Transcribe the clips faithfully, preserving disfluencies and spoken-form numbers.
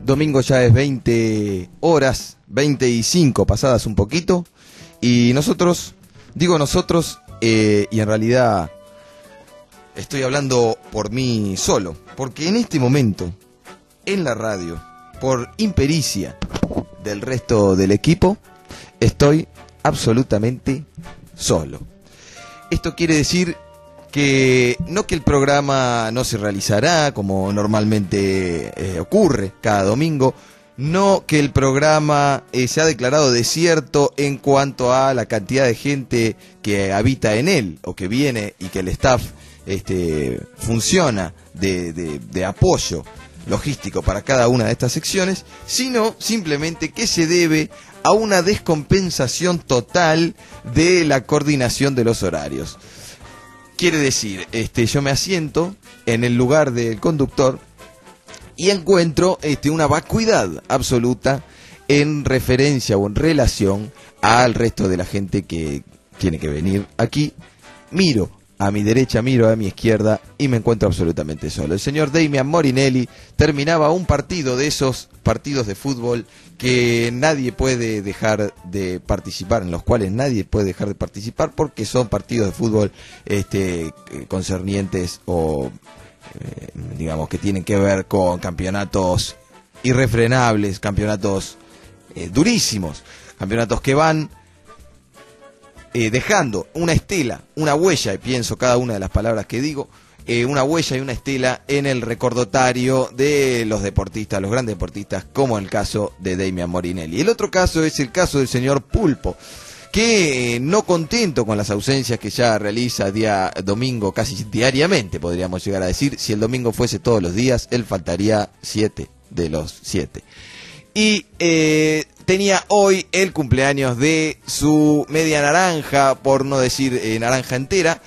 Domingo ya es veinte horas, veinte y cinco pasadas un poquito. Y nosotros, digo nosotros, eh, y en realidad estoy hablando por mí solo. Porque en este momento, en la radio, por impericia del resto del equipo, estoy absolutamente solo. Esto quiere decir que no que el programa no se realizará como normalmente eh, ocurre cada domingo, no que el programa eh, se ha declarado desierto en cuanto a la cantidad de gente que habita en él o que viene y que el staff este, funciona de, de, de apoyo logístico para cada una de estas secciones, sino simplemente que se debe a una descompensación total de la coordinación de los horarios. Quiere decir, este, yo me asiento en el lugar del conductor y encuentro este, una vacuidad absoluta en referencia o en relación al resto de la gente que tiene que venir aquí. Miro a mi derecha, miro a mi izquierda y me encuentro absolutamente solo. El señor Damian Morinelli terminaba un partido de esos partidos de fútbol que nadie puede dejar de participar, en los cuales nadie puede dejar de participar porque son partidos de fútbol este, concernientes o eh, digamos que tienen que ver con campeonatos irrefrenables, campeonatos eh, durísimos, campeonatos que van Eh, dejando una estela, una huella, y pienso cada una de las palabras que digo, eh, una huella y una estela en el recordotario de los deportistas, los grandes deportistas, como el caso de Damian Morinelli. El otro caso es el caso del señor Pulpo, que eh, no contento con las ausencias que ya realiza día domingo, casi diariamente podríamos llegar a decir, si el domingo fuese todos los días, él faltaría siete de los siete. Y eh, tenía hoy el cumpleaños de su media naranja, por no decir eh, naranja entera,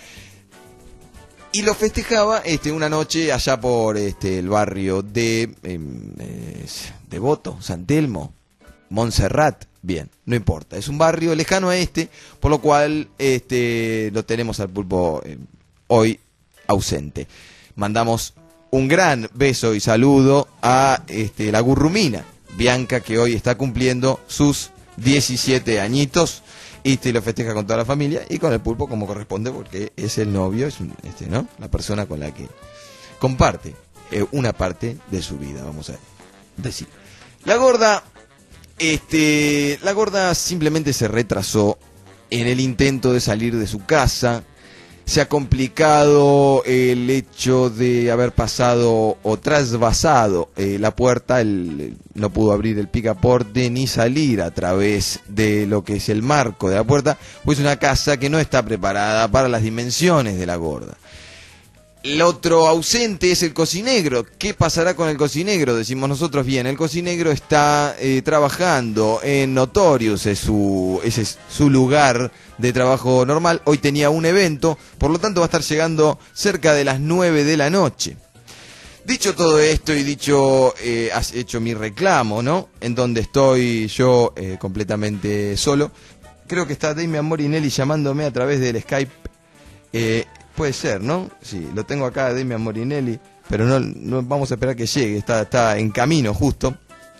y lo festejaba este, una noche allá por este, el barrio de eh, eh, Devoto, San Telmo, Montserrat, bien, no importa, es un barrio lejano a este, por lo cual este, lo tenemos al Pulpo eh, hoy ausente. Mandamos un gran beso y saludo a este, la gurrumina Bianca, que hoy está cumpliendo sus diecisiete añitos y te lo festeja con toda la familia y con el Pulpo como corresponde porque es el novio, es un, este, ¿no? La persona con la que comparte eh, una parte de su vida, vamos a decir. La gorda, este, la gorda simplemente se retrasó en el intento de salir de su casa. Se ha complicado el hecho de haber pasado o trasvasado eh, la puerta, el, no pudo abrir el picaporte ni salir a través de lo que es el marco de la puerta, pues es una casa que no está preparada para las dimensiones de la gorda. El otro ausente es el cocinegro. ¿Qué pasará con el cocinegro? Decimos nosotros, bien, el cocinegro está eh, trabajando en Notorious, es su, ese es su lugar de trabajo normal. Hoy tenía un evento, por lo tanto va a estar llegando cerca de las nueve de la noche. Dicho todo esto y dicho, eh, has hecho mi reclamo, ¿no? En donde estoy yo eh, completamente solo. Creo que está Damian Morinelli llamándome a través del Skype. Eh, Puede ser, ¿no? Sí, lo tengo acá, Damian Morinelli, pero no, no vamos a esperar que llegue, está, está en camino justo.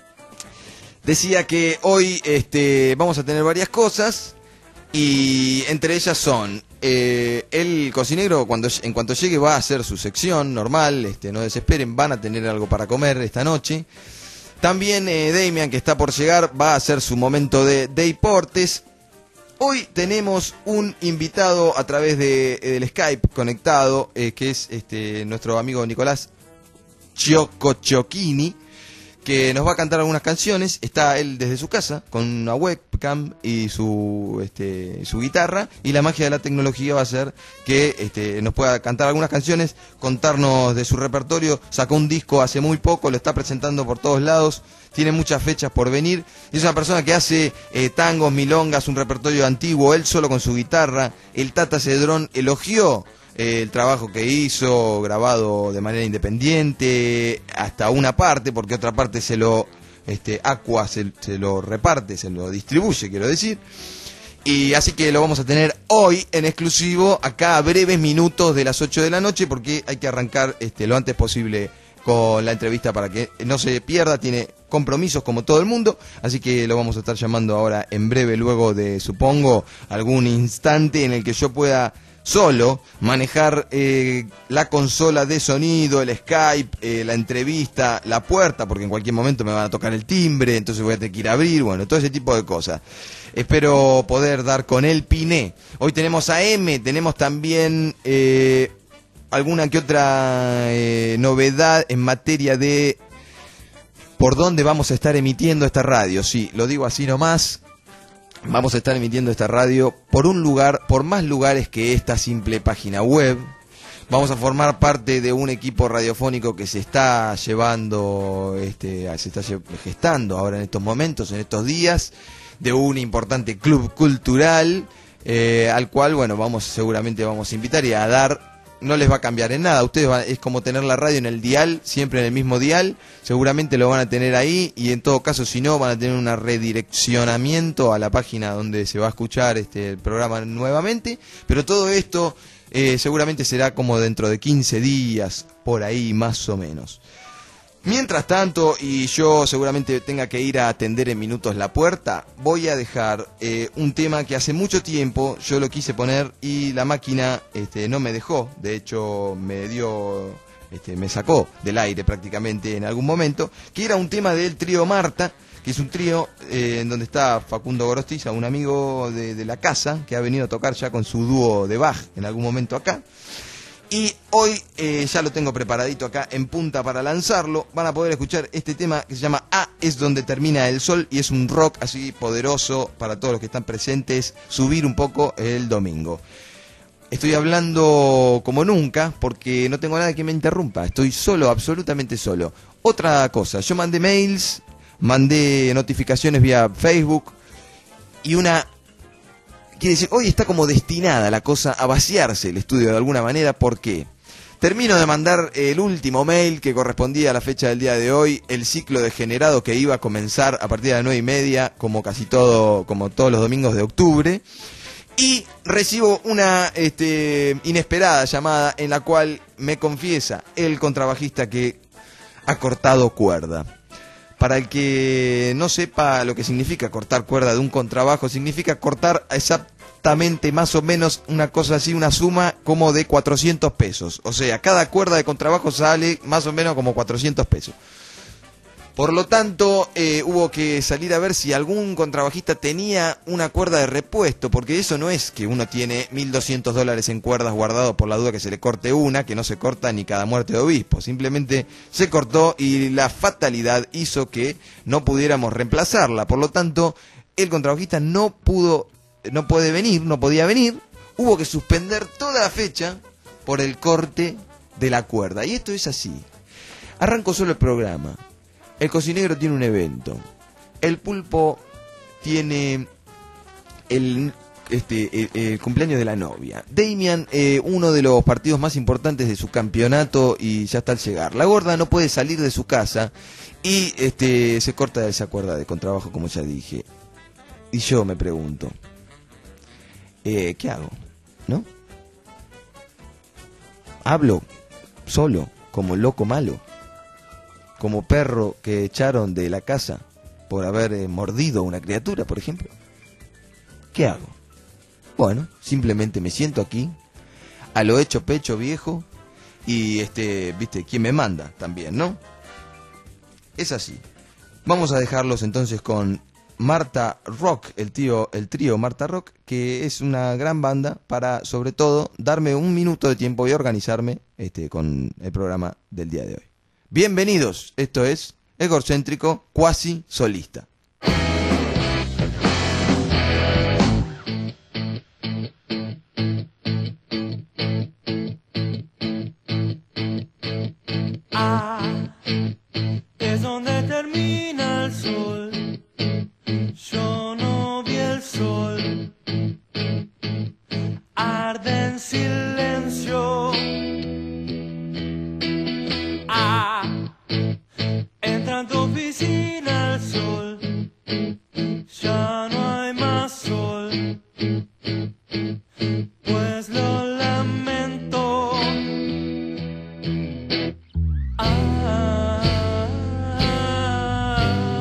Decía que hoy este, vamos a tener varias cosas y entre ellas son, eh, el cocinegro cuando, en cuanto llegue va a hacer su sección normal, este, no desesperen, van a tener algo para comer esta noche. También eh, Damian, que está por llegar, va a hacer su momento de deportes. Hoy tenemos un invitado a través de, del Skype conectado, eh, que es este, nuestro amigo Nicolás Chiococchiochini, que nos va a cantar algunas canciones. Está él desde su casa con una webcam y su, este, su guitarra, y la magia de la tecnología va a hacer que este, nos pueda cantar algunas canciones, contarnos de su repertorio. Sacó un disco hace muy poco, lo está presentando por todos lados, tiene muchas fechas por venir, y es una persona que hace eh, tangos, milongas, un repertorio antiguo, él solo con su guitarra. El Tata Cedrón elogió eh, el trabajo que hizo, grabado de manera independiente, hasta una parte, porque otra parte se lo, este, Aqua se, se lo reparte, se lo distribuye, quiero decir. Y así que lo vamos a tener hoy en exclusivo, acá a breves minutos de las ocho de la noche, porque hay que arrancar este, lo antes posible con la entrevista para que no se pierda. Tiene compromisos como todo el mundo, así que lo vamos a estar llamando ahora en breve, luego de, supongo, algún instante en el que yo pueda solo manejar eh, la consola de sonido, el Skype, eh, la entrevista, la puerta, porque en cualquier momento me van a tocar el timbre, entonces voy a tener que ir a abrir, bueno, todo ese tipo de cosas. Espero poder dar con el Piné. Hoy tenemos a M, tenemos también eh, alguna que otra eh, novedad en materia de por dónde vamos a estar emitiendo esta radio. Sí, lo digo así nomás. Vamos a estar emitiendo esta radio por un lugar, por más lugares que esta simple página web. Vamos a formar parte de un equipo radiofónico que se está llevando, este, se está gestando ahora en estos momentos, en estos días, de un importante club cultural, eh, al cual, bueno, vamos seguramente vamos a invitar y a dar. No les va a cambiar en nada, ustedes van, es como tener la radio en el dial, siempre en el mismo dial, seguramente lo van a tener ahí y en todo caso si no van a tener un redireccionamiento a la página donde se va a escuchar este el programa nuevamente, pero todo esto eh, seguramente será como dentro de quince días, por ahí más o menos. Mientras tanto, y yo seguramente tenga que ir a atender en minutos la puerta, voy a dejar eh, un tema que hace mucho tiempo yo lo quise poner y la máquina este, no me dejó. De hecho, me dio, este, me sacó del aire prácticamente en algún momento, que era un tema del trío Marta, que es un trío eh, en donde está Facundo Gorostiza, un amigo de, de la casa, que ha venido a tocar ya con su dúo de Bach en algún momento acá. Y hoy eh, ya lo tengo preparadito acá en punta para lanzarlo. Van a poder escuchar este tema que se llama A es donde termina el sol y es un rock así poderoso para todos los que están presentes. Subir un poco el domingo. Estoy hablando como nunca porque no tengo nada que me interrumpa. Estoy solo, absolutamente solo. Otra cosa, yo mandé mails, mandé notificaciones vía Facebook y una... Quiere decir, hoy está como destinada la cosa a vaciarse el estudio de alguna manera. ¿Por qué? Termino de mandar el último mail que correspondía a la fecha del día de hoy, el ciclo degenerado que iba a comenzar a partir de las nueve y media, como casi todo, como todos los domingos de octubre. Y recibo una este, inesperada llamada en la cual me confiesa el contrabajista que ha cortado cuerda. Para el que no sepa lo que significa cortar cuerda de un contrabajo, significa cortar exactamente más o menos una cosa así, una suma como de cuatrocientos pesos. O sea, cada cuerda de contrabajo sale más o menos como cuatrocientos pesos. Por lo tanto, eh, hubo que salir a ver si algún contrabajista tenía una cuerda de repuesto, porque eso no es que uno tiene mil doscientos dólares en cuerdas guardados por la duda que se le corte una, que no se corta ni cada muerte de obispo. Simplemente se cortó y la fatalidad hizo que no pudiéramos reemplazarla. Por lo tanto, el contrabajista no pudo, no puede venir, no podía venir. Hubo que suspender toda la fecha por el corte de la cuerda. Y esto es así. Arranco solo el programa. El cocinero tiene un evento. El pulpo tiene el, este, el, el cumpleaños de la novia. Damian, eh, uno de los partidos más importantes de su campeonato y ya está al llegar. La gorda no puede salir de su casa y este, se corta esa cuerda de contrabajo, como ya dije. Y yo me pregunto, eh, ¿qué hago? ¿No? Hablo solo, como loco malo. Como perro que echaron de la casa por haber eh, mordido a una criatura, por ejemplo. ¿Qué hago? Bueno, simplemente me siento aquí, a lo hecho pecho viejo, y este, viste, ¿quién me manda? También, ¿no? Es así. Vamos a dejarlos entonces con Marta Rock, el tío, el trío Marta Rock, que es una gran banda para, sobre todo, darme un minuto de tiempo y organizarme este, con el programa del día de hoy. Bienvenidos, esto es Egocéntrico Cuasi Solista. Ah, es donde termina el sol. Yo no vi el sol. Arde en silencio. Ah, entra en tu oficina el sol. Ya no hay más sol. Pues lo lamento. Ah,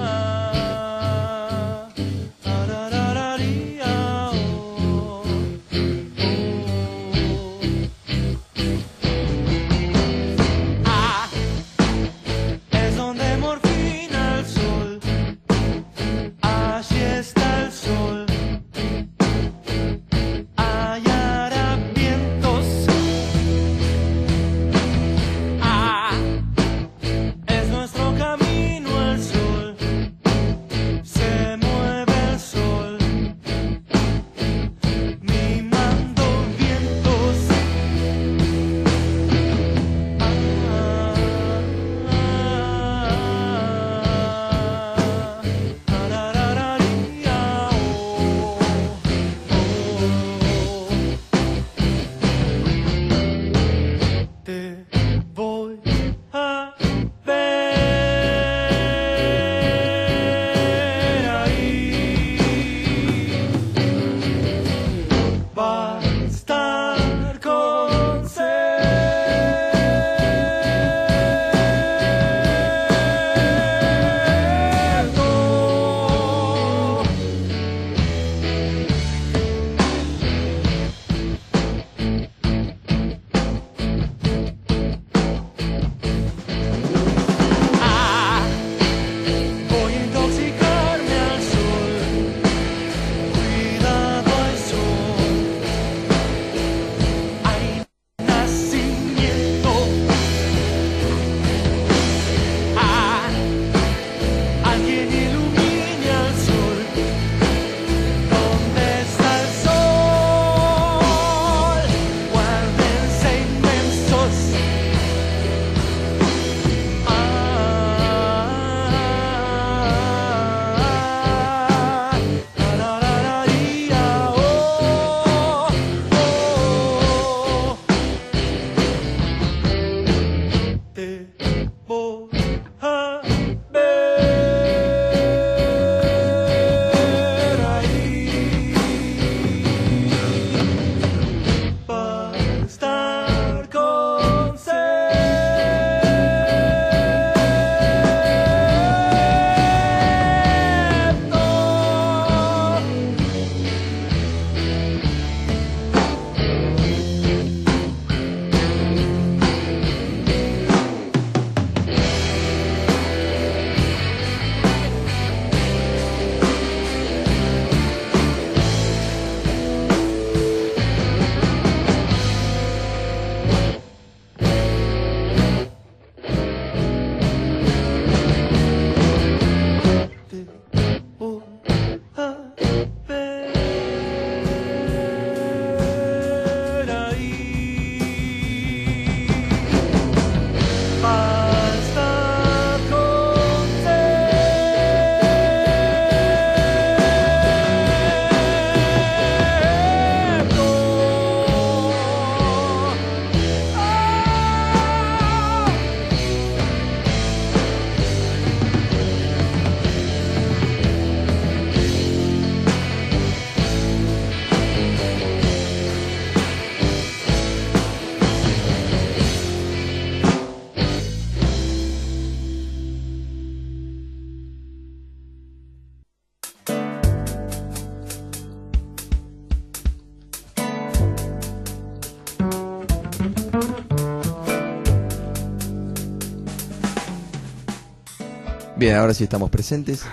Bien, ahora sí estamos presentes.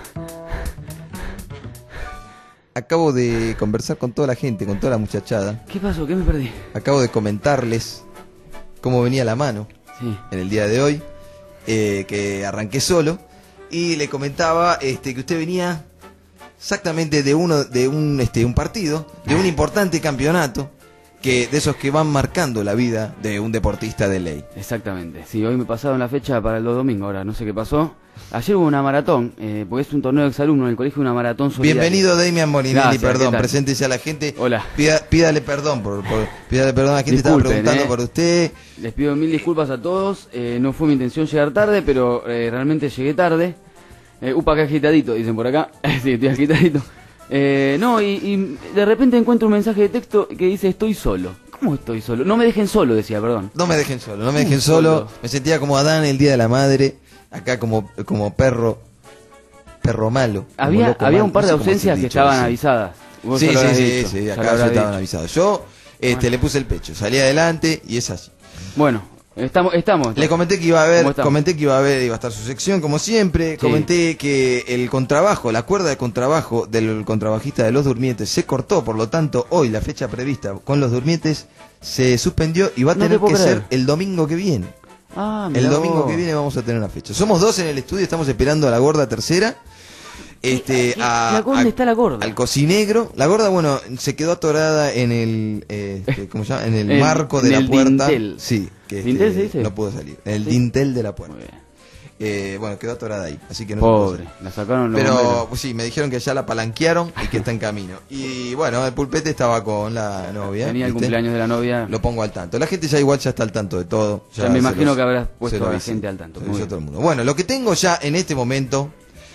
Acabo de conversar con toda la gente, con toda la muchachada. ¿Qué pasó? ¿Qué me perdí? Acabo de comentarles cómo venía la mano Sí. en el día de hoy, eh, que arranqué solo. Y le comentaba este, que usted venía exactamente de uno de un, este, un partido, de un importante campeonato, que de esos que van marcando la vida de un deportista de ley. Exactamente. Sí, hoy me pasaron la fecha para el dos domingos, ahora no sé qué pasó. Ayer hubo una maratón, eh, porque es un torneo de exalumnos en el colegio, una maratón solidaria. Bienvenido, Damian Morinelli, Gracias, perdón, ¿qué tal? preséntese a la gente. Hola. Pida- pídale perdón, por, por- pídale perdón a la gente, Disculpen, estaba preguntando eh. por usted. Les pido mil disculpas a todos, eh, no fue mi intención llegar tarde, pero eh, realmente llegué tarde. Eh, upa, que agitadito, dicen por acá. Sí, estoy agitadito. Eh, no, y, y de repente encuentro un mensaje de texto que dice estoy solo. ¿Cómo estoy solo? No me dejen solo, decía, perdón. No me dejen solo, no me dejen Uh, solo. solo. Me sentía como Adán el día de la madre, acá como, como perro, perro malo. como Había, loco había malo, un par no de sé cómo es el ausencias que dicho estaban ese. avisadas. Vos Sí, ya lo sí, habrás sí, dicho, sí, ya acá lo ya habrás estaban dicho. avisados. Yo este, le puse el pecho, salí adelante y es así. Bueno, estamos, estamos. Le comenté que iba a haber, ¿Cómo estamos? comenté que iba a haber, iba a estar su sección como siempre, Sí. comenté que el contrabajo, la cuerda de contrabajo del contrabajista de Los Durmientes se cortó, por lo tanto hoy la fecha prevista con Los Durmientes se suspendió y va a No te tener puedo que creer. ser el domingo que viene. Ah, El mirá domingo vos. que viene vamos a tener una fecha. Somos dos en el estudio, estamos esperando a la gorda tercera. Este, ¿Qué? a, ¿La gorda a- está la gorda? Al cocinegro. La gorda, bueno, se quedó atorada en el, eh, este, ¿cómo se llama? En el En- marco de en la el puerta. dintel. Sí, que este, ¿Dintel se dice? no pudo salir. En el Sí. dintel de la puerta. Muy bien. Eh, bueno, quedó atorada ahí, así que no se pudo Pobre, salir. la sacaron los Pero bomberos. pues, sí, me dijeron que ya la palanquearon y que está en camino. Y bueno, el pulpete estaba con la novia. Tenía el ¿viste? cumpleaños de la novia. Lo pongo al tanto. La gente ya igual ya está al tanto de todo. Ya me se imagino los- que habrás se puesto lo a la avisé. gente al tanto. Se Muy avisó bien. todo el mundo. Bueno, lo que tengo ya en este momento,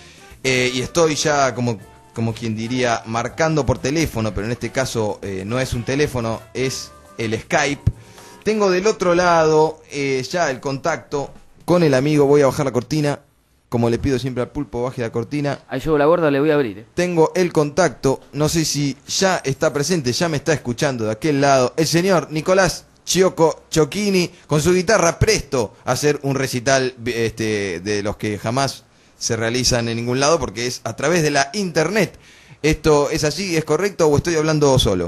eh, y estoy ya como, como quien diría, marcando por teléfono, pero en este caso eh, no es un teléfono, es el Skype. Tengo del otro lado eh, ya el contacto con el amigo. Voy a bajar la cortina, como le pido siempre al pulpo, baje la cortina. Ahí llevo la gorda, le voy a abrir. eh. Tengo el contacto, no sé si ya está presente, ya me está escuchando de aquel lado, el señor Nicolás Chioco Chocchini, con su guitarra presto a hacer un recital este, de los que jamás se realizan en ningún lado porque es a través de la internet. ¿Esto es así, es correcto o estoy hablando solo?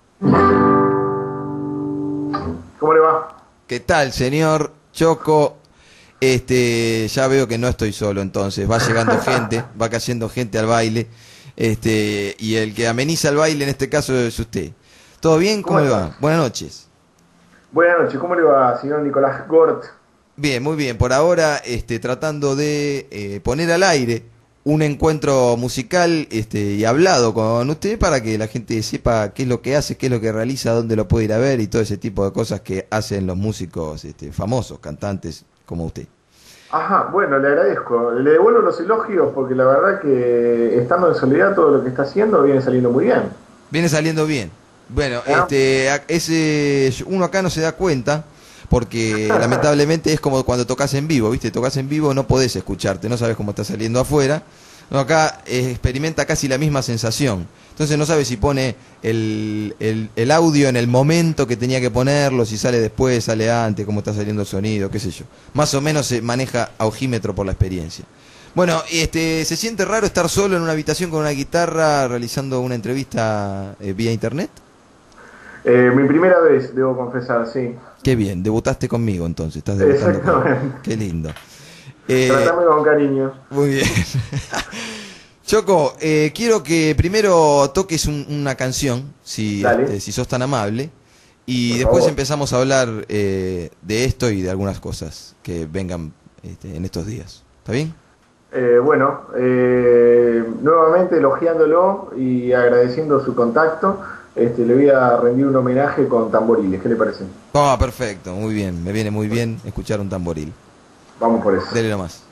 ¿Cómo le va? ¿Qué tal, señor Choco? Este, ya veo que no estoy solo, entonces va llegando gente, va cayendo gente al baile, este, y el que ameniza el baile en este caso es usted. ¿Todo bien? ¿Cómo ¿Cómo le va? estás? Buenas noches. Buenas noches, ¿cómo le va, señor Nicolás Gort? Bien, muy bien. Por ahora, este, tratando de eh, poner al aire un encuentro musical, este, y hablado con usted para que la gente sepa qué es lo que hace, qué es lo que realiza, dónde lo puede ir a ver y todo ese tipo de cosas que hacen los músicos, este, famosos, cantantes como usted. Ajá, bueno, le agradezco. Le devuelvo los elogios porque la verdad que estando en soledad todo lo que está haciendo viene saliendo muy bien. Viene saliendo bien. Bueno, Ah. este, a- ese, uno acá no se da cuenta porque lamentablemente es como cuando tocas en vivo, ¿viste? Tocas en vivo, no podés escucharte, no sabes cómo está saliendo afuera. No, acá eh, experimenta casi la misma sensación. Entonces no sabe si pone el, el, el audio en el momento que tenía que ponerlo, si sale después, sale antes, cómo está saliendo el sonido, qué sé yo. Más o menos se maneja a ojímetro por la experiencia. Bueno, este, ¿se siente raro estar solo en una habitación con una guitarra realizando una entrevista eh, vía internet? Eh, mi primera vez, debo confesar, sí. Qué bien, debutaste conmigo entonces, estás debutando conmigo. Exactamente. Qué lindo. Eh, Tratame con cariño. muy bien. Choco, eh, quiero que primero toques un- una canción, si, Dale. este, si sos tan amable, y Por después favor. empezamos a hablar eh, de esto y de algunas cosas que vengan este, en estos días. ¿Está bien? Eh, bueno, eh, nuevamente elogiándolo y agradeciendo su contacto, este, le voy a rendir un homenaje con tamboriles, ¿qué le parece? Ah, perfecto, muy bien, me viene muy bien escuchar un tamboril. Vamos por eso. Dele nomás.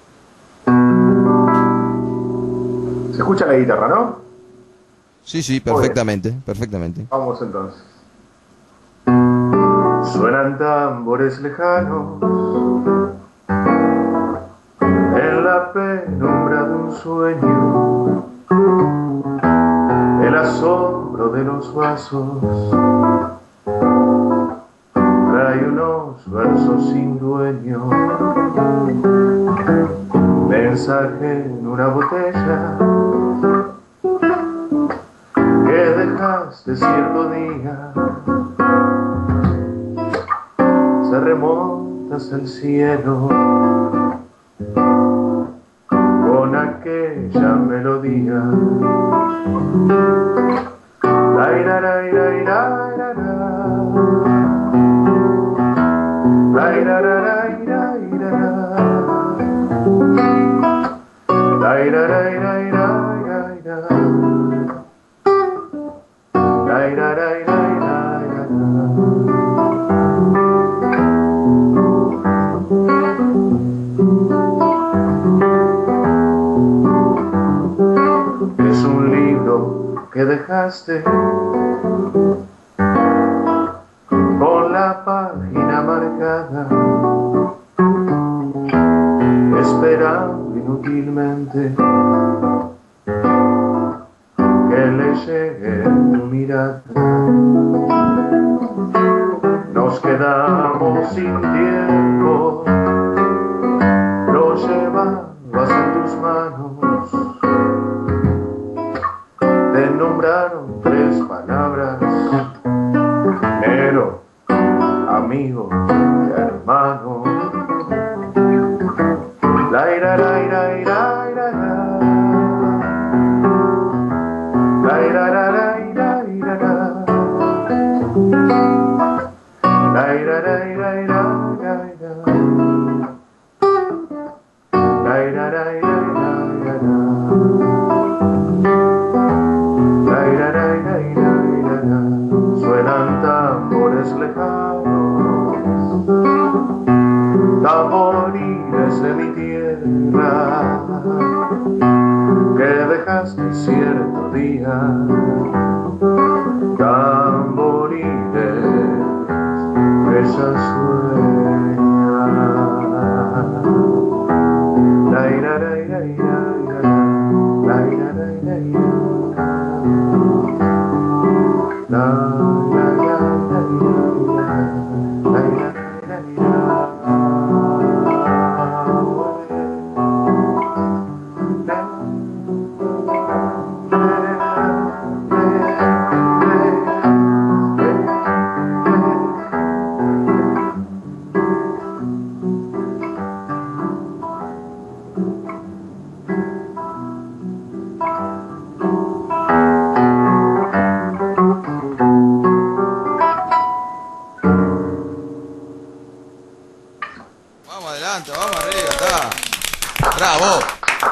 Se escucha la guitarra, ¿no? Sí, sí, perfectamente, perfectamente. Vamos entonces. Suenan tambores lejanos en la penumbra de un sueño, el asombro de los vasos trae unos versos sin dueño, mensajes mensaje en una botella que dejaste cierto día. Se remonta hacia el cielo con aquella melodía. La ira, la ira, ira, ira, la ira, la ira, ira, la ira, la ira, ira, ira, la ira, la ira, ira, es un libro que dejaste con la página marcada, esperando inútilmente que le llegue tu mirada. Nos quedamos sin tiempo, lo llevabas en tus manos, te nombraron tres palabras: negro, amigo, hermano. La ira, la ira, ira, ira, la ira, la ira, ira, ira, la ira, la ira, ira, la ira, la ira, ira, la ira, la ira, ira, suenan tambores lejanos, tamboriles de mi tierra que dejaste cierto día. Tamboriles que se sueñan. La ira, la ira, ira, ira, la ira, la ira, ira, la la la la la la la la. Vamos adelante, vamos arriba, está. Bravo.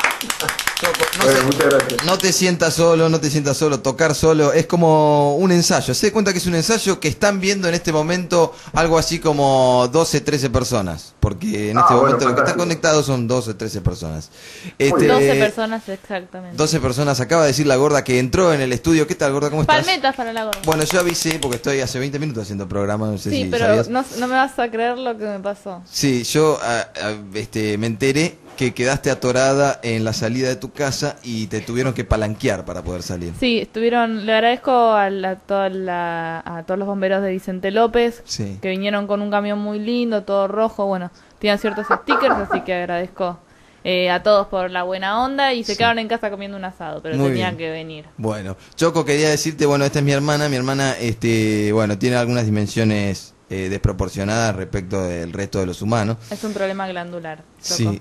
Choco, no, Bueno, se- muchas gracias. no te sientas solo, no te sientas solo, tocar solo es como un ensayo. Se da cuenta que es un ensayo que están viendo en este momento algo así como doce, trece personas, porque en Ah, este bueno, momento lo que está fantástico. conectado son doce, trece personas. Este, doce personas exactamente. doce personas, acaba de decir la gorda que entró en el estudio. ¿Qué tal, gorda? ¿Cómo estás? Palmetas para la gorda. Bueno, yo avisé porque estoy hace veinte minutos haciendo programa, no sé sí, si pero sabías. no, no me vas a creer lo que me pasó. Sí, yo ah, ah, este, me enteré que quedaste atorada en la salida de tu casa y te tuvieron que palanquear para poder salir. Sí, estuvieron, le agradezco a, la- toda la- a todos los bomberos de Vicente López, Sí. que vinieron con un camión muy lindo, todo rojo, bueno, tenían ciertos stickers, así que agradezco eh, a todos por la buena onda y se Sí. quedaron en casa comiendo un asado, pero Muy tenían bien. que venir. Bueno, Choco, quería decirte, bueno, esta es mi hermana, mi hermana, este, bueno, tiene algunas dimensiones eh, desproporcionadas respecto del resto de los humanos. Es un problema glandular. Choco. Sí,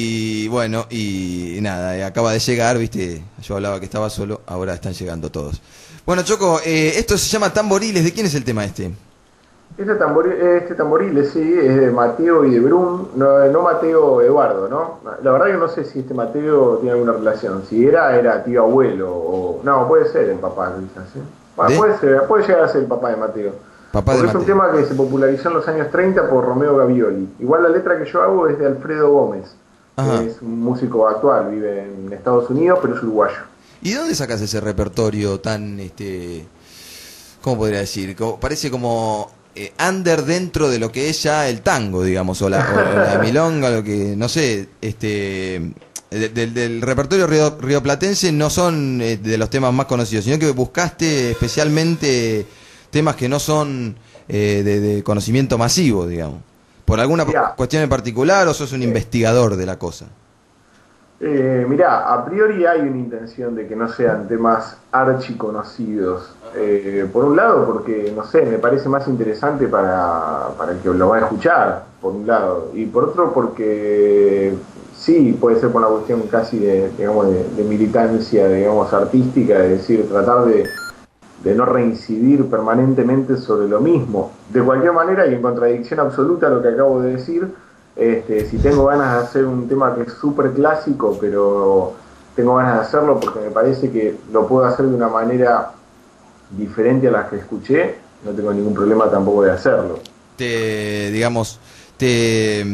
y bueno, y nada, eh, acaba de llegar, viste, yo hablaba que estaba solo, ahora están llegando todos. Bueno, Choco, eh, esto se llama Tamboriles, ¿de quién es el tema este? Este, tambori, este tamborile, sí, es de Mateo y de Brun, no, no Mateo Eduardo, ¿no? La verdad que no sé si este Mateo tiene alguna relación. Si era, era tío abuelo, o... No, puede ser el papá, quizás, ¿eh? Bueno, ¿De? puede ser, puede llegar a ser el papá de Mateo. Papá de Porque es un Mateo. tema que se popularizó en los años treinta por Romeo Gavioli. Igual la letra que yo hago es de Alfredo Gómez, Ajá. que es un músico actual, vive en Estados Unidos, pero es uruguayo. ¿Y de dónde sacas ese repertorio tan, este, cómo podría decir? Como- parece como eh, under dentro de lo que es ya el tango, digamos, o la, o la milonga, lo que, no sé, este, de- del, del repertorio río, rioplatense no son eh, de los temas más conocidos, sino que buscaste especialmente temas que no son eh, de, de conocimiento masivo, digamos. ¿Por alguna Ya. cuestión en particular o sos un investigador de la cosa? Eh, mirá, a priori hay una intención de que no sean temas archiconocidos. Eh, por un lado, porque, no sé, me parece más interesante para, para el que lo va a escuchar, por un lado. Y por otro, porque sí, puede ser por una cuestión casi de, digamos, de, de militancia, digamos, artística, es decir, tratar de, de no reincidir permanentemente sobre lo mismo. De cualquier manera, y en contradicción absoluta a lo que acabo de decir, Este, si tengo ganas de hacer un tema que es súper clásico, pero tengo ganas de hacerlo porque me parece que lo puedo hacer de una manera diferente a las que escuché, no tengo ningún problema tampoco de hacerlo. Te, digamos, te,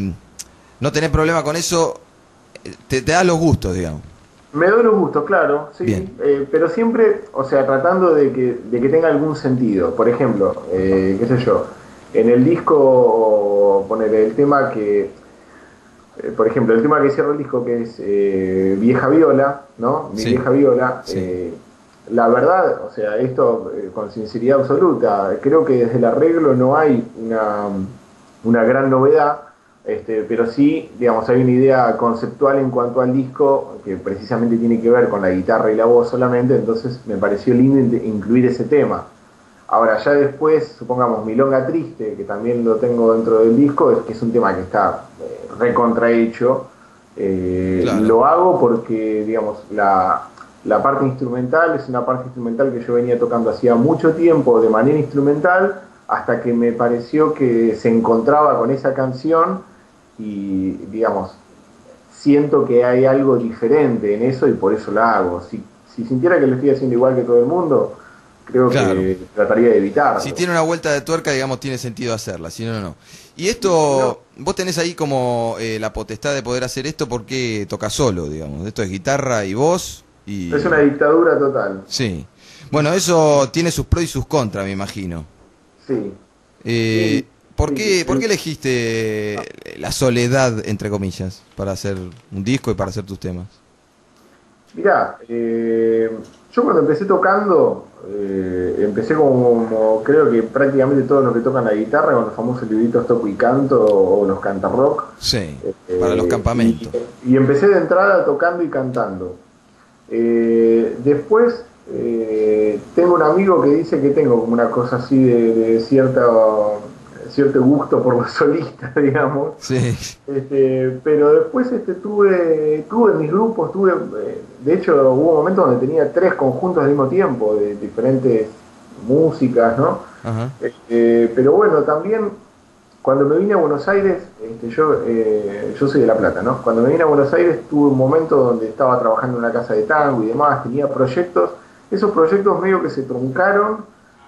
no tenés problema con eso, te, te das los gustos, digamos. Me doy los gustos, claro, sí, eh, pero siempre, o sea, tratando de que, de que tenga algún sentido. Por ejemplo, eh, qué sé yo, en el disco, poner el tema que, eh, por ejemplo, el tema que cierra el disco, que es eh, Vieja Viola, ¿no? Mi sí. Vieja Viola, sí. eh, la verdad, o sea, esto eh, con sinceridad absoluta, creo que desde el arreglo no hay una, una gran novedad, este, pero sí, digamos, hay una idea conceptual en cuanto al disco que precisamente tiene que ver con la guitarra y la voz solamente, entonces me pareció lindo incluir ese tema. Ahora, ya después, supongamos, Milonga Triste, que también lo tengo dentro del disco, es que es un tema que está eh, recontrahecho. Eh, claro. Lo hago porque, digamos, la, la parte instrumental es una parte instrumental que yo venía tocando hacía mucho tiempo de manera instrumental, hasta que me pareció que se encontraba con esa canción y, digamos, siento que hay algo diferente en eso y por eso la hago. Si, si sintiera que lo estoy haciendo igual que todo el mundo, creo claro. que trataría de evitarlo. Si tiene una vuelta de tuerca, digamos, tiene sentido hacerla, si no, no. Y esto, no. Vos tenés ahí como eh, la potestad de poder hacer esto porque tocas solo, digamos. Esto es guitarra y voz. Y... Es una dictadura total. Sí. Bueno, eso tiene sus pros y sus contras, me imagino. Sí. Eh, sí. ¿por, sí, qué, sí. ¿Por qué elegiste la soledad, entre comillas, para hacer un disco y para hacer tus temas? Mirá, eh, yo cuando empecé tocando, eh, empecé como, como creo que prácticamente todos los que tocan la guitarra, con los famosos libritos Toco y Canto o los Cantarrock. Sí, eh, para los campamentos. Y, y empecé de entrada tocando y cantando. Eh, después eh, tengo un amigo que dice que tengo como una cosa así de, de cierta... cierto gusto por los solistas, digamos. Sí. Este, pero después este, tuve, tuve mis grupos, tuve, eh, de hecho hubo momentos donde tenía tres conjuntos al mismo tiempo, de diferentes músicas, ¿no? Ajá. Este, pero bueno, también cuando me vine a Buenos Aires, este, yo, eh, yo soy de La Plata, ¿no? Cuando me vine a Buenos Aires tuve un momento donde estaba trabajando en una casa de tango y demás, tenía proyectos, esos proyectos medio que se truncaron.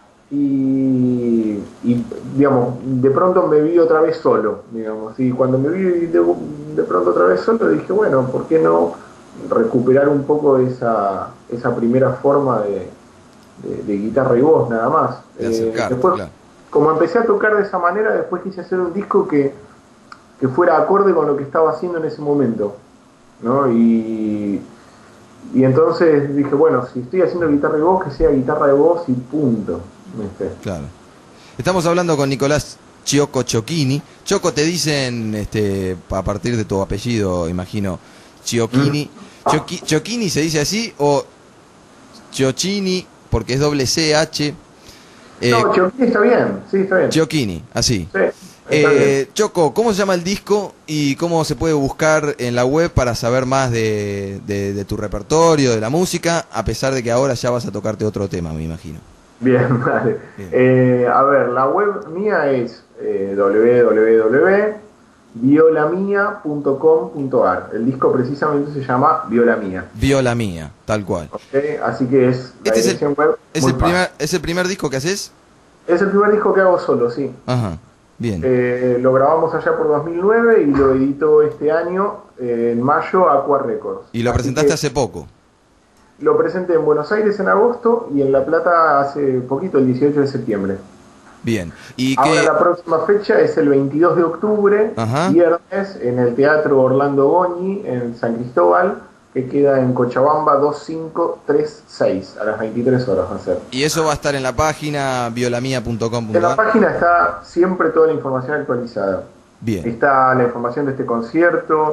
Y, y, digamos, de pronto me vi otra vez solo, digamos, y cuando me vi de, de pronto otra vez solo, dije, bueno, ¿por qué no recuperar un poco esa, esa primera forma de, de, de guitarra y voz, nada más? De acercarte, eh, después, claro. Como empecé a tocar de esa manera, después quise hacer un disco que, que fuera acorde con lo que estaba haciendo en ese momento, ¿no? Y, y entonces dije, bueno, si estoy haciendo guitarra y voz, que sea guitarra de voz y punto. Claro. Estamos hablando con Nicolás Chioco Ciocchini. Choco te dicen, este, a partir de tu apellido, imagino, Ciocchini. Mm. Ciocchi, ¿Ciocchini se dice así o Ciocchini porque es doble C H? Eh, no, Ciocchini está bien, sí, está bien. Ciocchini, así. Sí, eh, Choco, ¿cómo se llama el disco y cómo se puede buscar en la web para saber más de, de, de tu repertorio, de la música, a pesar de que ahora ya vas a tocarte otro tema, me imagino? Bien, vale. Bien. Eh, a ver, la web mía es eh, doble u doble u doble u punto violamia punto com punto a r. El disco precisamente se llama Viola Mía. Viola Mía, tal cual. Okay, así que es la este dirección es el, web. ¿es el, primer, ¿Es el primer disco que haces? Es el primer disco que hago solo, sí. Ajá, bien. Eh, lo grabamos allá por dos mil nueve y lo editó este año, eh, en mayo, Aqua Records. ¿Y lo así presentaste que... hace poco? Lo presenté en Buenos Aires en agosto y en La Plata hace poquito, el dieciocho de septiembre. Bien. ¿Y Ahora qué... la próxima fecha es el veintidós de octubre, Ajá. viernes, en el Teatro Orlando Goñi, en San Cristóbal, que queda en Cochabamba dos cinco tres seis, a las veintitrés horas va a ser. ¿Y eso va a estar en la página violamia punto com punto a r? En la página está siempre toda la información actualizada. Bien. Está la información de este concierto.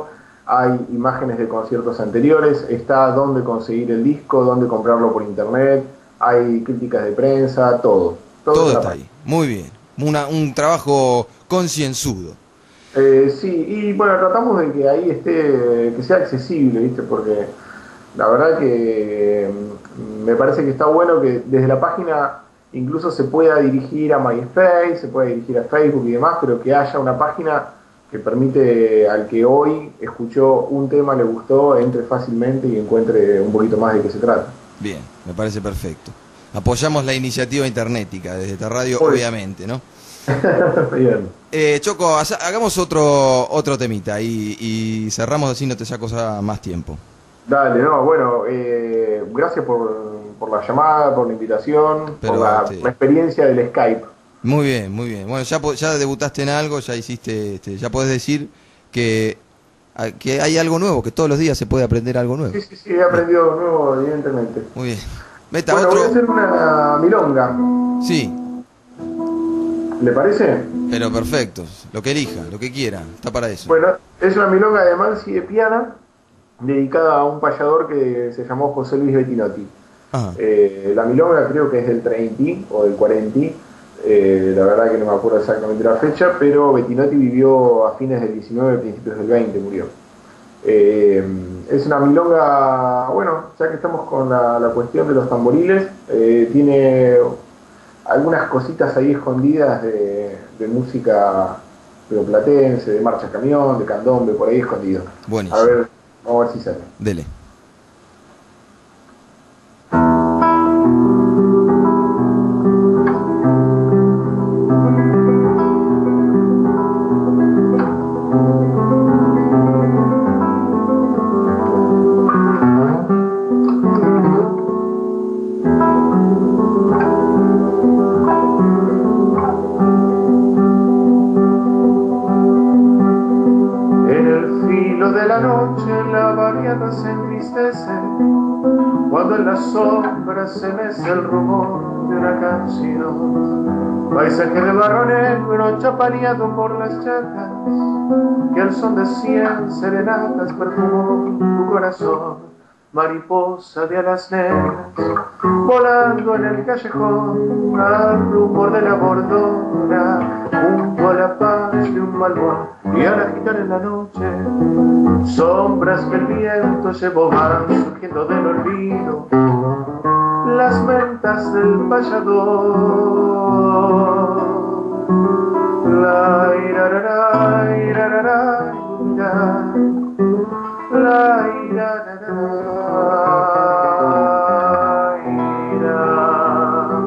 hay imágenes de conciertos anteriores, está dónde conseguir el disco, dónde comprarlo por internet, hay críticas de prensa, todo. Todo, Todo está está ahí. Muy bien. Una, un trabajo concienzudo. Eh, sí, y bueno, tratamos de que ahí esté, que sea accesible, ¿viste? Porque la verdad que mm, me parece que está bueno que desde la página incluso se pueda dirigir a MySpace, se pueda dirigir a Facebook y demás, pero que haya una página que permite al que hoy escuchó un tema, le gustó, entre fácilmente y encuentre un poquito más de qué se trata. Bien, me parece perfecto. Apoyamos la iniciativa internética desde esta radio, Muy obviamente, ¿no? Bien. Eh, Choco, ha- hagamos otro otro temita y, y cerramos así, no te saco ya más tiempo. Dale, no, bueno, eh, gracias por, por la llamada, por la invitación, Pero, por la, sí. la experiencia del Skype. Muy bien, muy bien. Bueno, ya, po- ya debutaste en algo, ya hiciste, este, ya podés decir que, a- que hay algo nuevo, que todos los días se puede aprender algo nuevo. Sí, sí, sí, he aprendido nuevo, evidentemente. Muy bien. Meta Bueno, voy a otro. hacer una milonga, Sí, ¿le parece? pero perfecto. Lo que elija, lo que quiera. Está para eso. Bueno, es una milonga de Mansi de Piana, dedicada a un payador que se llamó José Luis Bettinotti. Ajá. Eh, la milonga creo que es del treinta o del cuarenta, eh, la verdad que no me acuerdo exactamente la fecha, pero Bettinotti vivió a fines del diecinueve, principios del veinte, murió. Eh, es una milonga, bueno, ya que estamos con la, la cuestión de los tamboriles, eh, tiene algunas cositas ahí escondidas de, de música rioplatense, de marcha camión, de candombe, por ahí escondido. Buenísimo. A ver, vamos a ver si sale. Dele. En el filo de la noche la barriada se entristece, cuando en las sombras se mece el rumor de una canción. Paisaje de barro negro chapaleado por las chacas, que al son de cien serenatas perfumó tu corazón. Mariposa de alas negras, volando en el callejón, al rumor de la bordona, junto a la paz de un malvón, y al agitar en la noche, sombras que el viento llevó van surgiendo del olvido, las ventas del payador. La irarara, irarara, irarara, la irarara, irarara.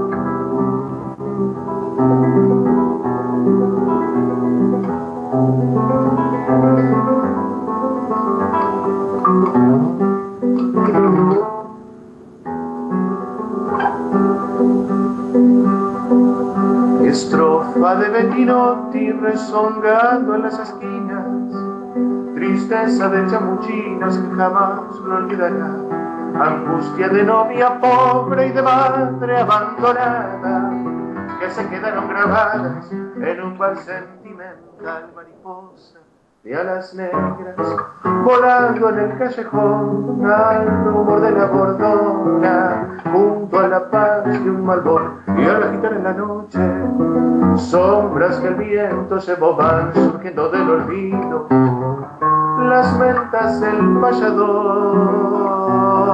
Estrofa de Bettinotti rezongando en las esquinas, tristeza de chamuchinas que jamás lo olvidará, angustia de novia pobre y de madre abandonada, que se quedaron grabadas en un bar sentimental. Mariposa de alas negras, volando en el callejón, al rumor de la bordona, junto a la paz de un malvón, y al agitar en la noche, sombras que el viento llevó van surgiendo del olvido, las mentas del payador.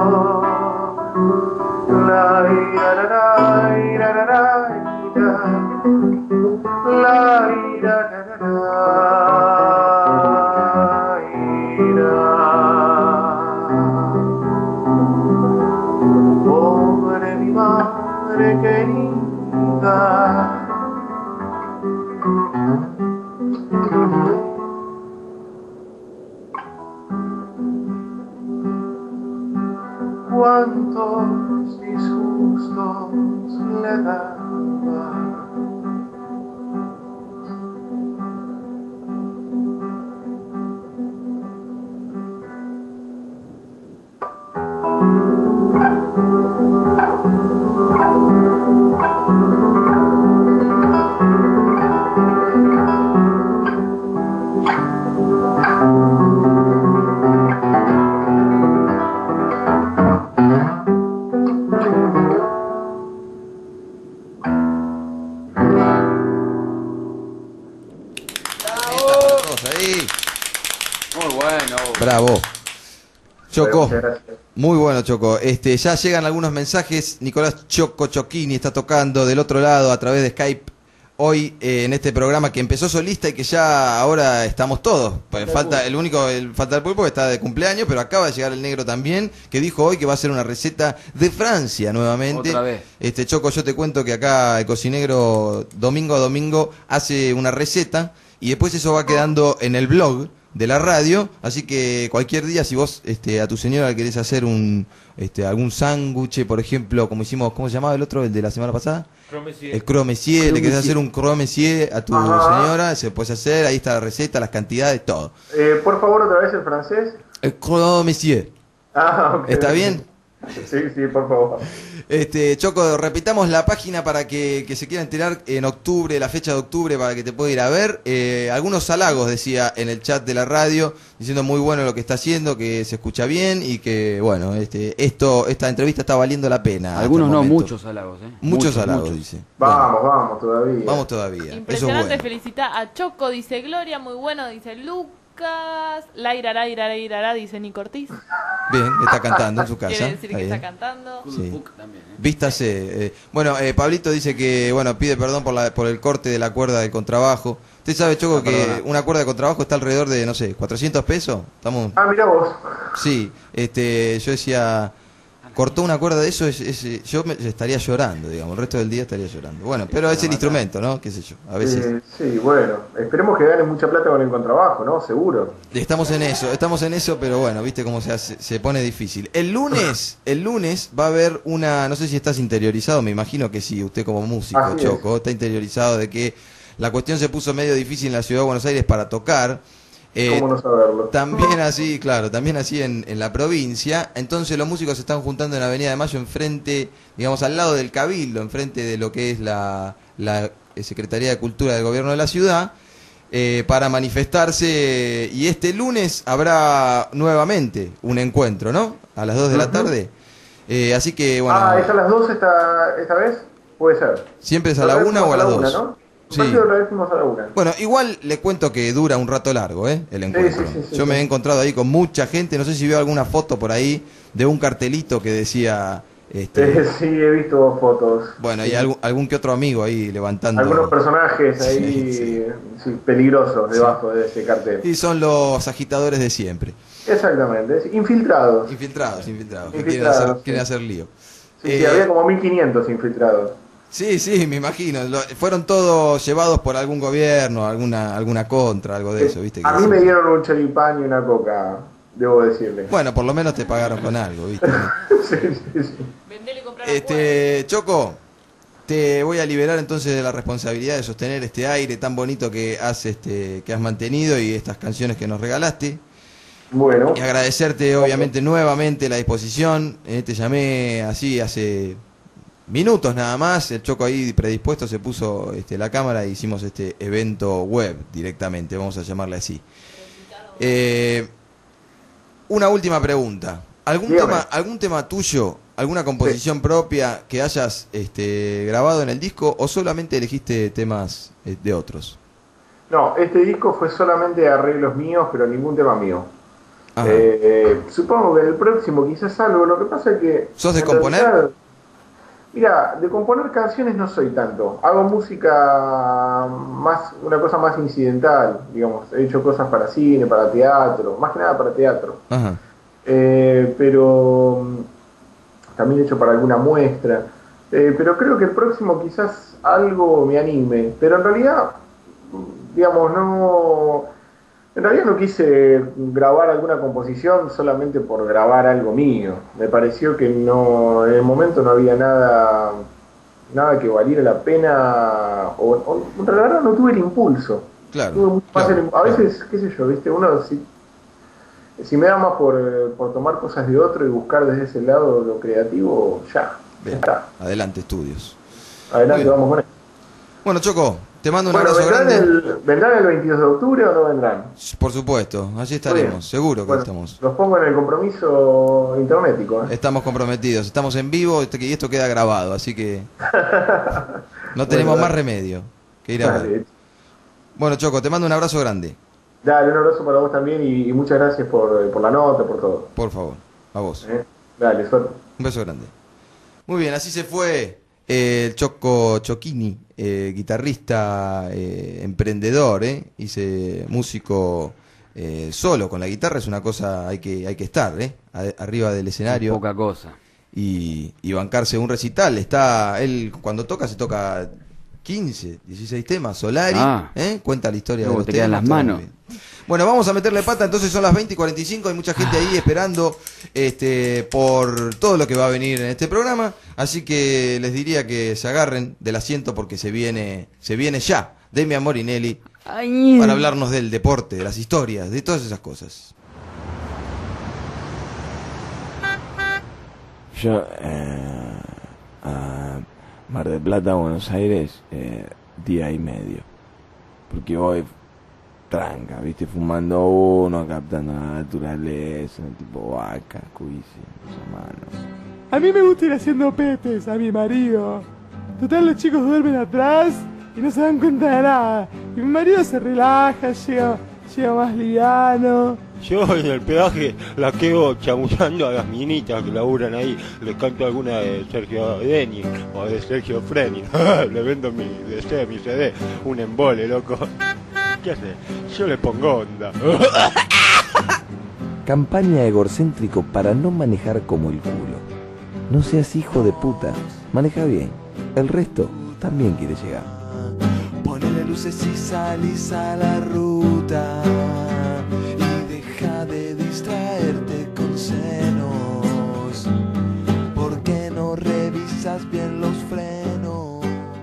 La irarara, irarara, irarara, la irarara, irarara. Pobre mi madre querida, cuántos disgustos le daba. Bravo. Choco. Muchas gracias. Muy bueno, Choco. Este, ya llegan algunos mensajes. Nicolás Choco Choquini está tocando del otro lado a través de Skype hoy eh, en este programa que empezó solista y que ya ahora estamos todos. Pues falta el único, el, falta el pulpo que está de cumpleaños, pero acaba de llegar el negro también, que dijo hoy que va a hacer una receta de Francia nuevamente. Otra vez. Este, Choco, yo te cuento que acá el cocinegro domingo a domingo hace una receta y después eso va quedando en el blog de la radio, así que cualquier día si vos este, a tu señora querés hacer un este, algún sándwich, por ejemplo, como hicimos, ¿cómo se llamaba el otro, el de la semana pasada? El croc monsieur, le querés hacer un croc monsieur a tu Ajá. señora, se puede hacer, ahí está la receta, las cantidades, todo. Eh, por favor, otra vez el francés. El croc monsieur, Ah, ok. ¿está bien? Sí, sí, por favor. Este, Choco, repitamos la página para que, que se quiera enterar en octubre, la fecha de octubre, para que te pueda ir a ver. Eh, algunos halagos, decía en el chat de la radio, diciendo muy bueno lo que está haciendo, que se escucha bien y que, bueno, este, esto, esta entrevista está valiendo la pena. hasta Algunos el no, momento. muchos halagos, ¿eh? Muchos Muchos, halagos, muchos. dice. Vamos, Bueno, vamos todavía. vamos todavía. Eso es Impresionante, bueno. felicita a Choco, dice Gloria, muy bueno, dice Lucas. Lairará, irará, irará, dice Nico Ortiz. Bien, está cantando en su casa. Quiere decir está que bien. está cantando. Sí. Puc también, ¿eh? Vístase. eh, bueno, eh, Pablito dice que, bueno, pide perdón por, la, por el corte de la cuerda de contrabajo. Usted sabe, Choco, Ah, que perdona. una cuerda de contrabajo está alrededor de, no sé, cuatrocientos pesos. Estamos... Ah, mira vos. Sí, este, yo decía, cortó una cuerda de eso, es, es- yo me, estaría llorando, digamos, el resto del día estaría llorando. Bueno, pero es el instrumento, ¿no? Qué sé yo, a veces. Eh, sí, bueno. Esperemos que ganen mucha plata con el contrabajo, ¿no? Seguro. Estamos en eso, estamos en eso, pero bueno, viste cómo se hace, se pone difícil. El lunes, el lunes va a haber una, no sé si estás interiorizado, me imagino que sí, usted como músico, Así es. Choco, está interiorizado de que la cuestión se puso medio difícil en la ciudad de Buenos Aires para tocar. Eh, ¿Cómo no saberlo? También así, claro, también así en, en la provincia. Entonces los músicos se están juntando en la Avenida de Mayo, enfrente, digamos, al lado del Cabildo, enfrente de lo que es la, la eh, Secretaría de Cultura del Gobierno de la Ciudad, eh, para manifestarse. Y este lunes habrá nuevamente un encuentro, ¿no? A las dos de la Ujú. tarde. Eh, así que, bueno, Ah, ¿es a las dos esta, esta vez? Puede ser. siempre es a La la otra vez una o a fuimos las una, dos. ¿no? Sí. Parece que otra vez fuimos a la una. Bueno, igual le cuento que dura un rato largo, ¿eh? El encuentro. sí, sí, sí, Yo me sí. he encontrado ahí con mucha gente, no sé si vio alguna foto por ahí de un cartelito que decía, este, Eh, sí, he visto fotos. bueno, Sí. y algún, algún que otro amigo ahí levantando. Algunos personajes ahí Sí, sí, peligrosos debajo de ese cartel. Y son los agitadores de siempre, Exactamente, es infiltrados. infiltrados, infiltrados, que Infiltrados, quieren hacer, sí. quieren hacer lío. Sí, Eh, sí, había como mil quinientos infiltrados. Sí, sí, me imagino. Lo- fueron todos llevados por algún gobierno, alguna alguna contra, algo de eso, ¿viste? A Que mí sí. me dieron un choripán y una coca, debo decirle. Bueno, por lo menos te pagaron con algo, ¿viste? Sí, sí, sí. Vendele y comprar Este, Choco, te voy a liberar entonces de la responsabilidad de sostener este aire tan bonito que has este que has mantenido y estas canciones que nos regalaste. Bueno, Y agradecerte obviamente nuevamente la disposición. Eh, te llamé así hace minutos nada más. El Choco ahí predispuesto se puso este, la cámara e hicimos este evento web directamente, vamos a llamarle así. Eh, una última pregunta. ¿Algún Dígame. tema, algún tema tuyo, alguna composición propia que hayas este, grabado en el disco o solamente elegiste temas eh, de otros? no, este disco fue solamente arreglos míos, pero ningún tema mío. Ajá. Eh, supongo que en el próximo quizás algo. Lo que pasa es que... ¿Sos de en componer? realidad, mira, de componer canciones no soy tanto. Hago música más, una cosa más incidental, digamos. He hecho cosas para cine, para teatro, más que nada para teatro. Ajá. Eh, pero mm, también he hecho para alguna muestra. Eh, pero creo que el próximo quizás algo me anime. Pero en realidad, mm, digamos, no... En realidad no quise grabar alguna composición solamente por grabar algo mío. Me pareció que no, en el momento no había nada, nada que valiera la pena. O, o en realidad no tuve el impulso. Claro. Tuve mucho más claro, el- a veces, qué sé yo, viste, uno si, si me da más por, eh, por tomar cosas de otro y buscar desde ese lado lo creativo, ya, ya Bien. está. Adelante, estudios. Adelante, Muy bien. vamos con eso. Bueno, Choco, te mando un Bueno, abrazo ¿vendrán grande. el, ¿vendrán el veintidós de octubre o no vendrán? Por supuesto, allí Muy estaremos, bien. seguro que Bueno, estamos. los pongo en el compromiso internetico. ¿eh? Estamos comprometidos, estamos en vivo este- y esto queda grabado, así que no tenemos Bueno, más remedio que ir a ver. Dale. Bueno, Choco, te mando un abrazo grande. Dale, un abrazo para vos también y, y muchas gracias por, por la nota, por todo. Por favor, a vos. ¿Eh? Dale, suerte. Un beso grande. Muy bien, así se fue eh, el Choco Choquini, eh, guitarrista, eh, emprendedor, eh, hice músico eh, solo con la guitarra, es una cosa, hay que, hay que estar, eh, a- arriba del escenario Poca cosa. y, y bancarse un recital. Está, él cuando toca se toca quince, dieciséis temas, Solari, Ah. ¿eh? Cuenta la historia Luego de los te quedan temas, las todo manos. muy bien. Bueno, vamos a meterle pata, entonces son las veinte y cuarenta y cinco, hay mucha gente ahí esperando este por todo lo que va a venir en este programa, así que les diría que se agarren del asiento porque se viene, se viene ya Demian Morinelli Ay, para hablarnos del deporte, de las historias, de todas esas cosas. Yo, eh, a Mar del Plata, Buenos Aires, eh, día y medio. Porque voy tranca, viste, fumando uno, captando la naturaleza, tipo vaca, cuisi, mano. A mí me gusta ir haciendo pepes a mi marido. Total, los chicos duermen atrás y no se dan cuenta de nada. Y mi marido se relaja, llega, llega más liviano. Yo en el peaje la quedo chamullando a las minitas que laburan ahí. Les canto alguna de Sergio Denis o de Sergio Freni. Le vendo mi D C, mi C D. Un embole, loco. ¿Qué hace? Yo le pongo onda. Campaña egocéntrico para no manejar como el culo. No seas hijo de puta, maneja bien. El resto también quiere llegar. Ponele luces y salís a la ruta y deja de distraerte con senos. ¿Por qué no revisas bien los frenos?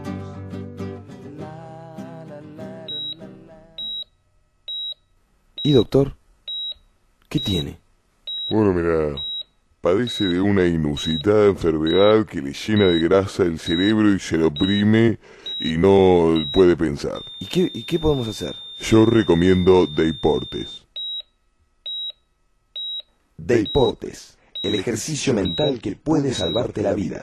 La, la, la, la, la. ¿Y doctor? ¿Qué tiene? Bueno, mira, padece de una inusitada enfermedad que le llena de grasa el cerebro y se lo oprime y no puede pensar. ¿Y qué, y qué podemos hacer? Yo recomiendo Deportes. Deportes, el ejercicio mental que puede salvarte la vida.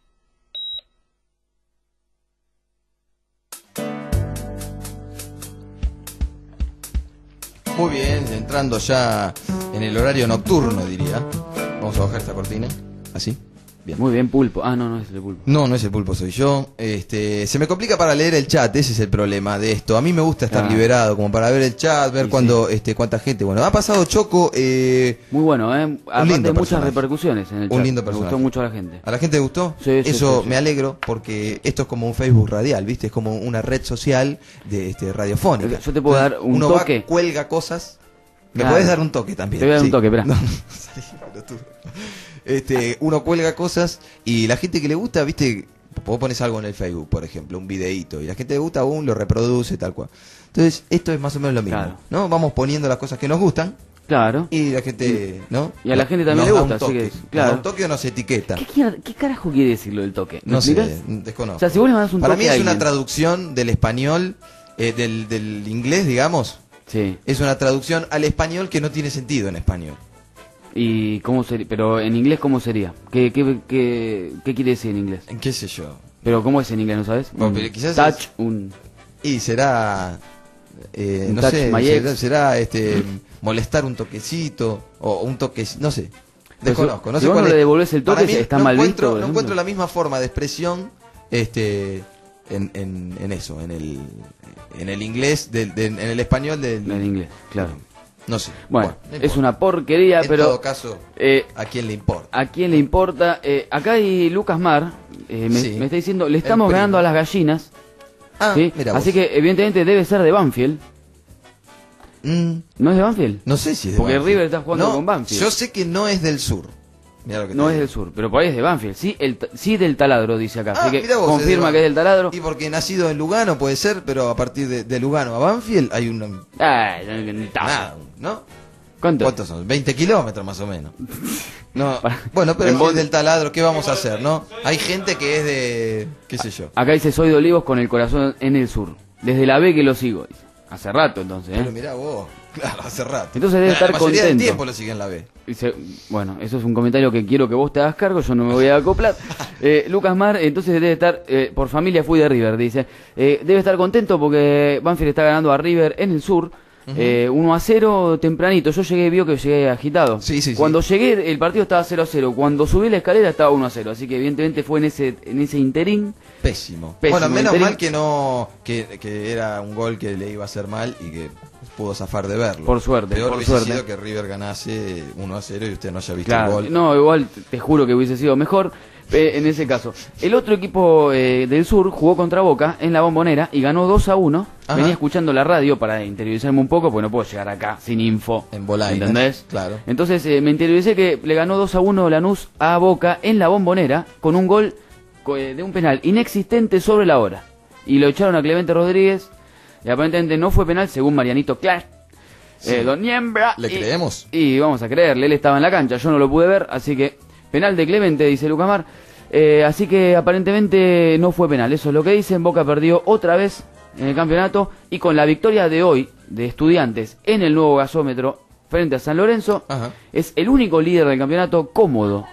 Muy bien, entrando ya en el horario nocturno, diría. Vamos a bajar esta cortina, así. Bien. Muy bien, Pulpo. Ah, no, no es el Pulpo. No, no es el Pulpo, soy yo. Este, se me complica para leer el chat, ese es el problema de esto. A mí me gusta estar Ah. liberado, como para ver el chat, ver Sí, cuándo, este, cuánta gente. Bueno, ha pasado Choco, eh, Muy bueno, ¿eh? Aparte lindo de muchas personaje. repercusiones en el Un chat. lindo Me personaje. gustó mucho a la gente. ¿a la gente le gustó? Sí, sí, Eso sí, sí. me alegro, porque esto es como un Facebook radial, ¿viste? Es como una red social de este, radiofónica. Yo te puedo dar un Uno toque. va, cuelga cosas. Me Claro. podés dar un toque también. Te voy a dar un sí. toque, esperá. No, no, salí, pelotudo. Este, uno cuelga cosas y la gente que le gusta, viste, vos pones algo en el Facebook, por ejemplo, un videíto, y la gente le gusta aún, lo reproduce, tal cual. Entonces, esto es más o menos lo mismo, Claro. ¿no? Vamos poniendo las cosas que nos gustan Claro. y la gente, ¿no? Y a la gente también Nos le da gusta, un así toque. que, Nos claro. da un toque o nos etiqueta. ¿Qué, quiere- qué carajo quiere decir lo del toque? ¿Me No sé, explicás? desconozco. O sea, si vos le mandás un Para toque mí a es una alguien- traducción del español, eh, del, del inglés, digamos. Sí. Es una traducción al español que no tiene sentido en español. ¿Y cómo sería? Pero en inglés, ¿cómo sería? ¿Qué, qué, qué, qué quiere decir en inglés? ¿Qué sé yo? Pero ¿cómo es en inglés, no sabes? Bueno, Un pero quizás touch, es- un... Y será, eh, Un no touch sé, my será, ex. será, este, molestar un toquecito o un toque, no sé. Desconozco, no si sé vos cuál no es. le devolvés el toque, Para mí está no mal encuentro, visto, por no ejemplo. encuentro la misma forma de expresión, este, en, en, en eso, en el, en el inglés, del, del- en el español del, En inglés, claro. no sé. Bueno, no es importa. una porquería, En pero... todo caso, eh, ¿a quién le importa? ¿A quién le importa? Eh, acá hay Lucas Mar, eh, me, Sí. me está diciendo, le estamos El primo. ganando a las gallinas, Ah, ¿sí? mira vos. Así que evidentemente debe ser de Banfield. Mm, ¿No es de Banfield? no sé si es de Porque Banfield. River está jugando No, con Banfield. Yo sé que no es del sur. Mirá lo que No te es digo. del sur, pero por ahí es de Banfield. Sí, el, ta- sí del taladro, dice acá. Ah, Así que mirá vos, confirma es de que es del taladro. Y porque nacido en Lugano puede ser, pero a partir de, de Lugano a Banfield hay una... Ay, no, no, no, Nada, ¿no? ¿Cuánto? ¿Cuántos son? veinte kilómetros más o menos. No, Para- bueno, pero en si vos- es del taladro, ¿qué vamos a hacer, no? Hay gente que es de... qué sé yo. Acá dice, soy de Olivos con el corazón en el sur. Desde la B que lo sigo. Dice. Hace rato entonces, Pero ¿eh? mirá vos, claro, hace rato. Entonces debe La estar mayoría del contento. tiempo lo siguen la B. Dice, bueno, eso es un comentario que quiero que vos te hagas cargo, yo no me voy a acoplar. Eh, Lucas Mar, entonces debe estar, eh, por familia fui de River, dice. Eh, debe estar contento porque Banfield está ganando a River en el sur. Uh-huh. eh, uno a cero tempranito. Yo llegué, vio que llegué agitado. Sí, sí, Cuando sí. llegué, el partido estaba cero a cero. Cuando subí la escalera estaba uno a cero. Así que evidentemente fue en ese en ese interín. Pésimo. Pésimo, Bueno, menos interín. mal que no que, que era un gol que le iba a hacer mal y que pudo zafar de verlo. Por suerte, Peor por hubiese suerte. sido que River ganase uno a cero y usted no haya visto Claro, el gol. no, igual te juro que hubiese sido mejor eh, en ese caso. El otro equipo eh, del sur jugó contra Boca en la Bombonera y ganó dos a uno. Ajá. Venía escuchando la radio para interiorizarme un poco, porque no puedo llegar acá sin info. En Bolaina, ¿entendés? claro. Entonces eh, me interioricé que le ganó dos a uno Lanús a Boca en la Bombonera con un gol co- eh, de un penal inexistente sobre la hora. Y lo echaron a Clemente Rodríguez. Y aparentemente no fue penal según Marianito Clark. Sí. Eh, Don Niembra. ¿Le y- creemos? Y vamos a creerle, él estaba en la cancha, yo no lo pude ver, así que penal de Clemente, dice Lucamar. Eh, así que aparentemente no fue penal, eso es lo que dicen. Boca perdió otra vez en el campeonato y con la victoria de hoy de Estudiantes en el nuevo gasómetro frente a San Lorenzo, Ajá. es el único líder del campeonato cómodo.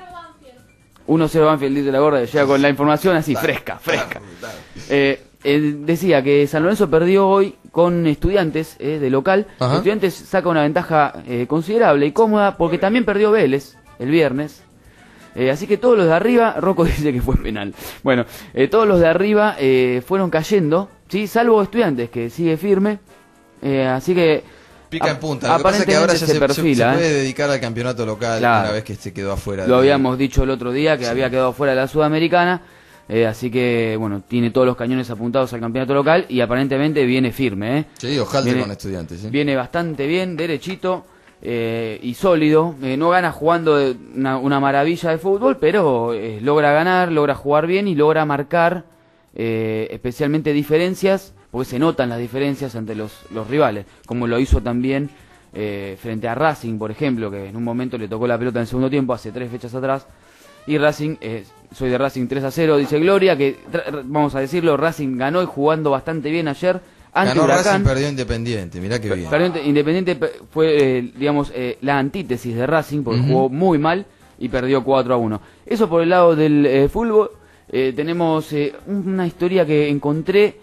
uno cero Banfield, dice la gorda, llega con la información así, fresca, fresca. Eh, él decía que San Lorenzo perdió hoy con Estudiantes eh, de local. Ajá. Estudiantes saca una ventaja eh, considerable y cómoda porque también perdió Vélez el viernes. Eh, así que todos los de arriba, Rocco dice que fue penal. Bueno, eh, todos los de arriba eh, fueron cayendo, ¿sí? Salvo Estudiantes, que sigue firme. Eh, así que Pica a- en punta. Lo que pasa es que ahora ya se, se- perfila, se puede ¿eh? dedicar al campeonato local Claro. una vez que se quedó afuera. Lo de- habíamos dicho el otro día que Sí. había quedado fuera de la Sudamericana, eh, así que bueno, tiene todos los cañones apuntados al campeonato local y aparentemente viene firme, ¿eh? Sí, ojalá Viene- con Estudiantes. ¿sí? Viene bastante bien, derechito eh, y sólido. Eh, no gana jugando de una, una maravilla de fútbol, pero eh, logra ganar, logra jugar bien y logra marcar eh, especialmente diferencias, porque se notan las diferencias ante los, los rivales, como lo hizo también eh, frente a Racing, por ejemplo, que en un momento le tocó la pelota en el segundo tiempo, hace tres fechas atrás. Y Racing, eh, soy de Racing tres a cero, dice Gloria, que tra- vamos a decirlo, Racing ganó y jugando bastante bien ayer ante Ganó Huracán. Racing, perdió Independiente. Mirá qué bien. Perdió Inte- Independiente pe- fue, eh, digamos, eh, la antítesis de Racing, porque Ujú. jugó muy mal y perdió cuatro a uno. Eso por el lado del eh, fútbol. Eh, tenemos eh, una historia que encontré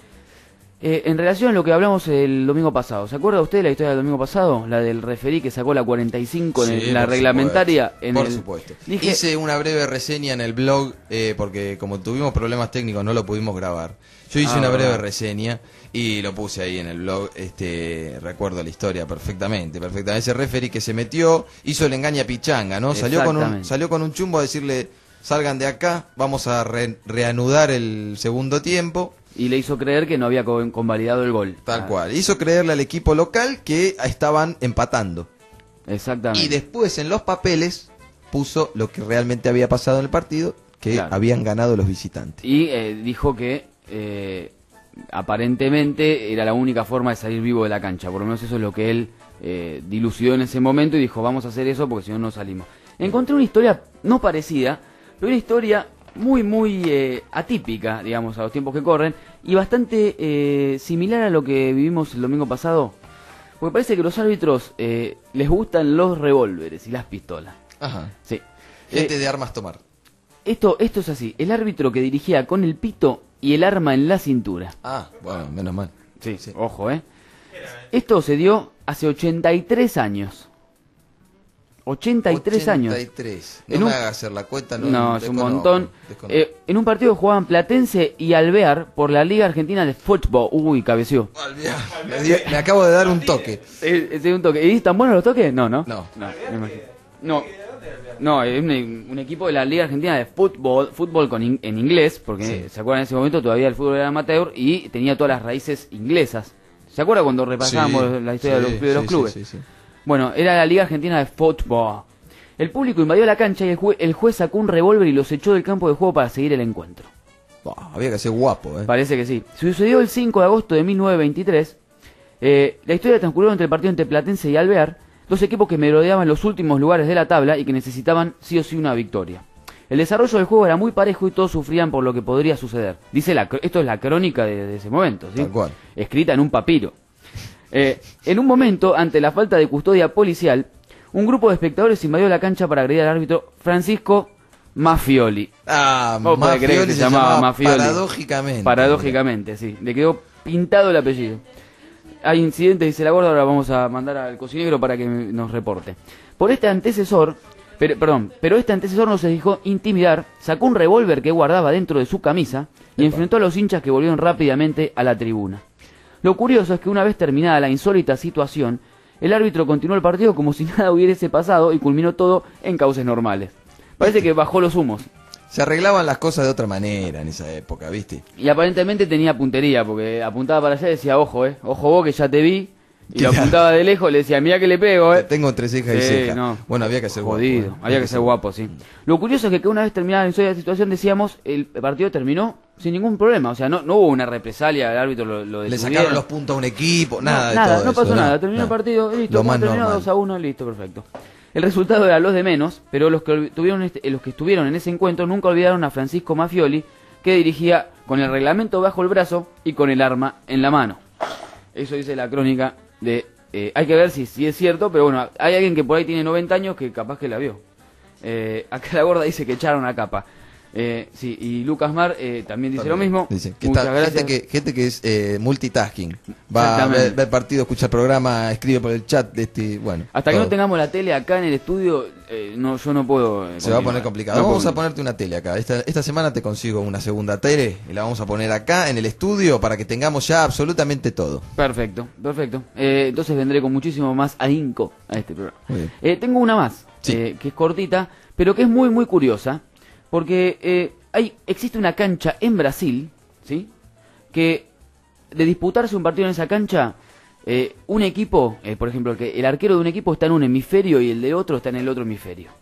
eh, en relación a lo que hablamos el domingo pasado. ¿Se acuerda usted de la historia del domingo pasado? La del referí que sacó la cuarenta y cinco en Sí, el- la por reglamentaria. supuesto, En por el- supuesto. Dije- Hice una breve reseña en el blog eh, porque como tuvimos problemas técnicos no lo pudimos grabar. Yo hice Ah, una breve verdad. reseña y lo puse ahí en el blog. Este, recuerdo la historia perfectamente, perfectamente. Ese referee que se metió hizo el engaña pichanga, ¿no? Salió con un Exactamente. salió con un chumbo a decirle salgan de acá, vamos a re- reanudar el segundo tiempo. Y le hizo creer que no había co- convalidado el gol. Tal Ah, cual. Hizo creerle al equipo local que estaban empatando. Exactamente. Y después en los papeles puso lo que realmente había pasado en el partido, que Claro. habían ganado los visitantes. Y eh, dijo que eh, aparentemente era la única forma de salir vivo de la cancha. Por lo menos eso es lo que él eh, dilucidó en ese momento y dijo, vamos a hacer eso porque si no, no salimos. Encontré una historia no parecida, pero una historia muy, muy eh, atípica, digamos, a los tiempos que corren, y bastante eh, similar a lo que vivimos el domingo pasado. Porque parece que los árbitros eh, les gustan los revólveres y las pistolas. Ajá. Sí. Gente Eh, de armas tomar. esto, esto es así. El árbitro que dirigía con el pito y el arma en la cintura. Ah, bueno, menos mal. Sí, ojo, ¿eh? Esto se dio hace ochenta y tres años. ochenta y tres años. ochenta y tres. No En me un- haga hacer la cuenta. No, No, es un desconozco, montón. desconozco. Eh, en un partido jugaban Platense y Alvear por la Liga Argentina de Fútbol. Uy, cabeció. Olvidá, me, di- me acabo de dar un toque. Eh, eh, un toque. ¿Y están buenos los toques? No, no. No. No, me imagino. No. No, es un, un equipo de la Liga Argentina de Fútbol, fútbol con in- en inglés, porque Sí. se acuerdan en ese momento todavía el fútbol era amateur y tenía todas las raíces inglesas. ¿Se acuerda cuando repasábamos Sí, la historia de sí, los, de los sí, clubes? sí, sí, sí. Bueno, era la Liga Argentina de Fútbol. El público invadió la cancha y el, jue- el juez sacó un revólver y los echó del campo de juego para seguir el encuentro. Bah, había que ser guapo, ¿eh? Parece que sí. Sucedió el cinco de agosto de mil novecientos veintitrés. Eh, la historia transcurrió entre el partido entre Platense y Alvear, dos equipos que merodeaban los últimos lugares de la tabla y que necesitaban sí o sí una victoria. El desarrollo del juego era muy parejo y todos sufrían por lo que podría suceder. Dice la, cr- esto es la crónica de, de ese momento, ¿sí? Tal cual. Escrita en un papiro. Eh, en un momento, ante la falta de custodia policial, un grupo de espectadores invadió la cancha para agredir al árbitro Francisco Mafioli. Ah, ¿Cómo puede creer Mafioli que se se llamaba llamaba Mafioli? paradójicamente. Paradójicamente, sí. Le quedó pintado el apellido. hay incidentes, dice la gorda, ahora vamos a mandar al cocinero para que nos reporte. Por este antecesor, pero, perdón, pero este antecesor no se dejó intimidar, sacó un revólver que guardaba dentro de su camisa y enfrentó a los hinchas que volvieron rápidamente a la tribuna. Lo curioso es que una vez terminada la insólita situación, el árbitro continuó el partido como si nada hubiese pasado y culminó todo en cauces normales. Parece que bajó los humos. Se arreglaban las cosas de otra manera en esa época, ¿viste? Y aparentemente tenía puntería, porque apuntaba para allá y decía, ojo, eh, ojo vos que ya te vi. Y lo apuntaba de lejos, le decía, mira que le pego, eh. Tengo entre ceja y Sí, ceja. no. Bueno, había que ser Jodido, guapo. ¿eh? había que ser guapo, sí. Lo curioso es que, que una vez terminada la insólita situación, decíamos, el partido terminó sin ningún problema. O sea, no, no hubo una represalia, el árbitro lo, lo Le detuvieron. sacaron los puntos a un equipo, nada no, de nada, todo no eso, pasó no, nada, terminó no. el partido, listo, Lo como más terminó normal. dos a uno, listo, perfecto. El resultado era los de menos, pero los que, tuvieron este, los que estuvieron en ese encuentro nunca olvidaron a Francisco Maffioli, que dirigía con el reglamento bajo el brazo y con el arma en la mano. Eso dice la crónica de... Eh, hay que ver si, si es cierto, pero bueno, hay alguien que por ahí tiene noventa años que capaz que la vio. Eh, acá la gorda dice que echaron a Capa. Eh, sí, y Lucas Mar eh, también dice lo mismo. Dice que Muchas está, gracias. gente, que, gente que es eh, multitasking. Va a Exactamente. ver, ver partido, escuchar programa, escribe por el chat. De este, bueno, Hasta que todo. no tengamos la tele acá en el estudio, eh, no, yo no puedo. eh, Se va a continuar. poner complicado. No Vamos puedo. a ponerte una tele acá. Esta, esta semana te consigo una segunda tele y la vamos a poner acá en el estudio para que tengamos ya absolutamente todo. Perfecto, perfecto. Eh, entonces vendré con muchísimo más ahínco a este programa. Muy bien. Eh, tengo una más, Sí. eh, que es cortita, pero que es muy, muy curiosa, porque eh, hay existe una cancha en Brasil, ¿sí? Que de disputarse un partido en esa cancha, eh, un equipo, eh, por ejemplo, que el arquero de un equipo está en un hemisferio y el de otro está en el otro hemisferio.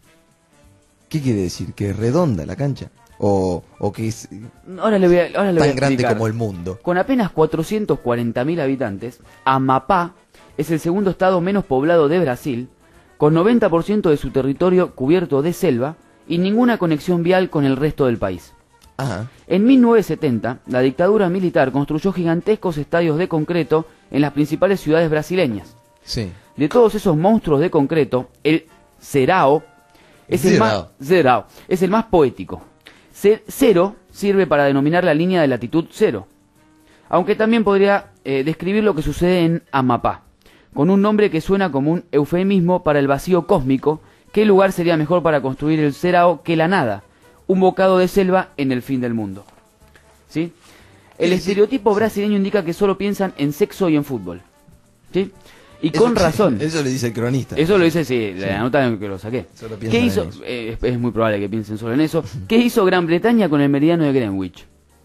¿Qué quiere decir? ¿Que es redonda la cancha? ¿O, o que es Ahora le voy a, ahora le voy a tan grande explicar. como el mundo? Con apenas cuatrocientos cuarenta mil habitantes, Amapá es el segundo estado menos poblado de Brasil, con noventa por ciento de su territorio cubierto de selva y ninguna conexión vial con el resto del país. Ajá. En mil novecientos setenta, la dictadura militar construyó gigantescos estadios de concreto en las principales ciudades brasileñas. Sí. De todos esos monstruos de concreto, el Cerao es el más, Cerao. Cerao, es el más poético. Ce- Cero sirve para denominar la línea de latitud cero, aunque también podría eh, describir lo que sucede en Amapá, con un nombre que suena como un eufemismo para el vacío cósmico. ¿Qué lugar sería mejor para construir el Cerao que la nada? Un bocado de selva en el fin del mundo. ¿Sí? El Sí, sí. estereotipo brasileño indica que solo piensan en sexo y en fútbol. ¿Sí? Y Eso- con razón. Eso le dice el cronista. Eso lo dice, sí, la Sí. nota en que lo saqué. Solo ¿Qué piensan hizo? en eso. eh, es, es muy probable que piensen solo en eso. ¿Qué hizo Gran Bretaña con el meridiano de Greenwich?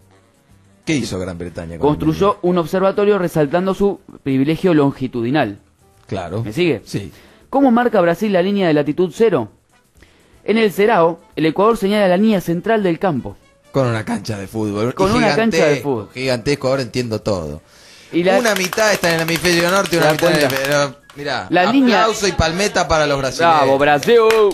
¿Qué hizo Gran Bretaña? con el Construyó un observatorio resaltando su privilegio longitudinal. medio? Claro. ¿Me sigue? Sí. ¿Cómo marca Brasil la línea de latitud cero? En el Cerao, el Ecuador señala la línea central del campo. Con una cancha de fútbol. Con Y una cancha de gigantesco, fútbol. Gigantesco, ahora entiendo todo. Y la, Una mitad está en el hemisferio norte y ¿Te una das mitad en el cuenta? hemisferio... Mirá, La línea- aplauso y palmeta para los brasileños. ¡Bravo, Brasil! O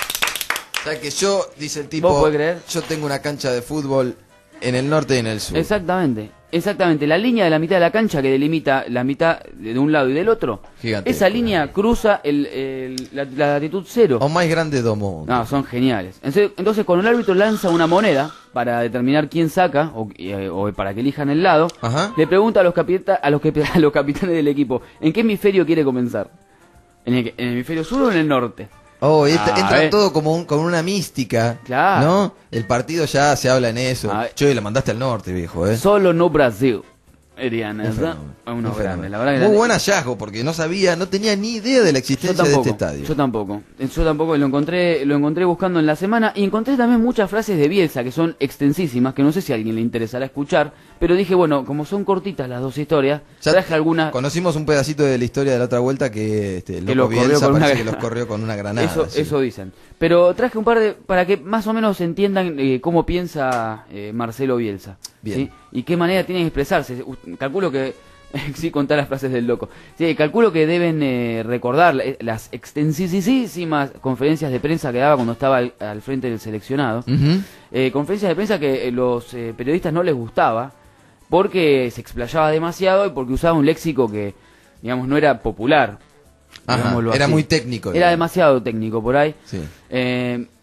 sea que yo, dice el tipo, ¿Vos podés creer? yo tengo una cancha de fútbol en el norte y en el sur. Exactamente, exactamente. La línea de la mitad de la cancha que delimita la mitad de un lado y del otro, Gigantesco. esa línea cruza el, el- la, la latitud cero. O más grande do mundo. No, son geniales. Entonces, entonces, cuando el árbitro lanza una moneda para determinar quién saca, o, eh, o para que elijan el lado, Ajá. le pregunta a los, capita- a, los que- a los capitanes del equipo, ¿en qué hemisferio quiere comenzar? ¿En el, en el hemisferio sur o en el norte? Oh, entra, Ah, entra eh. todo como un, con una mística. Claro. ¿No? El partido ya se habla en eso. Ah, Yo la mandaste al norte, viejo, ¿eh? Solo no Brasil. Dirían, Un ¿verdad? fenómeno, Unos un grandes, fenómeno. la verdad que Muy la- buen hallazgo, porque no sabía, no tenía ni idea de la Yo existencia tampoco, de este estadio. yo tampoco, yo tampoco lo encontré, lo encontré buscando en la semana y encontré también muchas frases de Bielsa que son extensísimas, que no sé si a alguien le interesará escuchar, pero dije, bueno, como son cortitas las dos historias, Ya traje algunas. Conocimos un pedacito de la historia de la otra vuelta que este, el Que loco los corrió Bielsa con parece una que los granada. corrió con una granada. Eso, sí. eso dicen. Pero traje un par de, para que más o menos entiendan eh, cómo piensa eh, Marcelo Bielsa. Bien. ¿Sí? Y qué manera tiene de expresarse. U- Calculo que, sí, contar las frases del loco. Sí, calculo que deben eh, recordar eh, las extensísimas conferencias de prensa que daba cuando estaba al, al frente del seleccionado. Ujú. Eh, conferencias de prensa que eh, los eh, periodistas no les gustaba porque se explayaba demasiado y porque usaba un léxico que, digamos, no era popular. Ajá, digámoslo era así. muy técnico. Era digamos. demasiado técnico por ahí. Sí. Eh,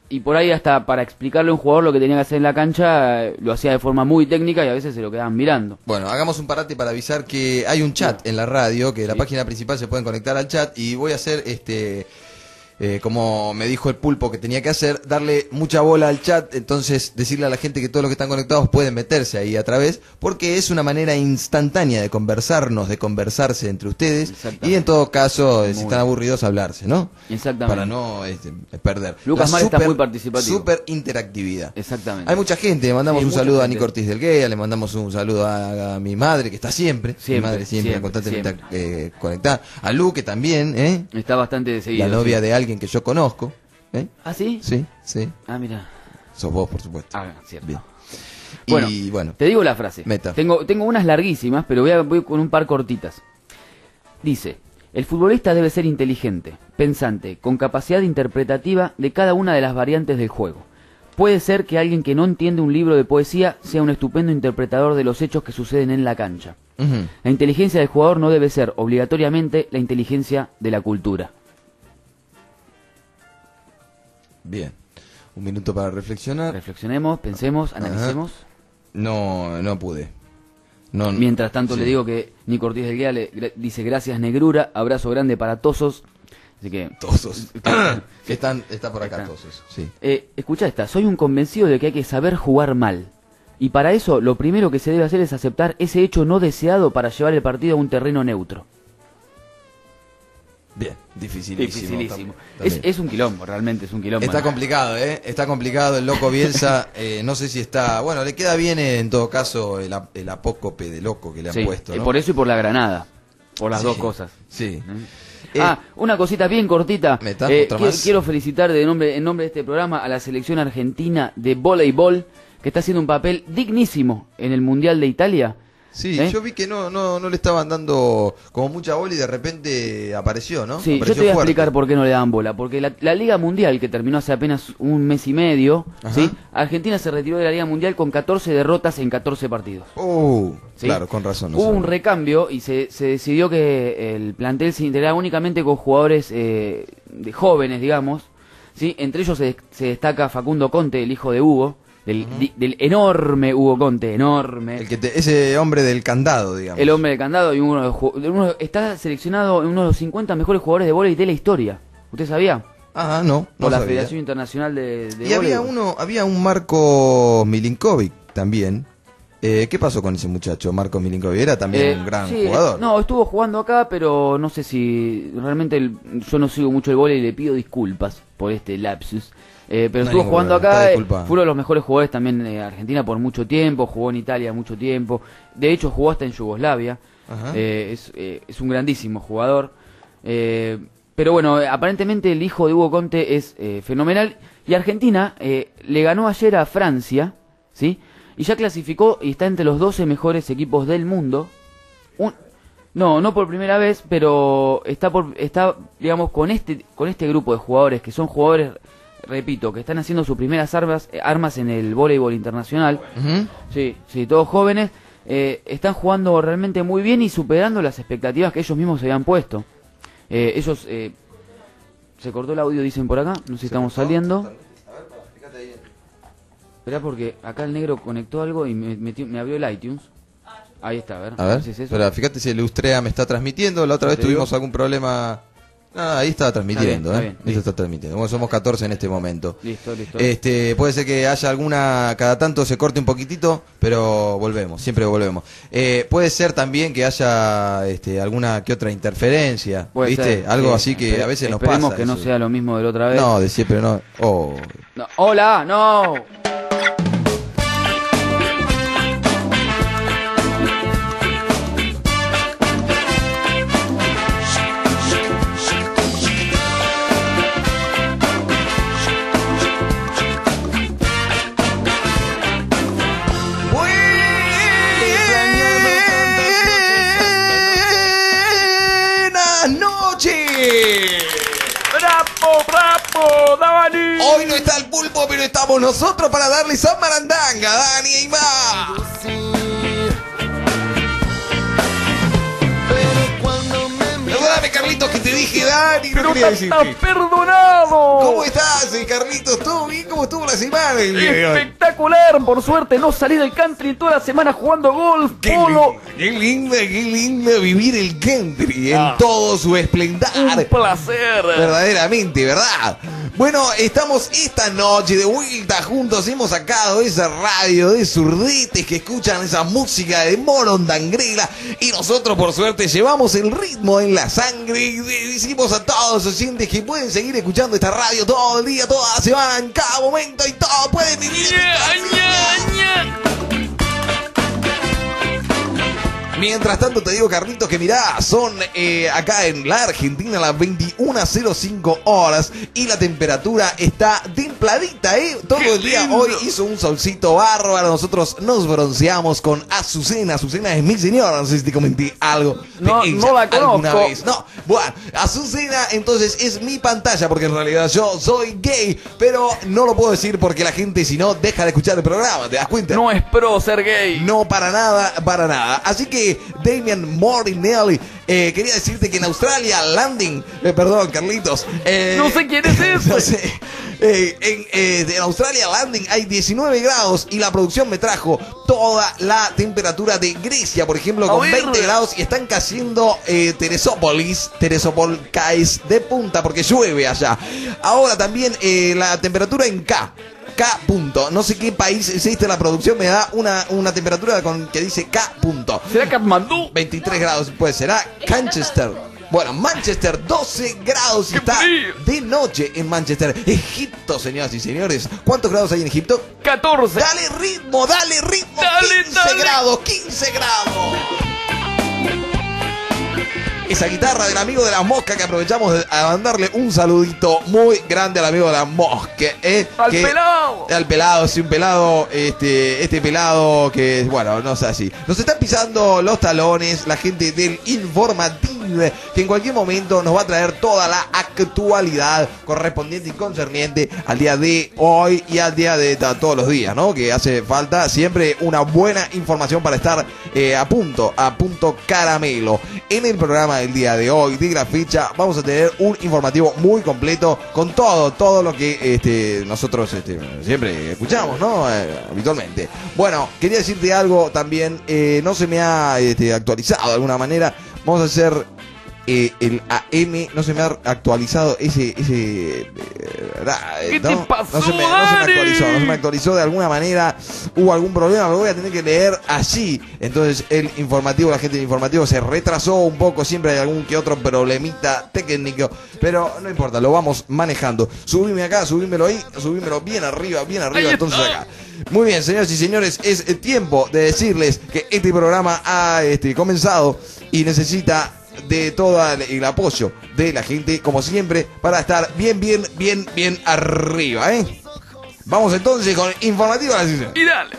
y por ahí hasta para explicarle a un jugador lo que tenía que hacer en la cancha, eh, lo hacía de forma muy técnica y a veces se lo quedaban mirando. Bueno, hagamos un parate para avisar que hay un chat en la radio, que de la Sí. página principal se pueden conectar al chat, y voy a hacer este... Eh, como me dijo el Pulpo que tenía que hacer, darle mucha bola al chat, entonces decirle a la gente que todos los que están conectados pueden meterse ahí a través, porque es una manera instantánea de conversarnos, de conversarse entre ustedes, Exactamente. y en todo caso, eh, si Muy están aburridos, hablarse, ¿no? Exactamente. Para no este, perder. Lucas La Mar está super- muy participativo. Super interactividad. Exactamente. Hay mucha gente, le mandamos Sí, un mucha saludo a gente. Nico Ortiz del Guea, le mandamos un saludo a, a mi madre, que está siempre, Siempre, mi madre siempre, siempre, constantemente eh, conectada, a Lu, que también, ¿eh? Está bastante seguido. La novia sí. de alguien que yo conozco. ¿Eh? ¿Ah, sí? Sí, sí. Ah, mira. Sos vos, por supuesto. Ah, cierto. Bien. Bueno, Y bueno, te digo la frase. Meta. Tengo, tengo unas larguísimas, pero voy, a, voy con un par cortitas. Dice, el futbolista debe ser inteligente, pensante, con capacidad interpretativa de cada una de las variantes del juego. Puede ser que alguien que no entiende un libro de poesía sea un estupendo interpretador de los hechos que suceden en la cancha. ujú. La inteligencia del jugador no debe ser obligatoriamente la inteligencia de la cultura. Bien. Un minuto para reflexionar. Reflexionemos, pensemos, analicemos. No, no pude. No, Mientras tanto sí. le digo que Nico Ortiz del Guía le gra- dice gracias negrura, abrazo grande para Tosos. Así que... Tosos. que están, está por acá Están. Tosos. Sí. Eh, escucha esta, soy un convencido de que hay que saber jugar mal. Y para eso lo primero que se debe hacer es aceptar ese hecho no deseado para llevar el partido a un terreno neutro. Bien. Dificilísimo. Dificilísimo. Tam- Es, también. es un quilombo, realmente es un quilombo. Está complicado, ¿eh? Está complicado el loco Bielsa. eh, no sé si está... Bueno, le queda bien en todo caso el, ap- el apócope de loco que le han Sí, puesto, eh, ¿no? por eso y por la granada. Por las Sí, dos cosas. Sí. ¿Eh? Ah, una cosita bien cortita. Meta, Eh, otra quiero, más. quiero felicitar de nombre, en nombre de este programa a la selección argentina de voleibol, que está haciendo un papel dignísimo en el Mundial de Italia. Sí, ¿Eh? yo vi que no, no, no le estaban dando como mucha bola y de repente apareció, ¿no? Sí, yo Apareció te voy a fuerte. explicar por qué no le dan bola. Porque la, la Liga Mundial, que terminó hace apenas un mes y medio, Ajá. ¿sí? Argentina se retiró de la Liga Mundial con catorce derrotas en catorce partidos. Uh, ¿Sí? claro, con razón. no Hubo sabía. un recambio y se, se decidió que el plantel se integrara únicamente con jugadores eh, de jóvenes, digamos. ¿Sí? Entre ellos se, se destaca Facundo Conte, el hijo de Hugo, del, di- del enorme Hugo Conte, enorme. El que te- ese hombre del candado, digamos. El hombre de candado y uno de los ju- de uno- está seleccionado en uno de los cincuenta mejores jugadores de vóley de la historia. ¿Usted sabía? Ajá, no, no Por la sabía. Federación Internacional de, de Y había Voleibol. uno, había un Marco Milinkovic también. Eh, ¿Qué pasó con ese muchacho, Marco Milinkovic? Era también Eh, un gran sí, jugador. No, estuvo jugando acá, pero no sé si realmente el- yo no sigo mucho el vóley y le pido disculpas por este lapsus. Eh, pero No hay estuvo ningún jugando problema, acá, está eh, disculpado. fue uno de los mejores jugadores también de Argentina por mucho tiempo, jugó en Italia mucho tiempo, de hecho jugó hasta en Yugoslavia. Ajá. Eh, es, eh, es un grandísimo jugador. Eh, pero bueno, eh, aparentemente el hijo de Hugo Conte es eh, fenomenal. Y Argentina eh, le ganó ayer a Francia, ¿sí? Y ya clasificó y está entre los doce mejores equipos del mundo. Un- no, no por primera vez, pero está, por, está digamos, con este, con este grupo de jugadores, que son jugadores, repito, que están haciendo sus primeras armas, eh, armas en el voleibol internacional. Ujú. Sí, sí, todos jóvenes, eh, están jugando realmente muy bien y superando las expectativas que ellos mismos se habían puesto. Eh, ellos, eh, se cortó el audio, dicen por acá, no sé si estamos saliendo. Esperá porque acá el negro conectó algo y me, metió- me abrió el iTunes. Ahí está, a ver. A ver, si es eso. espera, fíjate si el Ustrea me está transmitiendo. La otra vez Te digo. tuvimos algún problema. Ah, ahí estaba transmitiendo, Está ¿eh? bien, está Ahí bien, se está transmitiendo. Bueno, somos catorce en este momento. Listo, listo. Este, puede ser que haya alguna, cada tanto se corte un poquitito, pero volvemos, siempre volvemos. Eh, puede ser también que haya este, alguna que otra interferencia, Puede ¿viste? ser, Algo sí. así que Espe- a veces nos Esperemos pasa. que no eso. sea lo mismo de la otra vez. No, de siempre no. Oh. No, ¡hola! ¡No! Buenas noches. ¡Bravo, bravo, Dani! Hoy no está el pulpo, pero estamos nosotros para darle esa marandanga, Dani y más. Pero cuando me miras Perdóname que Carlitos, que te dije Dani, no Pero quería está decirte. perdonado. ¿Cómo estás, eh, Carlitos? ¿Todo bien? ¿Cómo estuvo la semana? el día de hoy? Espectacular, por suerte no salí del country toda la semana jugando golf, Qué, polo. li- qué lindo, qué lindo vivir el country en Ah. todo su esplendor. Un placer. Verdaderamente, ¿verdad? Bueno, estamos esta noche de vuelta juntos. Hemos sacado esa radio de zurdetes que escuchan esa música de Morondangrela. Y nosotros, por suerte, llevamos el ritmo en la sangre. Y le decimos a todos los oyentes que pueden seguir escuchando esta radio todo el día, toda la semana, en cada momento. Y todo pueden vivir. Mientras tanto te digo, Carlitos, que mirá, son eh, acá en la Argentina las veintiuna cero cinco horas y la temperatura está templadita, ¿eh? Todo el día hoy hizo un solcito bárbaro, nosotros nos bronceamos con Azucena. Azucena es mi señora, no sé si te comenté algo de No, ella no la alguna conozco. vez. No, bueno, Azucena entonces es mi pantalla, porque en realidad yo soy gay, pero no lo puedo decir porque la gente si no deja de escuchar el programa, ¿te das cuenta? No es pro ser gay. No, para nada, para nada. Así que, Damian Mortinelli, eh, quería decirte que en Australia Landing, eh, perdón, Carlitos. eh, No sé quién es ese. No sé. Eh, en, eh, en Australia Landing hay diecinueve grados y la producción me trajo toda la temperatura de Grecia, por ejemplo, A con ver. veinte grados, y están cayendo eh, Teresópolis, Teresópolis caes de punta porque llueve allá. Ahora también eh, la temperatura en K. K punto. No sé qué país es este, la producción me da una, una temperatura con que dice K punto. ¿Será Katmandú? veintitrés grados, pues será Manchester. Bueno, Manchester, doce grados y ¡Qué está frío! de noche en Manchester. Egipto, señoras y señores. ¿Cuántos grados hay en Egipto? catorce. Dale ritmo, dale ritmo. Dale, quince dale. grados, quince grados. Esa guitarra del amigo de la mosca, que aprovechamos de- a mandarle un saludito muy grande al amigo de la mosca. ¿eh? Al Que- pelado. Al pelado, sí, un pelado, este, este pelado que, bueno, no sé así. Nos están pisando los talones la gente del Informativo, que en cualquier momento nos va a traer toda la actualidad correspondiente y concerniente al día de hoy y al día de ta- todos los días, ¿no? Que hace falta siempre una buena información para estar eh, a punto, a punto caramelo. En el programa del día de hoy, de la fecha, vamos a tener un informativo muy completo con todo, todo lo que este, nosotros este, siempre escuchamos, ¿no? Eh, habitualmente. Bueno, quería decirte algo también, eh, no se me ha este, actualizado de alguna manera. Vamos a hacer eh, el A M, no se me ha actualizado ese... ese eh, ¿Qué ¿no? te pasó, no se, me, no se me Dani? actualizó, no se me actualizó de alguna manera. Hubo algún problema, lo voy a tener que leer allí. Entonces el informativo, la gente del informativo se retrasó un poco. Siempre hay algún que otro problemita técnico, pero no importa, lo vamos manejando. Subime acá, subímelo ahí, subímelo bien arriba, bien arriba. Ahí Entonces está. acá. Muy bien, señoras y señores, es el tiempo de decirles que este programa ha este, comenzado y necesita de todo el apoyo de la gente, como siempre, para estar bien, bien, bien, bien arriba, ¿eh? Vamos entonces con informativo a la sesión. Y dale.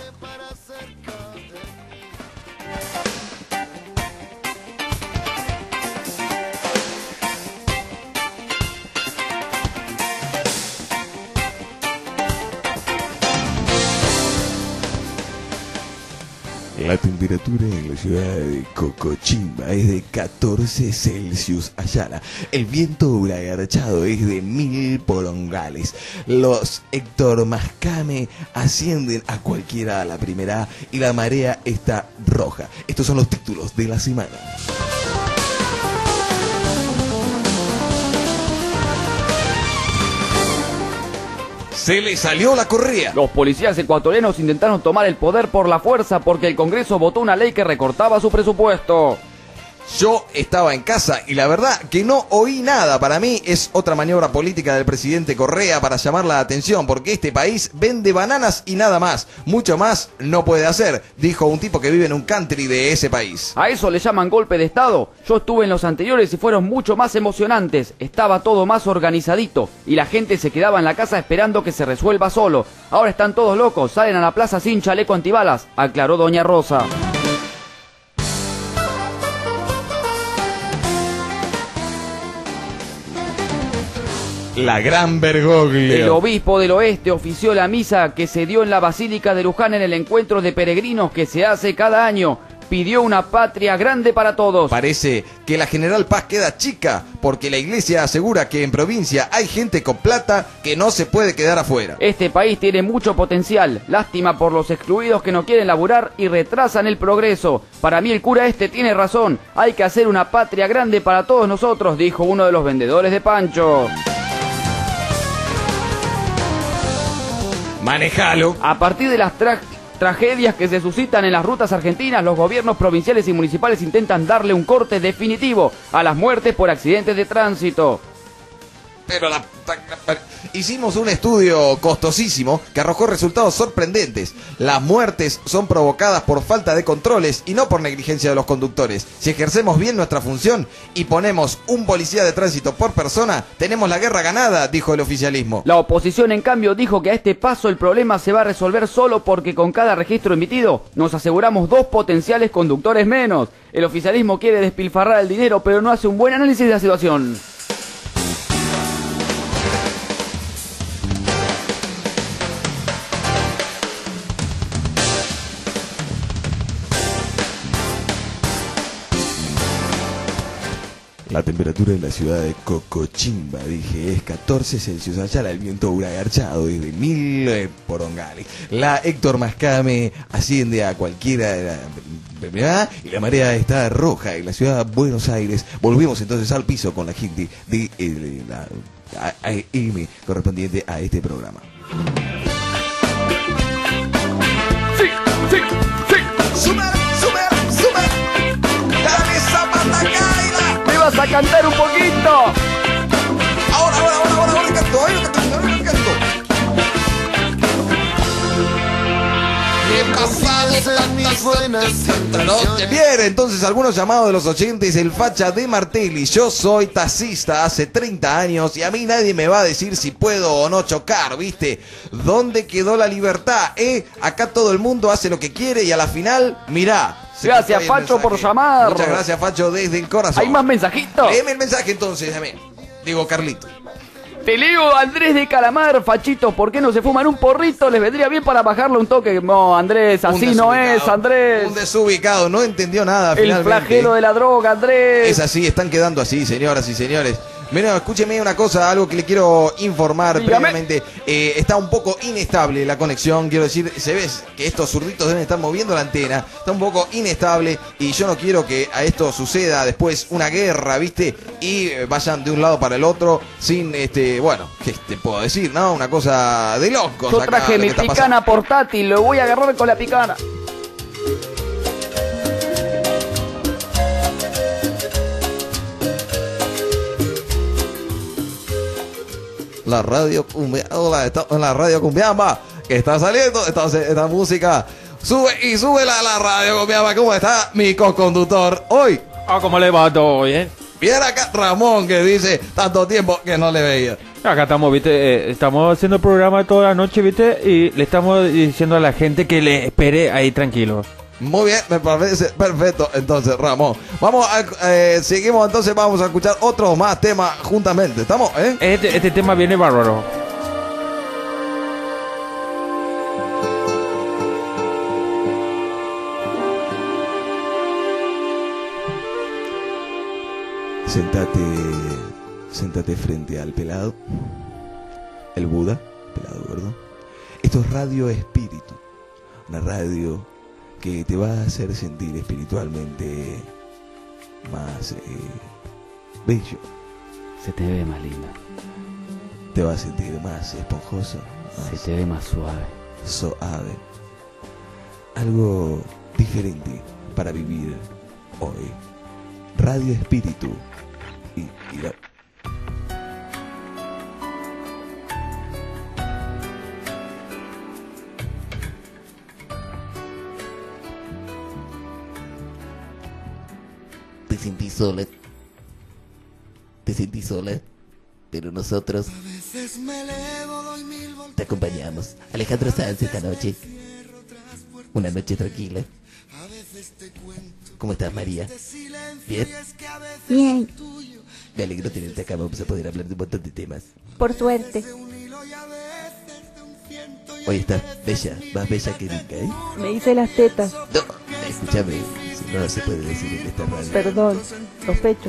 La temperatura en la ciudad de Cocochimba es de catorce Celsius allá. El viento huragarchado es de mil porongales. Los Héctor Mascame ascienden a cualquiera a la primera y la marea está roja. Estos son los títulos de la semana. Se le salió la correa. Los policías ecuatorianos intentaron tomar el poder por la fuerza porque el Congreso votó una ley que recortaba su presupuesto. Yo estaba en casa y la verdad que no oí nada. Para mí es otra maniobra política del presidente Correa para llamar la atención, porque este país vende bananas y nada más. Mucho más no puede hacer, dijo un tipo que vive en un country de ese país. A eso le llaman golpe de Estado. Yo estuve en los anteriores y fueron mucho más emocionantes. Estaba todo más organizadito y la gente se quedaba en la casa esperando que se resuelva solo. Ahora están todos locos, salen a la plaza sin chaleco antibalas, aclaró doña Rosa. La gran Bergoglio. El obispo del oeste ofició la misa que se dio en la Basílica de Luján en el encuentro de peregrinos que se hace cada año. pidió una patria grande para todos. Parece que la General Paz queda chica porque la iglesia asegura que en provincia hay gente con plata que no se puede quedar afuera. Este país tiene mucho potencial. Lástima por los excluidos que no quieren laburar y retrasan el progreso. Para mí el cura este tiene razón. Hay que hacer una patria grande para todos nosotros, dijo uno de los vendedores de pancho. Manejalo. A partir de las tra tragedias que se suscitan en las rutas argentinas, los gobiernos provinciales y municipales intentan darle un corte definitivo a las muertes por accidentes de tránsito. Pero la... Hicimos un estudio costosísimo que arrojó resultados sorprendentes. Las muertes son provocadas por falta de controles y no por negligencia de los conductores. Si ejercemos bien nuestra función y ponemos un policía de tránsito por persona, tenemos la guerra ganada, dijo el oficialismo. La oposición, en cambio, dijo que a este paso el problema se va a resolver solo porque con cada registro emitido nos aseguramos dos potenciales conductores menos. El oficialismo quiere despilfarrar el dinero, pero no hace un buen análisis de la situación. La temperatura en la ciudad de Cocochimba, dije, es catorce Celsius. Allá el viento hura garchado desde mil eh, porongales. La Héctor Mascame asciende a cualquiera de la... y la marea está roja en la ciudad de Buenos Aires. Volvemos entonces al piso con la gente de eh, la A M correspondiente a este programa. Sí, sí, sí. ¡Sumer, sumer, sumer! ¡Dale esa patacaila! ¡Me vas a cantar un poquito! Ahora, ahora, ahora, ahora, ahora canto, ahora canto, ahora canto. ¿Qué pasa de mis buenas intenciones? Bien, entonces algunos llamados de los oyentes, el facha de Martelli. Yo soy taxista hace treinta años y a mí nadie me va a decir si puedo o no chocar, ¿viste? ¿Dónde quedó la libertad, eh? Acá todo el mundo hace lo que quiere y a la final, mirá. Gracias, Facho, por llamar. Muchas gracias, Facho, desde el corazón. ¿Hay más mensajitos? Léeme el mensaje entonces, dame. Digo, Carlito. Te leo, Andrés de Calamar. Fachito, ¿por qué no se fuman un porrito? Les vendría bien para bajarle un toque. No, Andrés, así no es, Andrés. Un desubicado, no entendió nada El finalmente. flagelo de la droga, Andrés. Es así, están quedando así, señoras y señores. Mira, escúcheme una cosa, algo que le quiero informar. Dígame. Previamente. Eh, está un poco inestable la conexión, quiero decir, se ve que estos zurditos deben estar moviendo la antena, está un poco inestable y yo no quiero que a esto suceda después una guerra, ¿viste? Y eh, vayan de un lado para el otro sin, este, bueno, ¿qué te puedo decir, no? Una cosa de locos. Yo acá, traje lo mi que está picana pasando. portátil, lo voy a agarrar con la picana. La radio cumbia, hola, está en la radio cumbiamba, que está saliendo esta, esta música. Sube y sube la, la radio cumbiamba. ¿Cómo está mi co-conductor hoy? Ah, ¿cómo le va? ¿Todo bien? Bien acá Ramón, que dice tanto tiempo que no le veía. Acá estamos, viste, eh, estamos haciendo el programa toda la noche, viste, y le estamos diciendo a la gente que le espere ahí tranquilo. Muy bien, me parece perfecto. Entonces, Ramón, vamos a, eh, seguimos entonces, vamos a escuchar otros más temas juntamente. ¿Estamos? ¿Eh? Este, este tema viene bárbaro. Sentate, sentate frente al pelado, el Buda, pelado, ¿verdad? Esto es Radio Espíritu, una radio que te va a hacer sentir espiritualmente más eh, bello. Se te ve más linda. Te va a sentir más esponjoso, más Se te ve más suave. suave. Algo diferente para vivir hoy. Radio Espíritu. Y, y la... Te sentí sola. Te sentí sola. Pero nosotros te acompañamos. Alejandro Sanz esta noche. Una noche tranquila. ¿Cómo estás, María? ¿Bien? Bien, Me alegro tenerte acá. Vamos a poder hablar de un montón de temas. por suerte. Hoy estás bella, más bella que nunca, ¿eh? Me hice las tetas. No, escúchame. Si no, no se puede decir en esta radio. Perdón, los pechos.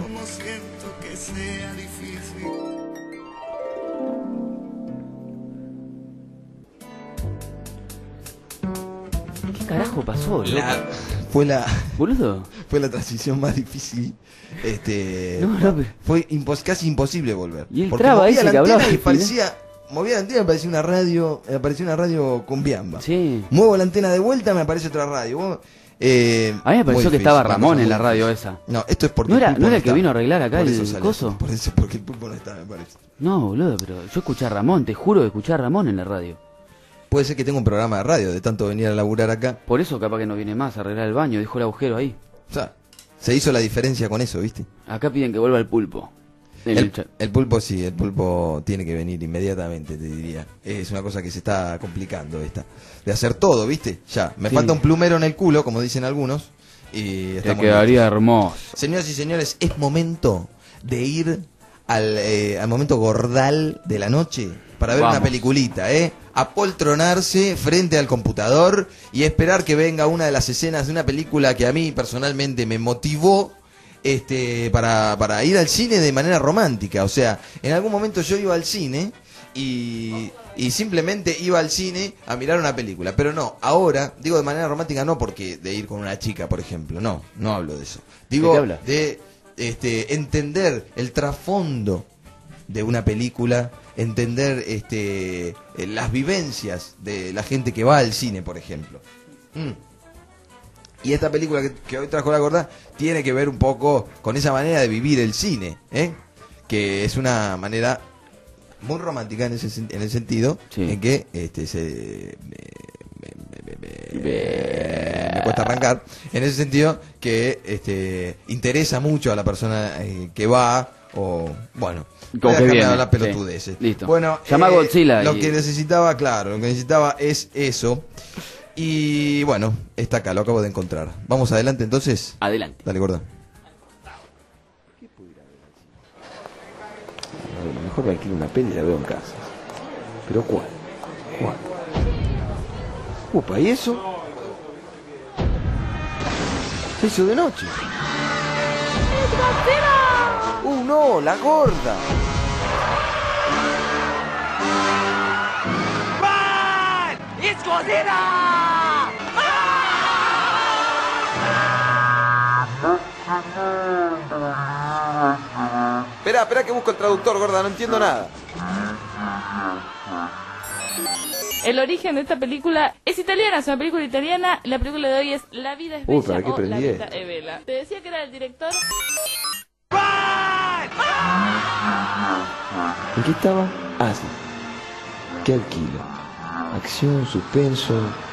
¿Qué carajo pasó, loco? La- fue la ¿Boludo? fue la transición más difícil. Este No, no, pero- fue impos- casi imposible volver. Y el Porque traba movía ese la que antena hablaba, y ¿eh? parecía movía la antena y me parecía una radio, me parecía una radio con biamba. Sí. Muevo la antena de vuelta, me aparece otra radio. Muevo- eh, A mí me pareció muy que difícil, estaba una Ramón cosa en la muy radio difícil. esa. No, esto es porque ¿No era, pulpo ¿no era el que está. vino a arreglar acá Por el eso sale coso? así, por eso, porque el pulpo no está, me parece. No, boludo, pero yo escuché a Ramón, te juro que escuché a Ramón en la radio. Puede ser que tenga un programa de radio de tanto venir a laburar acá. Por eso capaz que no viene más a arreglar el baño, dejó el agujero ahí. O sea, se hizo la diferencia con eso, ¿viste? Acá piden que vuelva el pulpo. En el El, chat. el pulpo sí, el pulpo tiene que venir inmediatamente, te diría. Es una cosa que se está complicando esta. De hacer todo, ¿viste? Ya, me Sí. falta un plumero en el culo, como dicen algunos. Y Te estamos quedaría listos. hermoso. Señoras y señores, es momento de ir al, eh, al momento gordal de la noche para ver Vamos. una peliculita, ¿eh? Apoltronarse frente al computador y esperar que venga una de las escenas de una película que a mí personalmente me motivó este para, para ir al cine de manera romántica. O sea, en algún momento yo iba al cine y, y simplemente iba al cine a mirar una película. Pero no, ahora, digo de manera romántica no porque de ir con una chica, por ejemplo. No, no hablo de eso. Digo qué hablas? de este, entender el trasfondo de una película, entender este eh, las vivencias de la gente que va al cine, por ejemplo. Mm. Y esta película que, que hoy trajo la gorda tiene que ver un poco con esa manera de vivir el cine, ¿eh? Que es una manera muy romántica en ese sen- en el sentido Sí. en que este se me, me- me- me- me- me cuesta arrancar en ese sentido que este interesa mucho a la persona eh, que va o bueno Como que déjame viene, hablar sí. pelotudeces. Listo. Bueno, Llama a eh, Godzilla lo y- que necesitaba, claro, lo que necesitaba es eso. Y bueno, está acá, lo acabo de encontrar. Vamos adelante entonces. Adelante. Dale, gorda. A lo mejor me alquilo una peli y la veo en casa. ¿Pero cuál? ¿Cuál? Upa, ¿y eso? Se hizo de noche. ¡Uh, no! ¡La gorda! Espera, espera que busco el traductor, gorda, no entiendo nada. El origen de esta película es italiana, es una película italiana. La película de hoy es La vida es Uy, bella ¿para qué o La prendí vida esto? es bella. Te decía que era el director. ¿En qué estaba? Ah, sí. ¿Qué alquilo? Acción, suspenso.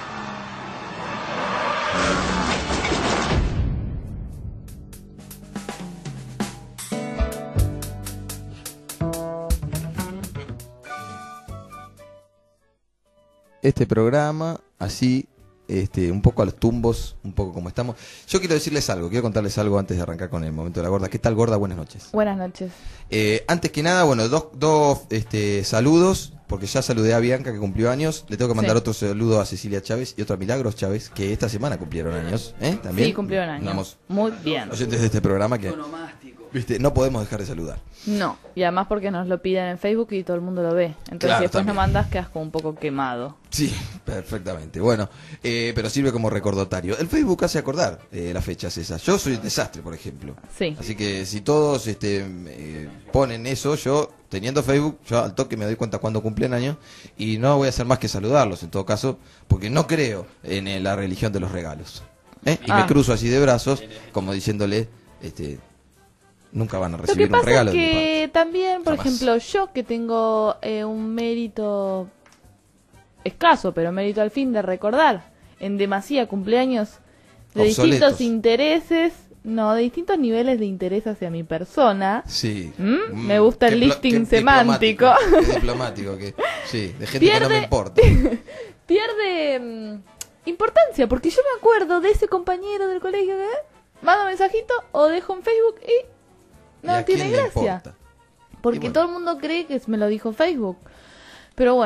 Este programa, así, este, un poco a los tumbos, un poco como estamos. Yo quiero decirles algo, quiero contarles algo antes de arrancar con el momento de la gorda. ¿Qué tal, gorda? Buenas noches. Buenas noches. Eh, antes que nada, bueno, dos, dos este, saludos, porque ya saludé a Bianca que cumplió años. Le tengo que mandar Sí. otro saludo a Cecilia Chávez y otro a Milagros Chávez, que esta semana cumplieron años. ¿eh? También. Sí, cumplieron años. Andamos Muy bien. oyentes de este programa que, viste, no podemos dejar de saludar. No, y además porque nos lo piden en Facebook y todo el mundo lo ve. Entonces Claro, si después no también. mandas quedas como un poco quemado. Sí, perfectamente. Bueno, eh, pero sirve como recordatorio. El Facebook hace acordar eh, las fechas esas. Yo soy un desastre, por ejemplo. Sí. Así que si todos este, eh, ponen eso, yo teniendo Facebook, yo al toque me doy cuenta cuando cumplen años y no voy a hacer más que saludarlos en todo caso, porque no creo en eh, la religión de los regalos. ¿eh? Y Ah. me cruzo así de brazos, como diciéndole, este, nunca van a Lo que recibir un pasa regalo es de mi parte. que también, por Jamás. ejemplo, yo que tengo eh, un mérito escaso, pero mérito al fin de recordar en demasía cumpleaños de Obsoletos. distintos intereses, no, de distintos niveles de interés hacia mi persona. Sí. ¿Mm? Mm, Me gusta el qué plo- listing qué semántico. diplomático, qué diplomático, que, sí, de gente que no me Pierde- importa. Pierde mm, importancia, porque yo me acuerdo de ese compañero del colegio que manda un mensajito o dejo en Facebook y ¿Y no a tiene quién le gracia. importa? Porque Y bueno. todo el mundo cree que me lo dijo Facebook. Pero bueno,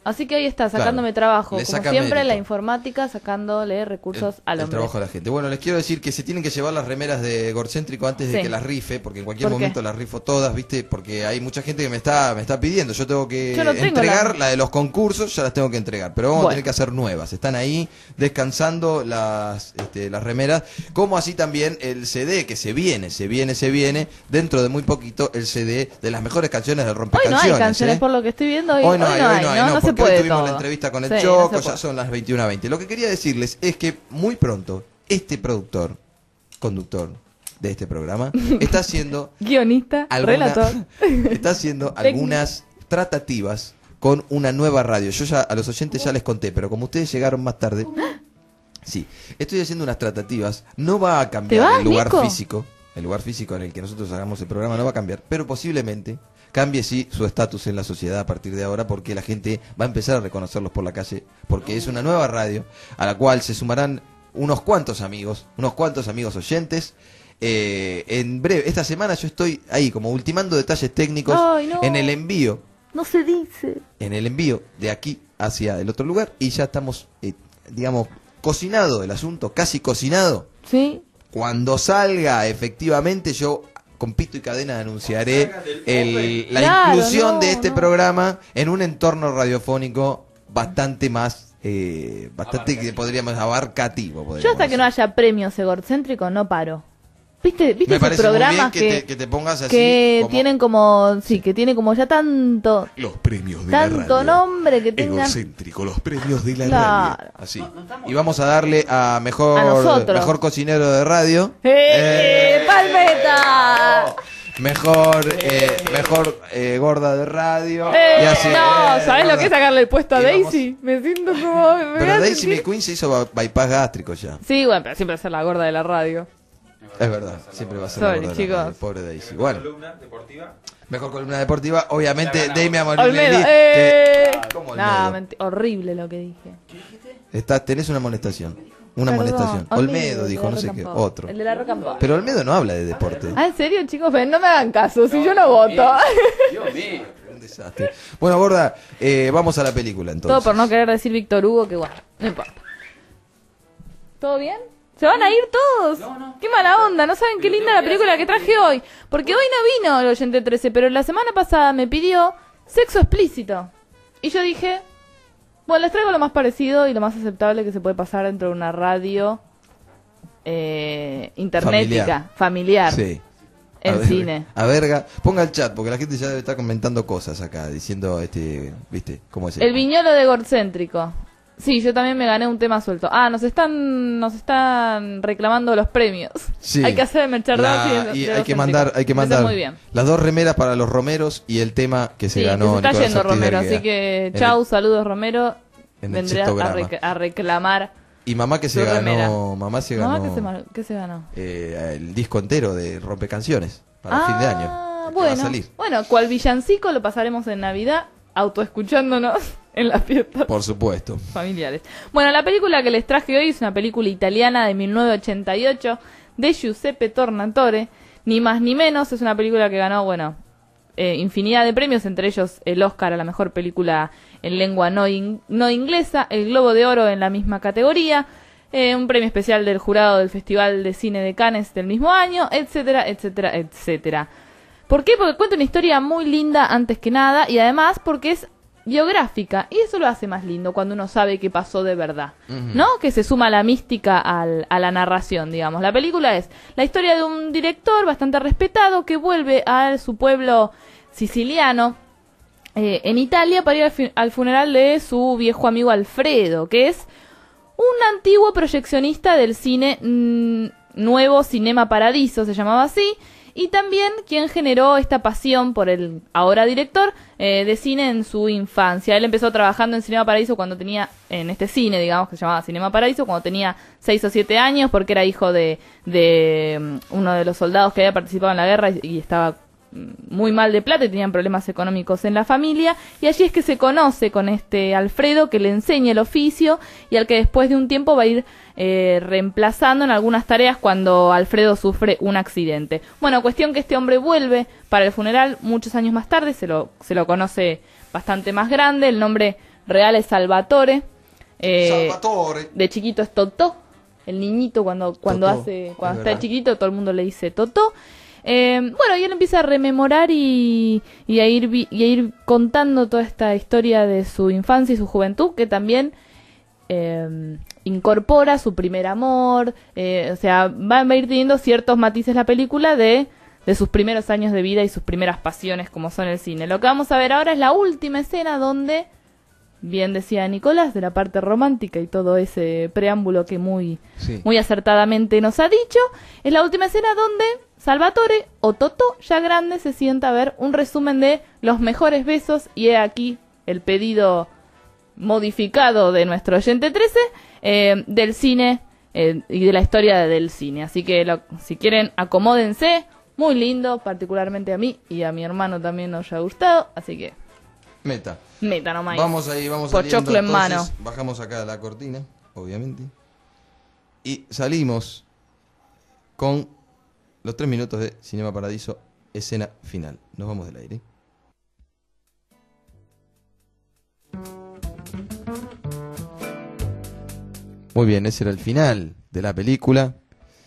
Así que ahí está, sacándome Claro, trabajo. le Como saca siempre, mérito. la informática sacándole recursos al El hombre. trabajo de la gente. Bueno, les quiero decir que se tienen que llevar las remeras de Gorcéntrico antes de Sí. que las rife, porque en cualquier ¿Por qué? momento las rifo todas, ¿viste? Porque hay mucha gente que me está me está pidiendo. Yo tengo que Yo no tengo entregar la- la... de los concursos, ya las tengo que entregar. Pero vamos Bueno. a tener que hacer nuevas. Están ahí descansando las este, las remeras. Como así también el C D que se viene, se viene, se viene. Dentro de muy poquito el C D de las mejores canciones del Hoy no rompecanciones. hay canciones ¿eh? por lo que estoy viendo. Hoy, Hoy no hay, hoy no hay, no, no, se porque puede hoy tuvimos todo. la entrevista con el Sí, no Choco, se ya puede. son las veintiuna veinte. Lo que quería decirles es que muy pronto este productor, conductor de este programa, está haciendo Guionista, alguna- relator. está haciendo algunas tratativas con una nueva radio. Yo ya a los oyentes ya les conté, pero como ustedes llegaron más tarde, sí, estoy haciendo unas tratativas. No va a cambiar ¿Te vas, el lugar Nico? físico, el lugar físico en el que nosotros hagamos el programa no va a cambiar, pero posiblemente cambie sí su estatus en la sociedad a partir de ahora, porque la gente va a empezar a reconocerlos por la calle, porque es una nueva radio a la cual se sumarán unos cuantos amigos, unos cuantos amigos oyentes. Eh, en breve, esta semana yo estoy ahí como ultimando detalles técnicos Ay, no. en el envío, No se dice. en el envío de aquí hacia el otro lugar, y ya estamos, eh, digamos, cocinado el asunto, casi cocinado. Sí. Cuando salga efectivamente, yo con pito y cadena anunciaré el- la Claro, inclusión no, de este no. programa en un entorno radiofónico bastante más, eh, bastante que podríamos abarcativo. Yo podríamos hasta que no haya premios egocéntricos no paro. ¿Viste, viste Me esos parece muy programas bien que, que, te, que te pongas así. que como tienen como, sí, que tiene como ya tanto, Los premios de tanto la radio. nombre que tengan. Egocéntrico, los premios de la Claro. radio. así. Y vamos a darle a mejor, A nosotros. mejor cocinero de radio. ¡Eh! Eh, ¡Palmeta! Mejor, eh, mejor eh, gorda de radio. ¡Eh! Y así, no, eh, ¿sabés lo gorda. que es sacarle el puesto a Y vamos- Daisy? Me siento como... me voy Pero a Daisy sentir- McQueen se hizo ba- bypass gástrico ya. Sí, bueno, pero siempre va a ser la gorda de la radio. Es verdad, siempre va a ser Sorry, la gorda de la chicos. radio. Pobre Daisy. Bueno, mejor columna deportiva, obviamente Damian Olmedo, Olmedo. eh. ¿Cómo Nah, Olmedo? menti- horrible lo que dije. Está, tenés una amonestación. Una Perdón, amonestación. Olmedo dijo, de no sé Rock qué, and Pop. otro. El de la Rock and Pop. Pero Olmedo no habla de deporte. Ah, ¿en serio, chicos? Ven, no me hagan caso, si yo no voto. Un desastre. Bueno, gorda, eh, vamos a la película entonces. Todo por no querer decir Víctor Hugo, que bueno, no importa. ¿Todo bien? ¿Se van a ir todos? Qué mala onda, no saben qué linda la película que traje hoy. Porque hoy no vino el oyente trece, pero la semana pasada me pidió sexo explícito. Y yo dije, bueno, les traigo lo más parecido y lo más aceptable que se puede pasar dentro de una radio eh, internética, familiar, Sí. en A ver, cine. A verga, ponga el chat, porque la gente ya debe estar comentando cosas acá, diciendo, este, viste, cómo es El viñolo de Gorcéntrico. Sí, yo también me gané un tema suelto. Ah, nos están nos están reclamando los premios. Sí. Hay que hacer el merchandising La- de- y de hay que Gorcéntrico. mandar, hay que Me parece mandar muy bien. las dos remeras para los Romeros y el tema que se Sí, que ganó se está Nicolás yendo Ortiz de Romero, Argueda así que en chau, el- saludos Romero. en el Vendré a, cetograma. rec- a reclamar. Y mamá que se su ganó, remera. mamá se Mamá, ganó ¿qué se, ma- qué se ganó? eh, el disco entero de Rompecanciones para ah, fin de año. que va a bueno, salir. bueno, cual villancico lo pasaremos en Navidad, autoescuchándonos en las fiestas Por supuesto. familiares. Bueno, la película que les traje hoy es una película italiana de mil novecientos ochenta y ocho de Giuseppe Tornatore, ni más ni menos. Es una película que ganó, bueno, eh, infinidad de premios, entre ellos el Oscar a la mejor película en lengua no, in- no inglesa, el Globo de Oro en la misma categoría, eh, un premio especial del jurado del Festival de Cine de Cannes del mismo año, etcétera, etcétera, etcétera. ¿Por qué? Porque cuenta una historia muy linda antes que nada, y además porque es biográfica, y eso lo hace más lindo cuando uno sabe qué pasó de verdad, ¿no? Que se suma la mística al, a la narración, digamos. La película es la historia de un director bastante respetado que vuelve a su pueblo siciliano eh, en Italia para ir al, fi- al funeral de su viejo amigo Alfredo, que es un antiguo proyeccionista del cine mm, nuevo Cinema Paradiso, se llamaba así, y también quien generó esta pasión por el ahora director eh, de cine en su infancia. Él empezó trabajando en Cinema Paradiso cuando tenía, en este cine, digamos, que se llamaba Cinema Paradiso, cuando tenía seis o siete años, porque era hijo de, de mm, uno de los soldados que había participado en la guerra y, y estaba muy mal de plata y tenían problemas económicos en la familia, y allí es que se conoce con este Alfredo, que le enseña el oficio y al que después de un tiempo va a ir eh, reemplazando en algunas tareas cuando Alfredo sufre un accidente. Bueno, cuestión que este hombre vuelve para el funeral muchos años más tarde, se lo, se lo conoce bastante más grande, el nombre real es Salvatore. Eh, Salvatore. De chiquito es Totó. El niñito cuando, cuando Totó, hace, cuando es está verdad. chiquito, todo el mundo le dice Totó. Eh, bueno, y él empieza a rememorar y, y, a ir, vi- y a ir contando toda esta historia de su infancia y su juventud, que también eh, incorpora su primer amor. Eh, o sea, va, va a ir teniendo ciertos matices la película de, de sus primeros años de vida y sus primeras pasiones como son el cine. Lo que vamos a ver ahora es la última escena donde, bien decía Nicolás, de la parte romántica y todo ese preámbulo que muy, Sí. muy acertadamente nos ha dicho, es la última escena donde Salvatore o Totó, ya grande, se sienta a ver un resumen de los mejores besos, y he aquí el pedido modificado de nuestro oyente trece eh, del cine eh, y de la historia del cine. Así que lo- si quieren, acomódense, muy lindo, particularmente a mí y a mi hermano también nos ha gustado, así que Meta. meta nomás. Vamos ahí, vamos saliendo. Pochoclo en entonces. mano. Bajamos acá la cortina, obviamente. Y salimos con los tres minutos de Cinema Paradiso, escena final. Nos vamos del aire. Muy bien, ese era el final de la película.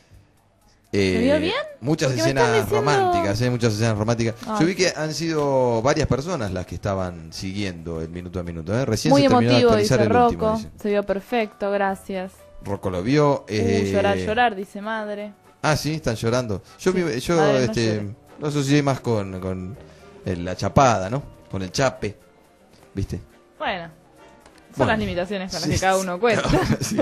Eh, ¿Se vio bien? Muchas Porque me escenas están diciendo- románticas, eh, muchas escenas románticas. Ah. Yo vi que han sido varias personas las que estaban siguiendo el minuto a minuto. ¿eh? Recién Muy se terminó de emotivo, actualizar dice el último. Rocco. dice. Se vio perfecto, gracias. Rocco lo vio. eh, Uh, llorar, llorar, dice madre. Ah, sí, están llorando. Yo, Sí, me- yo madre, no este, llore. lo asocié más con, con el- la chapada, ¿no? Con el chape. ¿Viste? Bueno, son Bueno, las limitaciones con las sí, que cada uno cuenta. sí.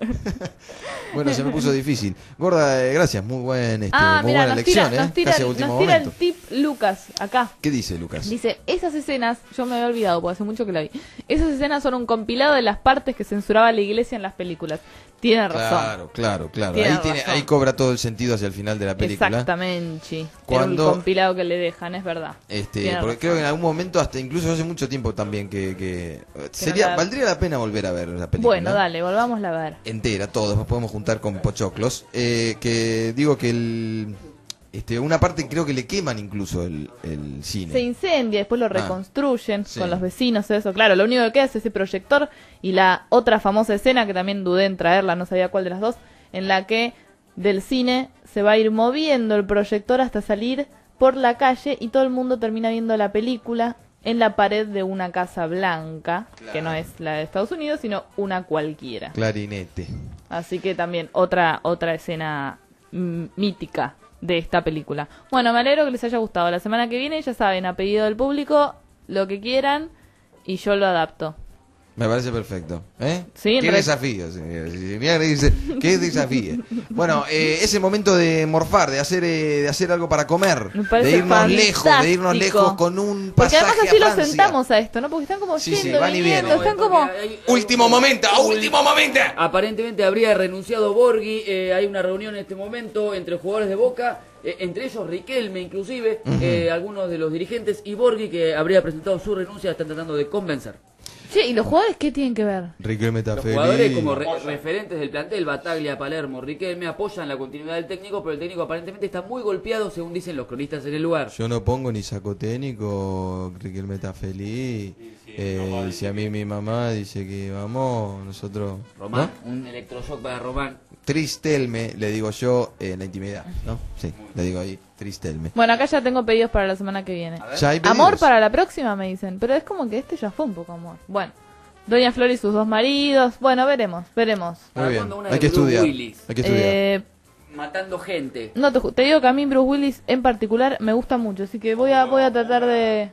Bueno, se me puso difícil. Gorda, eh, gracias. Muy, buen, este, Ah, muy mira, buena nos tira, lección, ¿eh? nos tira, Casi a último nos tira el momento. tip Lucas acá. ¿Qué dice Lucas? Dice, esas escenas, yo me había olvidado porque hace mucho que la vi. Esas escenas son un compilado de las partes que censuraba la iglesia en las películas. Tiene razón. Claro, claro, claro. Tiene Ahí, tiene, razón. ahí cobra todo el sentido hacia el final de la película. Exactamente. Era Cuando- un compilado que le dejan, es verdad. Este, Tiene porque razón. creo que en algún momento, hasta incluso hace mucho tiempo también, que, que sería, la- valdría la pena volver a ver la película. Bueno, dale, volvámosla a ver. Entera, todos, nos podemos juntar con pochoclos. Eh, que digo que el, este, una parte creo que le queman incluso el, el cine. Se incendia, después lo Ah, reconstruyen sí. con los vecinos, eso. Claro, lo único que queda es ese proyector y la otra famosa escena, que también dudé en traerla, no sabía cuál de las dos, en la que del cine se va a ir moviendo el proyector hasta salir por la calle y todo el mundo termina viendo la película en la pared de una casa blanca, que no es la de Estados Unidos, sino una cualquiera. Clarinete. Así que también otra otra escena mm, mítica de esta película. Bueno, me alegro que les haya gustado. La semana que viene, ya saben, a pedido del público, lo que quieran y yo lo adapto. Me parece perfecto. ¿Eh? Sí, Qué re- desafío. sí, sí, mirá que dice, qué desafío. Bueno, eh, ese momento de morfar, de hacer eh, de hacer algo para comer, Me parece de irnos lejos, de irnos fantástico. lejos con un Porque pasaje además así a lo Francia. sentamos a esto, ¿no? Porque están como Sí, sí, yendo, van y viniendo, vienen. están como... Último momento, último momento. Aparentemente habría renunciado Borghi, eh, hay una reunión en este momento entre jugadores de Boca, eh, entre ellos Riquelme inclusive, Ujú. eh, algunos de los dirigentes, y Borghi, que habría presentado su renuncia, están tratando de convencer. Che, ¿y los jugadores qué tienen que ver? Riquelme está Los feliz. jugadores como re- referentes del plantel, Bataglia, Palermo, Riquelme, apoyan la continuidad del técnico, pero el técnico aparentemente está muy golpeado, según dicen los cronistas en el lugar. Yo no pongo ni saco técnico, Riquelme está feliz. Eh, si a mí mi mamá dice que vamos, nosotros... Román, ¿no? un electroshock para Román. Tristelme, le digo yo eh, en la intimidad, ¿no? Sí, le digo ahí, Tristelme. Bueno, acá ya tengo pedidos para la semana que viene. Ya hay pedidos. Amor para la próxima, me dicen. Pero es como que este ya fue un poco amor. Bueno, Doña Flor y sus dos maridos. Bueno, veremos, veremos. Muy bien, ¿Cuándo una hay de que Bruce estudiar. Willis? Hay que estudiar. Eh, Matando gente. no te, ju- te digo que a mí Bruce Willis en particular me gusta mucho, así que voy a voy a tratar de...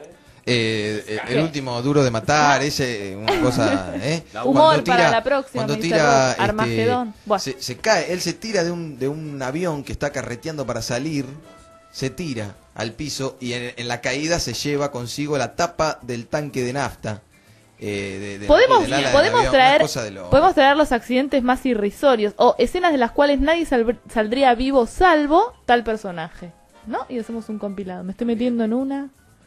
Eh, eh, el último duro de matar, ese, una cosa, ¿eh? Humor para la próxima, cuando me dice tira, Rob. Armagedón. Buah. se, se cae, él se tira de un, de un avión que está carreteando para salir, se tira al piso y en, en la caída se lleva consigo la tapa del tanque de nafta. eh, de- de- Podemos, del ala del podemos, avión, una traer, cosa de lo- podemos traer los accidentes más irrisorios o escenas de las cuales nadie sal- saldría vivo salvo tal personaje, ¿no? Y hacemos un compilado. Me estoy metiendo en una...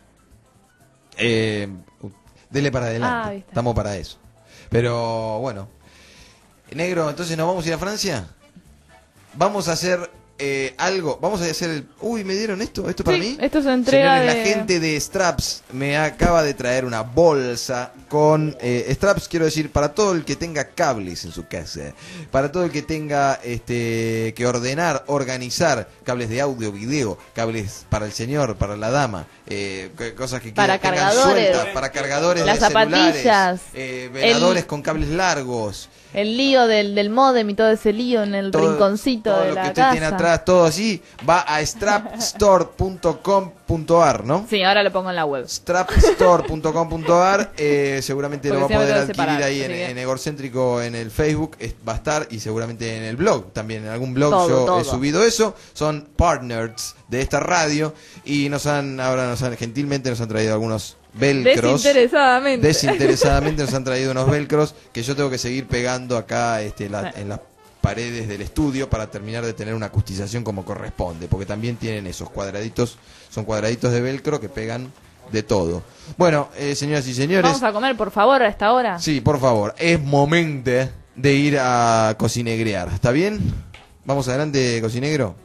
Eh, dele para Ah, adelante, ahí está. estamos para eso. Pero bueno, negro, entonces nos vamos a ir a Francia. Vamos a hacer eh, algo, vamos a hacer el... Uy, ¿me dieron esto? ¿Esto para Sí, mí? esto es entrega Señores, de- la gente de Straps me acaba de traer una bolsa con... Eh, Straps, quiero decir, para todo el que tenga cables en su casa, para todo el que tenga este que ordenar, organizar cables de audio, video, cables para el señor, para la dama, eh, que- cosas que Para quieran- tengan cargadores. sueltas, para cargadores Las de celulares, zapatillas. eh, veladores El- con cables largos. El lío del, del módem y todo ese lío en el Todo- rinconcito todo de lo la que usted casa. tiene atrás, todo así, va a strap store punto com punto a r, ¿no? Sí, ahora lo pongo en la web. strap store punto com punto a r, eh, seguramente lo va a Porque si no me poder tengo que adquirir separar, ahí en, así que- en Egorcéntrico en el Facebook, es- va a estar, y seguramente en el blog también, en algún blog Todo, yo todo. he subido eso. Son partners de esta radio y nos han, ahora nos han, gentilmente nos han traído algunos velcros. Desinteresadamente. Desinteresadamente nos han traído unos velcros que yo tengo que seguir pegando acá este, la- en las paredes del estudio para terminar de tener una acustización como corresponde, porque también tienen esos cuadraditos, son cuadraditos de velcro que pegan de todo. Bueno, eh, señoras y señores, Vamos a comer, por favor, a esta hora. sí, por favor, es momento de ir a cocinegrear, ¿está bien? Vamos adelante, cocinegro.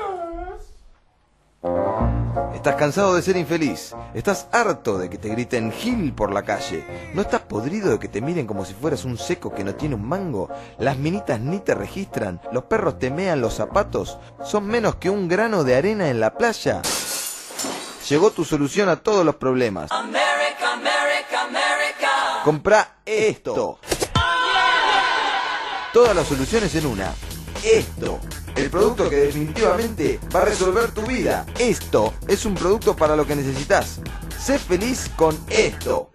¿Estás cansado de ser infeliz? ¿Estás harto de que te griten Gil por la calle? ¿No estás podrido de que te miren como si fueras un seco que no tiene un mango? ¿Las minitas ni te registran? ¿Los perros te mean los zapatos? ¿Son menos que un grano de arena en la playa? Llegó tu solución a todos los problemas. America, America, America. Comprá esto. Todas las soluciones en una. Esto. El producto que definitivamente va a resolver tu vida. Esto es un producto para lo que necesitas. Sé feliz con esto.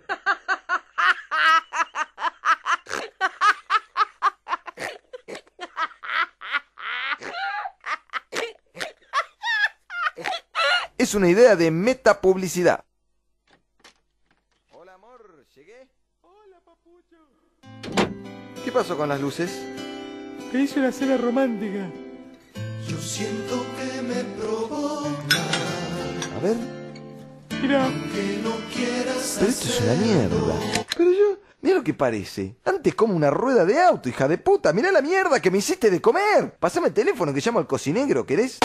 Es una idea de metapublicidad. Hola, amor, ¿llegué? Hola, papucho. ¿Qué pasó con las luces? Que hice una cena romántica. Yo siento que me provoca A ver. Mira, que no quieras Pero esto es una mierda. Pero yo, mira lo que parece. Antes como una rueda de auto, hija de puta. Mirá la mierda que me hiciste de comer. Pasame el teléfono que llamo al cocinegro, ¿querés?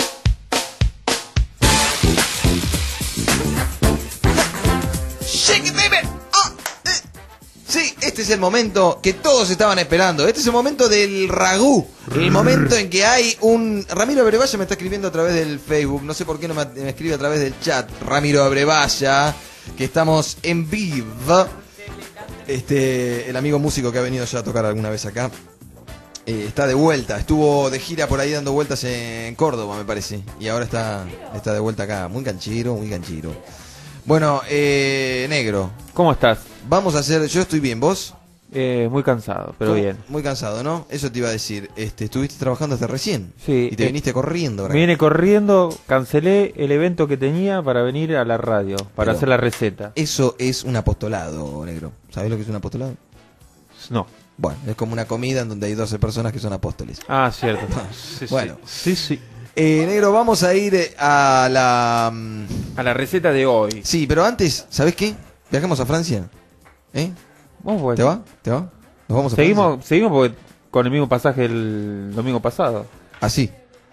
Shake it, baby. Ah, eh. Sí, este es el momento que todos estaban esperando. Este es el momento del ragú. El momento en que hay un... Ramiro Abrevaya me está escribiendo a través del Facebook. No sé por qué no me, me escribe a través del chat. Ramiro Abrevaya, que estamos en vivo. Este, el amigo músico que ha venido ya a tocar alguna vez acá. Eh, está de vuelta. Estuvo de gira por ahí dando vueltas en Córdoba, me parece. Y ahora está, está de vuelta acá. Muy canchero, muy canchero. Bueno, eh, negro. ¿Cómo estás? Vamos a hacer... Yo estoy bien, ¿vos? Eh, muy cansado, pero ¿Cómo? bien. Muy cansado, ¿no? Eso te iba a decir. Este, estuviste trabajando hasta recién. Sí. Y te eh, viniste corriendo. Me vine corriendo, cancelé el evento que tenía para venir a la radio, para Pero- hacer la receta. Eso es un apostolado, negro. ¿Sabés lo que es un apostolado? No. Bueno, es como una comida en donde hay doce personas que son apóstoles. Ah, cierto. Sí, Bueno. sí, sí. Eh, negro, vamos a ir eh, a la... mm, A la receta de hoy. Sí, pero antes, ¿sabés qué? Viajamos a Francia. ¿Eh? Vos, bueno. ¿Te va? ¿Te va? Nos vamos a Seguimos, Francia. seguimos porque con el mismo pasaje el domingo pasado. Así.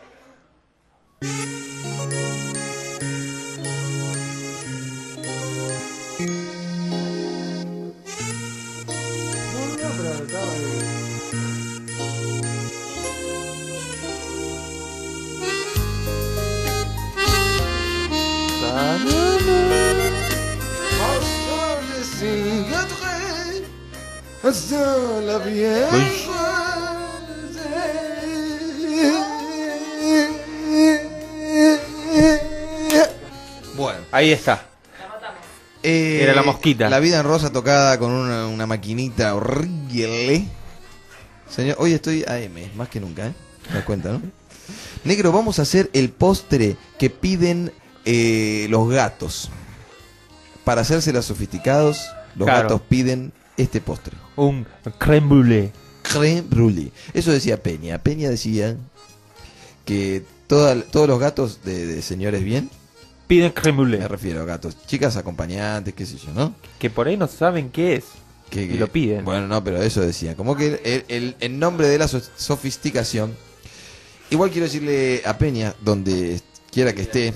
Bueno. Ahí está. Eh, Era la mosquita. La vida en rosa tocada con una, una maquinita horrible. Señor, hoy estoy A M, más que nunca, ¿eh? ¿Te das cuenta, no? Negro, vamos a hacer el postre que piden eh, los gatos. Para hacérselas sofisticados, los Claro. gatos piden este postre. Un crème brûlée. Crème brûlée. Eso decía Peña. Peña decía que toda- todos los gatos de, de señores bien, Piden crème brûlée. me refiero a gatos, chicas acompañantes, qué sé yo, ¿no? Que por ahí no saben qué es. Que, Y que- lo piden. Bueno, no, pero eso decía. Como que el, el- el nombre de la so- sofisticación igual quiero decirle a Peña, donde quiera que esté,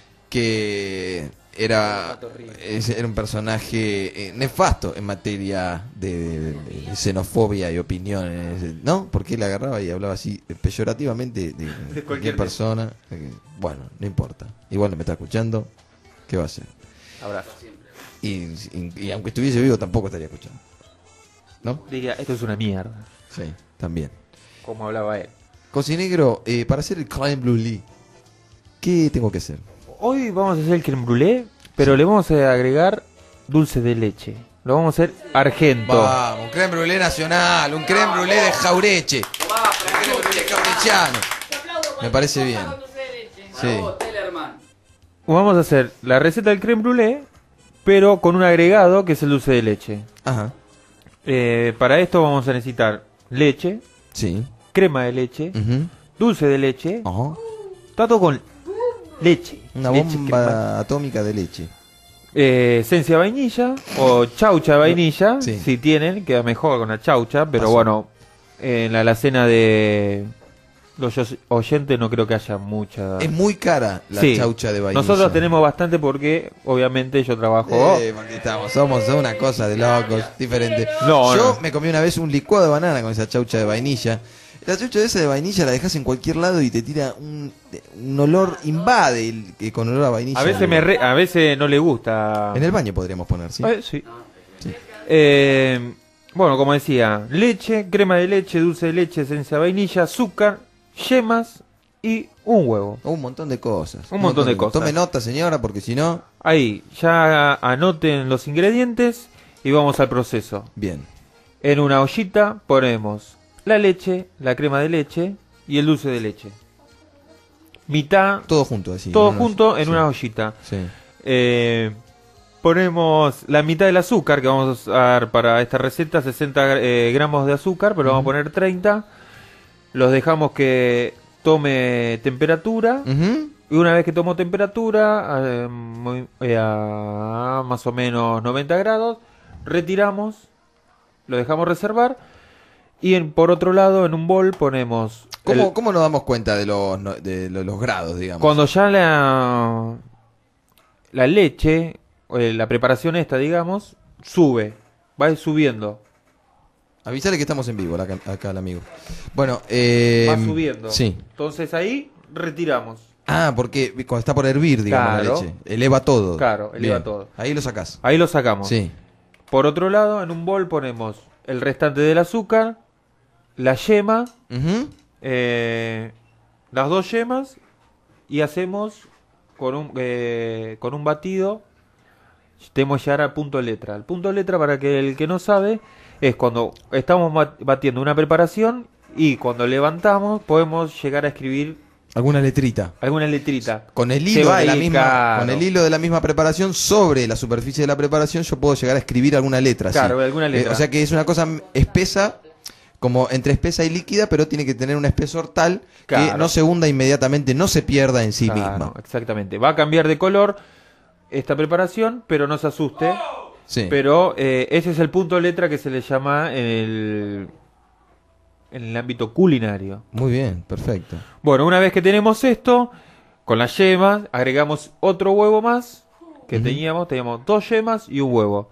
que era, es- era un personaje eh, nefasto en materia de, de- de xenofobia y opiniones, ¿no? Porque él agarraba y hablaba así eh, peyorativamente de, cualquier, cualquier persona. eh, Bueno, no importa. Igual no me está escuchando. ¿Qué va a hacer? Abrazo. Y, y- y aunque estuviese vivo tampoco estaría escuchando. ¿No? Diría, esto es una mierda. Sí, también. Como hablaba él. Cocinegro, eh, para hacer el crème brûlée, ¿qué tengo que hacer? Hoy vamos a hacer el creme brûlée, pero le vamos a agregar dulce de leche. Lo vamos a hacer argento. Vamos, un crème brûlée nacional, un crème brûlée de Jaureche. Un crème brûlée caprichano. Me parece bien. Sí. Vamos a hacer la receta del creme brûlée, pero con un agregado que es el dulce de leche. Ajá. Eh, para esto vamos a necesitar leche, Sí. crema de leche, Ujú. dulce de leche, Ajá. está todo con leche. Una leche, bomba crema. atómica de leche. Eh, esencia de vainilla o chaucha de vainilla, Sí. si tienen, queda mejor con la chaucha, pero Pasó. bueno, en la alacena de los os- oyentes no creo que haya mucha. Es muy cara la Sí. chaucha de vainilla. Nosotros tenemos bastante porque obviamente yo trabajo. Eh, porque estamos, somos una cosa de locos, diferente. No, Yo no. me comí una vez un licuado de banana con esa chaucha de vainilla. La chaucha esa de vainilla la dejas en cualquier lado y te tira un, un olor, invade el, que con olor a vainilla. A veces me re- a veces no le gusta. En el baño podríamos poner, ¿sí? Eh, sí. Sí. Eh, bueno, como decía, leche, crema de leche, dulce de leche, esencia de vainilla, azúcar, yemas y un huevo. Un montón de cosas. Un montón de cosas. Tome nota, señora, porque si no... Ahí, ya anoten los ingredientes y vamos al proceso. Bien. En una ollita ponemos la leche, la crema de leche y el dulce de leche. Mitad, Todo junto, así. todo en una- junto en sí. una ollita. Sí. Eh, ponemos la mitad del azúcar que vamos a dar para esta receta, sesenta eh, gramos de azúcar, pero vamos a poner treinta. Los dejamos que tome temperatura. Ujú. Y una vez que tomó temperatura, eh, muy- eh, a más o menos noventa grados, retiramos, lo dejamos reservar. Y en, por otro lado, en un bol ponemos... ¿Cómo, el- ¿Cómo nos damos cuenta de los, no- de lo- los grados, digamos? cuando ya la, la leche, eh, la preparación esta, digamos, sube, va subiendo. Avisale que estamos en vivo acá, acá el amigo. Bueno, eh... Va subiendo. Sí. Entonces ahí retiramos. Ah, porque cuando está por hervir, digamos, Claro. la leche. Eleva todo. Claro, eleva Bien. todo. Ahí lo sacás. Ahí lo sacamos. Sí. Por otro lado, en un bol ponemos el restante del azúcar, la yema, Ujú. eh, las dos yemas y hacemos con un, eh, con un batido, tenemos que llegar al punto letra. El punto letra, para que el que no sabe, es cuando estamos ma- batiendo una preparación y cuando levantamos podemos llegar a escribir Alguna letrita. alguna letrita. Con el Se hilo va de la ahí, misma, claro. con el hilo de la misma preparación sobre la superficie de la preparación, yo puedo llegar a escribir alguna letra. Claro, sí. alguna letra. Eh, o sea que es una cosa espesa, como entre espesa y líquida, pero tiene que tener un espesor tal que Claro. no se hunda inmediatamente, no se pierda en sí Claro, misma. exactamente. Va a cambiar de color esta preparación, pero no se asuste. Sí. Pero eh, ese es el punto letra que se le llama en el, en el ámbito culinario. Muy bien, perfecto. Bueno, una vez que tenemos esto, con las yemas, agregamos otro huevo más que Ujú. teníamos. Teníamos dos yemas y un huevo.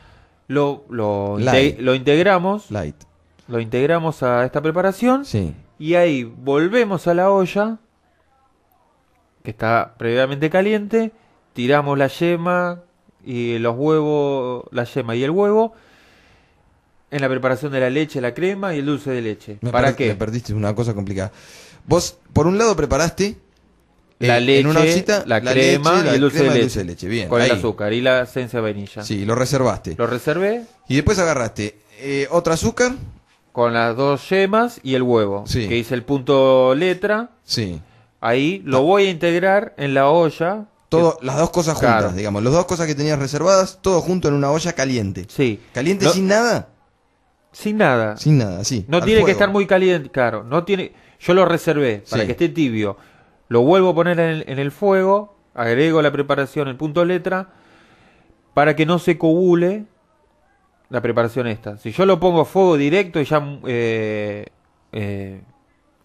Lo, lo, inte- Light. lo integramos. Light. Lo integramos a esta preparación. Sí. Y ahí volvemos a la olla, que está previamente caliente. Tiramos la yema y los huevos, la yema y el huevo en la preparación de la leche, la crema y el dulce de leche. Me ¿Para per- qué? Me perdiste una cosa complicada. Vos, por un lado, preparaste La eh, leche, en una ollita, la, crema leche, y la el dulce, crema de y el leche, dulce de leche. Bien, con el ahí. azúcar y la esencia de vainilla. Sí, lo reservaste. Lo reservé Y después agarraste eh, otro azúcar. con las dos yemas y el huevo, Sí. que hice el punto letra. Sí. Ahí lo voy a integrar en la olla. Todo, las dos cosas juntas, Claro. digamos. Las dos cosas que tenías reservadas, todo junto en una olla caliente. Sí. ¿Caliente No- sin nada? Sin nada. Sin nada, sí. No al tiene que fuego. estar muy caliente, claro. No tiene. Yo lo reservé para Sí. que esté tibio. Lo vuelvo a poner en el, en el fuego. Agrego la preparación, el punto letra, para que no se coagule la preparación esta. Si yo lo pongo a fuego directo y ya eh, eh,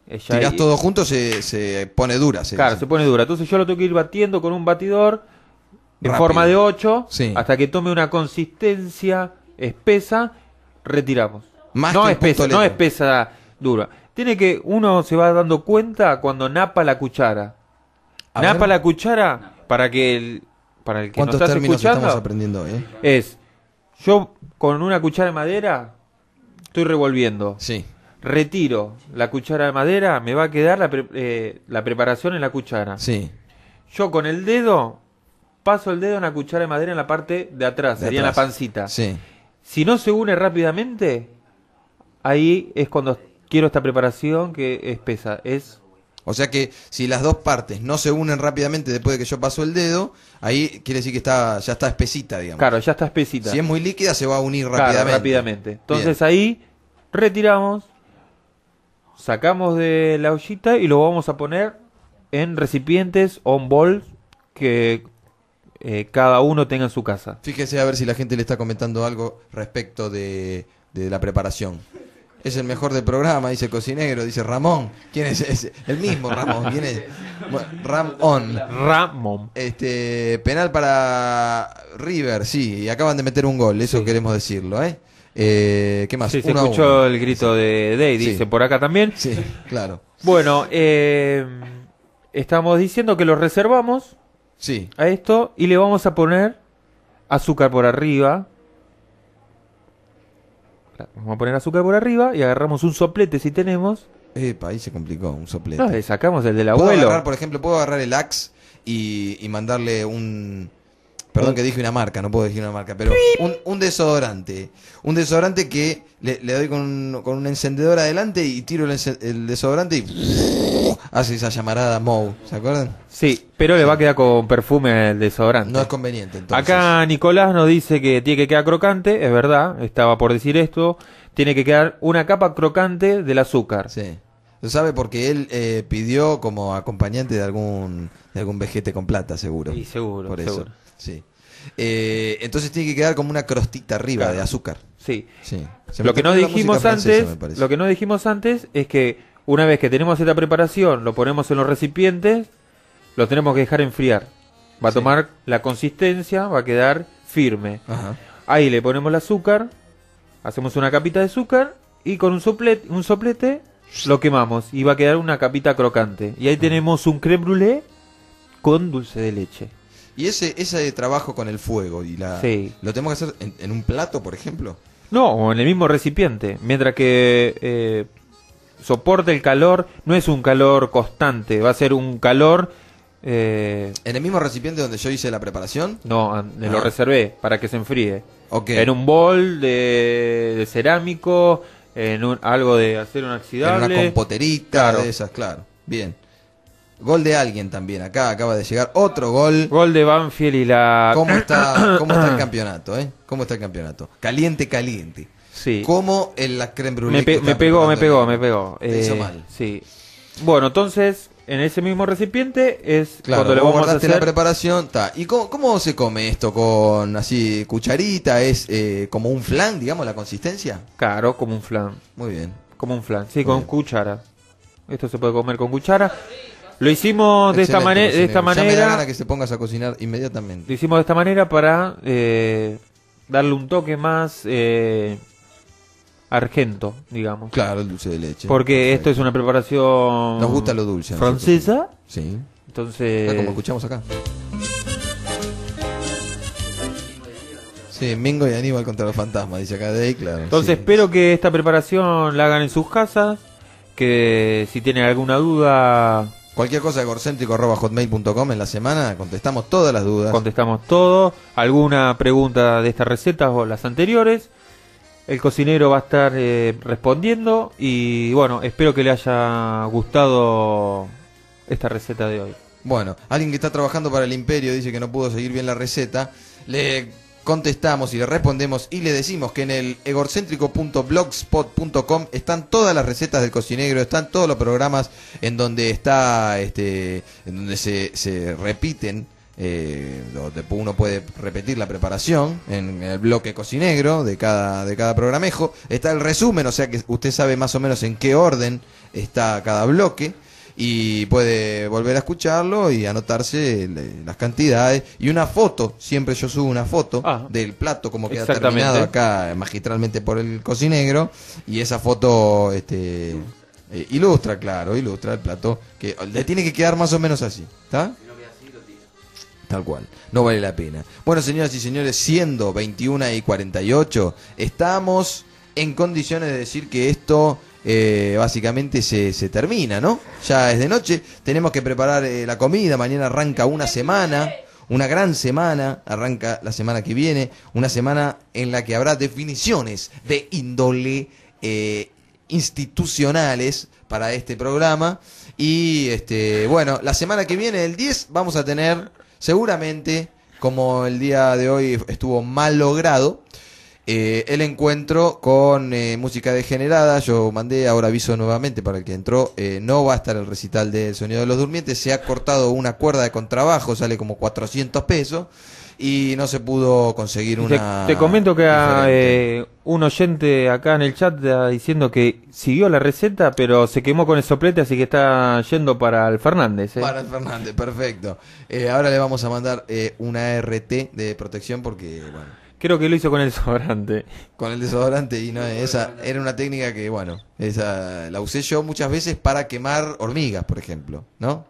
Eh, ya Tirás ahí- todo junto, se, se pone dura. Se Claro, dice. se pone dura. Entonces yo lo tengo que ir batiendo con un batidor en Rápido. forma de ocho Sí. hasta que tome una consistencia espesa, retiramos. Más no que el espesa, punto no letra. espesa dura. Tiene que, uno se va dando cuenta cuando napa la cuchara. A Napa ver. la cuchara para que el, para el que nos ¿Cuántos estás términos escuchando estamos aprendiendo hoy? eh? es, yo con una cuchara de madera estoy revolviendo. Sí. Retiro la cuchara de madera, me va a quedar la, pre- eh, la preparación en la cuchara. Sí. Yo con el dedo paso el dedo en la cuchara de madera en la parte de atrás, De sería en la atrás. pancita. Sí. Si no se une rápidamente, ahí es cuando quiero esta preparación que es pesa. Es O sea que si las dos partes no se unen rápidamente después de que yo paso el dedo, ahí quiere decir que está ya está espesita, digamos. claro, ya está espesita. Si es muy líquida se va a unir Claro, rápidamente. rápidamente. Entonces ahí retiramos, sacamos de la ollita y lo vamos a poner en recipientes o en bols que eh, cada uno tenga en su casa. Fíjese a ver si la gente le está comentando algo respecto de, de la preparación. Es el mejor del programa, dice Cocinegro, dice Ramón. ¿Quién es ese? El mismo Ramón. ¿Quién es? Bueno, Ramón. Ramón. Este, penal para River, sí, y acaban de meter un gol, eso queremos decirlo, ¿eh? Eh, ¿Qué más? Sí, se Uno a escuchó uno. el grito de Day, Sí. dice por acá también. Sí, claro. Bueno, eh, estamos diciendo que lo reservamos Sí. a esto y le vamos a poner azúcar por arriba. Vamos a poner azúcar por arriba y agarramos un soplete si tenemos. Epa, ahí se complicó, un soplete. No, le sacamos el del ¿Puedo abuelo. agarrar, por ejemplo, puedo agarrar el Axe y, y mandarle un... Perdón que dije una marca, no puedo decir una marca, pero un, un desodorante. Un desodorante que le, le doy con un, con un encendedor adelante y tiro el, ence- el desodorante y hace esa llamarada Moe, ¿se acuerdan? Sí, pero le va a quedar con perfume el desodorante. No es conveniente, entonces. Acá Nicolás nos dice que tiene que quedar crocante, es verdad, estaba por decir esto. Tiene que quedar una capa crocante del azúcar. Sí. Lo sabe porque él eh, pidió como acompañante de algún de algún vejete con plata, seguro. Sí, seguro, Por seguro. eso. Sí. Eh, entonces tiene que quedar como una crostita arriba Claro. de azúcar. Sí. Sí. Se me Lo que no ocurrió la dijimos música francesa, antes, me parece. lo que no dijimos antes es que una vez que tenemos esta preparación, lo ponemos en los recipientes, lo tenemos que dejar enfriar. Va a Sí. tomar la consistencia, va a quedar firme. Ajá. Ahí le ponemos el azúcar, hacemos una capita de azúcar y con un soplete, un soplete lo quemamos y va a quedar una capita crocante. Y ahí tenemos un crème brûlée con dulce de leche. Y ese ese trabajo con el fuego y la Sí. lo tenemos que hacer en, en un plato, por ejemplo. No, o en el mismo recipiente. Mientras que eh, soporte el calor, no es un calor constante, va a ser un calor... eh, En el mismo recipiente donde yo hice la preparación. no, an- me lo Ah. reservé para que se enfríe. Ok. En un bol de, de cerámico, en un, algo de acero En inoxidable. una compoterita Claro. de esas, claro. Bien. Gol de alguien también. Acá acaba de llegar otro gol. Gol de Banfield y la... ¿Cómo está, cómo está el campeonato, eh? ¿Cómo está el campeonato? Caliente, caliente. Sí. Como en la creme brûlée. Me, pe- que me está pegó, me preparando pegó, el- me pegó. Te hizo Eh, mal. Sí. Bueno, entonces, en ese mismo recipiente es Claro, cuando le vos vamos a guardaste hacer... la preparación. Ta. ¿Y cómo, cómo se come esto? ¿Con así cucharita? ¿Es eh, como un flan, digamos, la consistencia? Claro, como un flan. Muy bien. Como un flan, sí, Muy con bien. cuchara. Esto se puede comer con cuchara. Lo hicimos de esta, Excelente, mane- de cocinero. esta Ya me da manera. ganas que se pongas a cocinar inmediatamente. Lo hicimos de esta manera para eh, darle un toque más eh, argento, digamos. Claro, el dulce de leche. Porque esto es una preparación Nos gusta lo dulce. a nosotros. francesa. Sí. Entonces, Está como escuchamos acá. Sí, Mingo y Aníbal contra los fantasmas, dice acá Day, claro. entonces sí. espero que esta preparación la hagan en sus casas. Que si tienen alguna duda, Cualquier cosa, egorcéntrico arroba hotmail punto com en la semana, contestamos todas las dudas. contestamos todo. Alguna pregunta de estas recetas o las anteriores, el cocinero va a estar eh, respondiendo. Y bueno, espero que le haya gustado esta receta de hoy. Bueno, alguien que está trabajando para el Imperio dice que no pudo seguir bien la receta. Le contestamos y le respondemos y le decimos que en el egorcéntrico punto blogspot punto com están todas las recetas del cocinegro, están todos los programas en donde está este en donde se, se repiten eh, donde después uno puede repetir la preparación en el bloque cocinegro de cada, de cada programejo. Está el resumen, o sea que usted sabe más o menos en qué orden está cada bloque. Y puede volver a escucharlo y anotarse le- las cantidades. Y una foto, siempre yo subo una foto Ah, del plato, como queda exactamente. terminado acá magistralmente por el cocinegro. Y esa foto este, eh, ilustra, claro, ilustra el plato. Que le tiene que quedar más o menos así, ¿está? Tal cual, no vale la pena. Bueno, señoras y señores, siendo veintiuna y cuarenta y ocho, estamos en condiciones de decir que esto eh, básicamente se, se termina, ¿no? Ya es de noche, tenemos que preparar eh, la comida, mañana arranca una semana, una gran semana, arranca la semana que viene, una semana en la que habrá definiciones de índole eh, institucionales para este programa. Y este bueno, la semana que viene, el diez, vamos a tener seguramente, como el día de hoy estuvo mal logrado, eh, el encuentro con eh, música degenerada. Yo mandé, ahora aviso nuevamente para el que entró, eh, no va a estar el recital del Sonido de los Durmientes, se ha cortado una cuerda de contrabajo, sale como cuatrocientos pesos y no se pudo conseguir Te, una... te comento que a, diferente. eh, un oyente acá en el chat está diciendo que siguió la receta, pero se quemó con el soplete, así que está yendo para el Fernández. ¿eh? Para el Fernández, perfecto. Eh, ahora le vamos a mandar eh, una R T de protección porque, bueno, Creo que lo hizo con el sobrante. con el desodorante y no, esa era una técnica que, bueno, esa la usé yo muchas veces para quemar hormigas, por ejemplo, ¿no?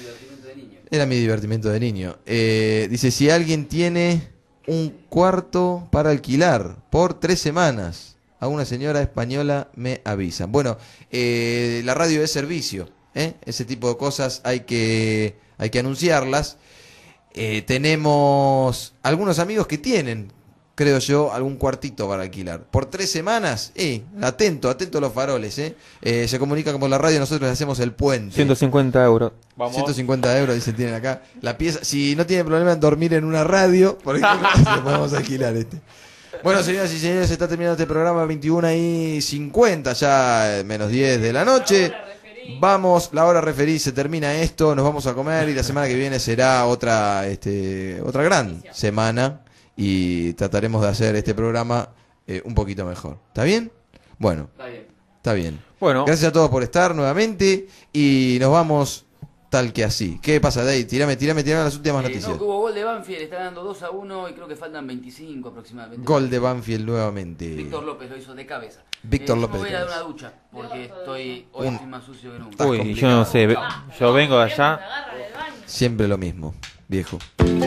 Era mi divertimento de niño. Eh, dice, si alguien tiene un cuarto para alquilar por tres semanas a una señora española, me avisan. Bueno, eh, la radio es servicio, ¿eh? Ese tipo de cosas hay que, hay que anunciarlas. Eh, tenemos algunos amigos que tienen, creo yo, algún cuartito para alquilar. Por tres semanas, eh, atento, atento a los faroles, eh. Eh, se comunica con la radio, nosotros le hacemos el puente. ciento cincuenta euros. ciento cincuenta euros, dicen, tienen acá. La pieza, si no tienen problema en dormir en una radio, por ejemplo, le podemos alquilar este. Bueno, señoras y señores, se está terminando este programa, veintiuna y cincuenta, ya eh, menos diez de la noche. Vamos, la hora referí, se termina esto, nos vamos a comer y la semana que viene será otra, este, otra gran semana y trataremos de hacer este programa eh, un poquito mejor. ¿Está bien? Bueno, Está bien. está bien. Bueno. Gracias a todos por estar nuevamente y nos vamos tal que así. ¿Qué pasa, Dave? Tirame, tirame, tirame las últimas Eh, noticias. no, que hubo gol de Banfield, está ganando dos a uno y creo que faltan veinticinco aproximadamente. Gol de Banfield nuevamente. Víctor López lo hizo de cabeza. Víctor Eh, López Yo me voy a ir a de dar una ducha porque estoy hoy Un- estoy más sucio que nunca. Uy, yo no sé. ve- Yo vengo de allá. Siempre lo mismo, viejo.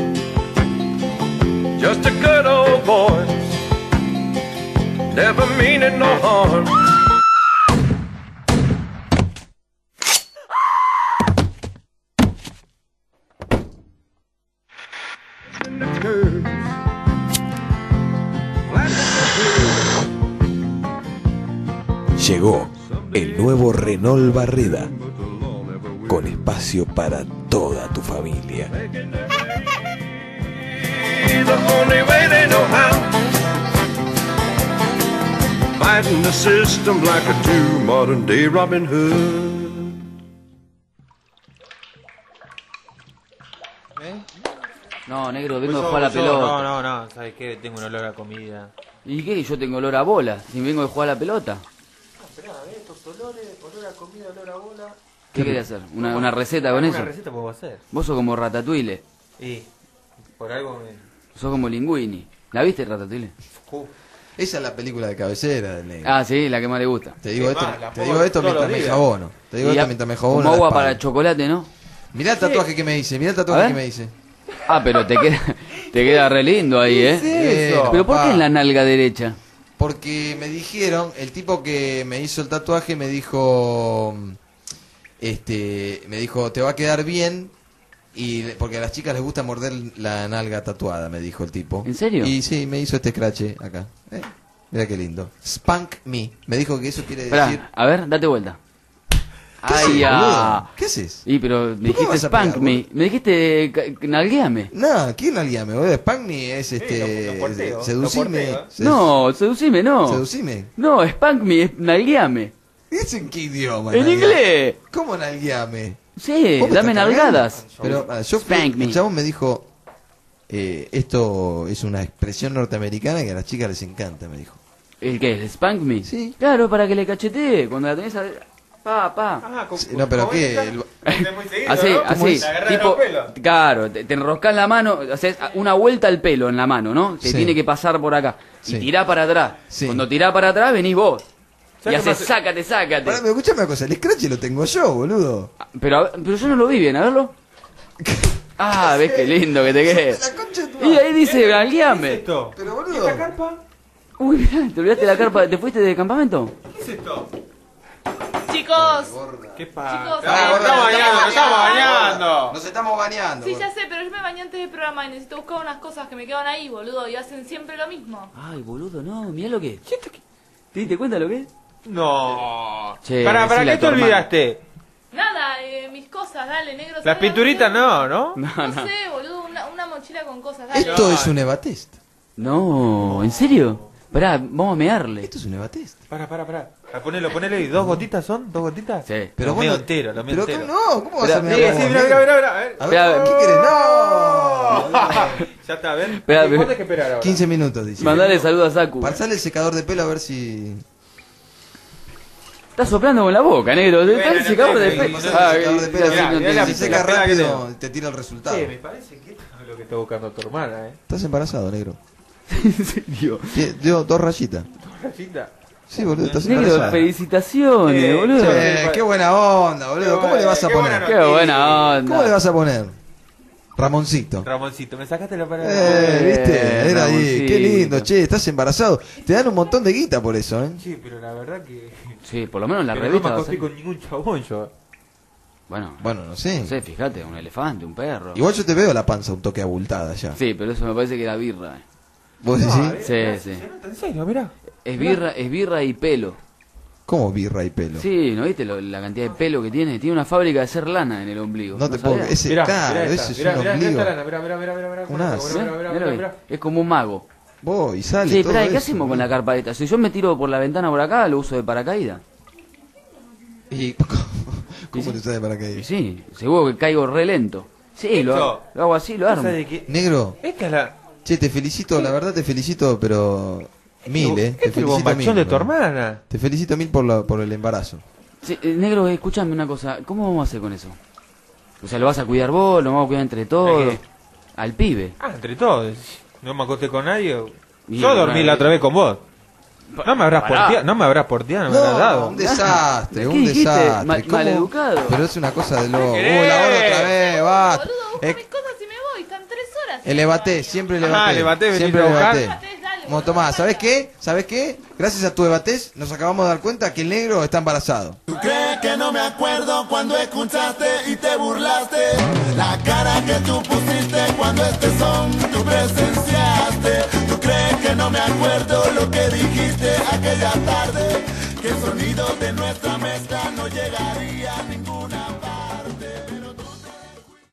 Just a good old boy, never meaning no harm. Llegó el nuevo Renault Barreda, con espacio para toda tu familia. The only way they know how, fighting the system like a true modern day Robin Hood. No, negro, vengo Pues de jugar a la yo- pelota. No, no, no. ¿Sabes qué? Tengo un olor a comida. ¿Y qué? Yo tengo olor a bola. Si vengo de jugar a la pelota. Estos olores, olor a comida, olor a bola. ¿Qué querés hacer? ¿Una, una receta con eso? Una receta puedo hacer. Vos sos como Ratatouille. Y por algo me... Sos como Linguini. ¿La viste, Ratatouille? Uh, Esa es la película de cabecera del negro. Ah, sí, la que más le gusta. Te digo Qué esto, mal, la te puedo digo esto todos mientras los me días. jabono. Te digo Y esto a- mientras me jabono. como la agua espalda. para chocolate, ¿no? Mirá el tatuaje que me hice, mirá el tatuaje A que ver. me hice. Ah, pero te queda, te queda re lindo ahí, ¿eh? Bueno, ¿Pero por qué papá. en la nalga derecha? Porque me dijeron, el tipo que me hizo el tatuaje me dijo, este, me dijo, te va a quedar bien, y le- porque a las chicas les gusta morder la nalga tatuada, me dijo el tipo. ¿En serio? Y sí, me hizo este scratch acá. Eh, mira qué lindo. Spank me. Me dijo que eso quiere Esperá, decir... a ver, date vuelta. ¿Qué haces, Ay, ya. boludo? ¿Qué haces? Y pero me ¿Por qué dijiste vas a spank pegar, me. boludo? Me dijiste ca- nalgueame. No, ¿quién nalgueame, boludo? Spank me es este... lo- lo porteo, lo seducime. porteo. Se- No, seducime no. Seducime. No, spank me es nalgueame. ¿Es en qué idioma? En nalgueame? inglés. ¿Cómo nalgueame? Sí, ¿Vos me dame estás nalgadas. cargando? Pero ah, yo fui- Spank me. el chabón me dijo, eh, esto es una expresión norteamericana que a las chicas les encanta, me dijo. ¿El qué? ¿El spank me? Sí. Claro, para que le cachetee. Cuando la tenés a... Pa, pa. Ah, con, Sí, no, pero con ¿qué? esta- El- es muy seguido, Así, ¿no? así. Te agarrás Tipo, los pelos. claro, te, te enroscás la mano, haces una vuelta al pelo en la mano, ¿no? Te Sí. tiene que pasar por acá. Sí. Y tirá para atrás. Sí. Cuando tirá para atrás, venís vos. Y ¿Sabes qué haces, pasa? sácate, sácate. Pará, pero escuchame una cosa, el scratch lo tengo yo, boludo. Pero, a ver, pero yo no lo vi bien, a verlo. Ah, ves qué lindo que te quede. La concha de tu Y madre. ahí dice, ¿Qué es galgueame. esto? Pero ¿Y boludo. esta carpa? Uy, mirá, te olvidaste la carpa. ¿Te fuiste de campamento? ¿Qué es esto? Chicos, ¿Qué pasa? Chicos, Ah, eh, nos estamos bañando, nos estamos bañando. Nos estamos bañando. sí, ya sé, pero yo me bañé antes del programa y necesito buscar unas cosas que me quedan ahí, boludo, y hacen siempre lo mismo. Ay, boludo, no, mirá lo que es. ¿Te diste cuenta lo que es? No. Che, ¿Para, para decile a qué tu te hermano. olvidaste? Nada, eh, mis cosas, dale, negro. Las ¿sabes pinturitas la no, ¿no? No, mochila? No no. sé, boludo, una, una mochila con cosas, dale. Esto es un evatest. No, ¿en serio? Pará, vamos a mearle. Esto es un evatest. Para, para, para. Ah, ponelo, ponelo ahí. ¿Dos gotitas son? ¿Dos gotitas? Sí. Pero lo vos meo no- entero, lo meo pero entero. ¿cómo- no, ¿cómo vas Pero- a mear Sí, vos, sí, mira, negro? mira, mira, mira. A ver. A ver, Espera, ¿qué querés? ¡No! Ya está, a ver. Espera, ¿Cuánto hay espera. que esperar ahora? quince minutos, dice. Mandale saludos a Saku. Pasale el secador de pelo a ver si... Estás soplando con la boca, negro. Está el no secador de te- pelo. no Pasale Ah, el secador de pelo. así mirá, no mirá tiene la- Si sentido. seca pela que rápido, tengo. te tira el resultado. Sí, me parece que esto es lo que está buscando tu hermana, ¿eh? Estás embarazado, negro. En serio. Tie- Dio dos rayitas. Rosita. Sí, boludo, estás Negro, embarazado. felicitaciones, Sí, boludo. Che, qué buena onda, boludo. ¿Cómo le vas a Qué buena poner? Qué buena onda. ¿Cómo le vas a poner? Ramoncito. Ramoncito, me sacaste la palabra. Eh, viste, era ahí. Ramoncito. Qué lindo, che, estás embarazado. Te dan un montón de guita por eso, ¿eh? Sí, pero la verdad que. Sí, por lo menos en la que revista. No va me a ser- acosté con ningún chabón yo. Bueno, Bueno, no sé. no sé, fíjate, un elefante, un perro. Igual yo te veo la panza un toque abultada ya. Sí, pero eso me parece que era birra. eh. ¿Vos No, decís? a ver, Sí, mirá, sí. se nota, en serio, mirá. Es birra, es birra y pelo. ¿Cómo birra y pelo? Sí, ¿no viste lo- la cantidad de pelo que tiene? Tiene una fábrica de hacer lana en el ombligo. No te sabías? puedo. Ese, Mirá, claro, mirá ese esta, es mirá, un mirá, mirá ombligo. esta lana, mirá, mirá, mirá, mirá, mirá, Un mirá, as. mirá, Mirá, mirá, mirá lo mirá, que- mirá. Es como un mago. Vos, y sale Sí, todo espera, ¿qué eso, hacemos con la boludo. carpa esta? Si yo me tiro por la ventana por acá, lo uso de paracaídas. ¿Y cómo te sale para Y que sí, seguro que caigo re lento. Sí, lo, Esto. lo hago así, lo armo. ¿Sabes de qué? Negro, Esta es la. che, te felicito, la verdad te felicito, pero mil, eh. Este es el bombachón de tu hermana. Te felicito mil por, la, por el embarazo. Sí, eh, negro, escúchame una cosa. ¿Cómo vamos a hacer con eso? O sea, ¿lo vas a cuidar vos? ¿Lo vamos a cuidar entre todos? ¿De qué? Al pibe. Ah, entre todos. No me acosté con nadie. Y Yo dormí bueno, la otra vez con vos. No me habrás Pará. porteado, no me habrás porteado, no me habrás dado. un desastre, ¿Qué un dijiste? desastre. Mal- ¿Cómo? maleducado. Pero es una cosa de loco. Uy, querés? la bola otra vez, va. Boludo, busco Eh, mis cosas y me voy, están tres horas. Elevaté, siempre Ajá, elevaté. levanté, venite siempre a buscar. elevaté. Dale, dale, Bueno, Tomás, boludo, ¿sabes vaya. qué? ¿Sabes qué? Gracias a tu evatés nos acabamos de dar cuenta que el negro está embarazado. ¿Tú crees que no me acuerdo cuando escuchaste y te burlaste? La cara que tú pusiste cuando este son tú presenciaste. ¿Tú crees que no me acuerdo lo que dijiste aquella tarde? Que el sonido de nuestra mezcla no llegaría a ningún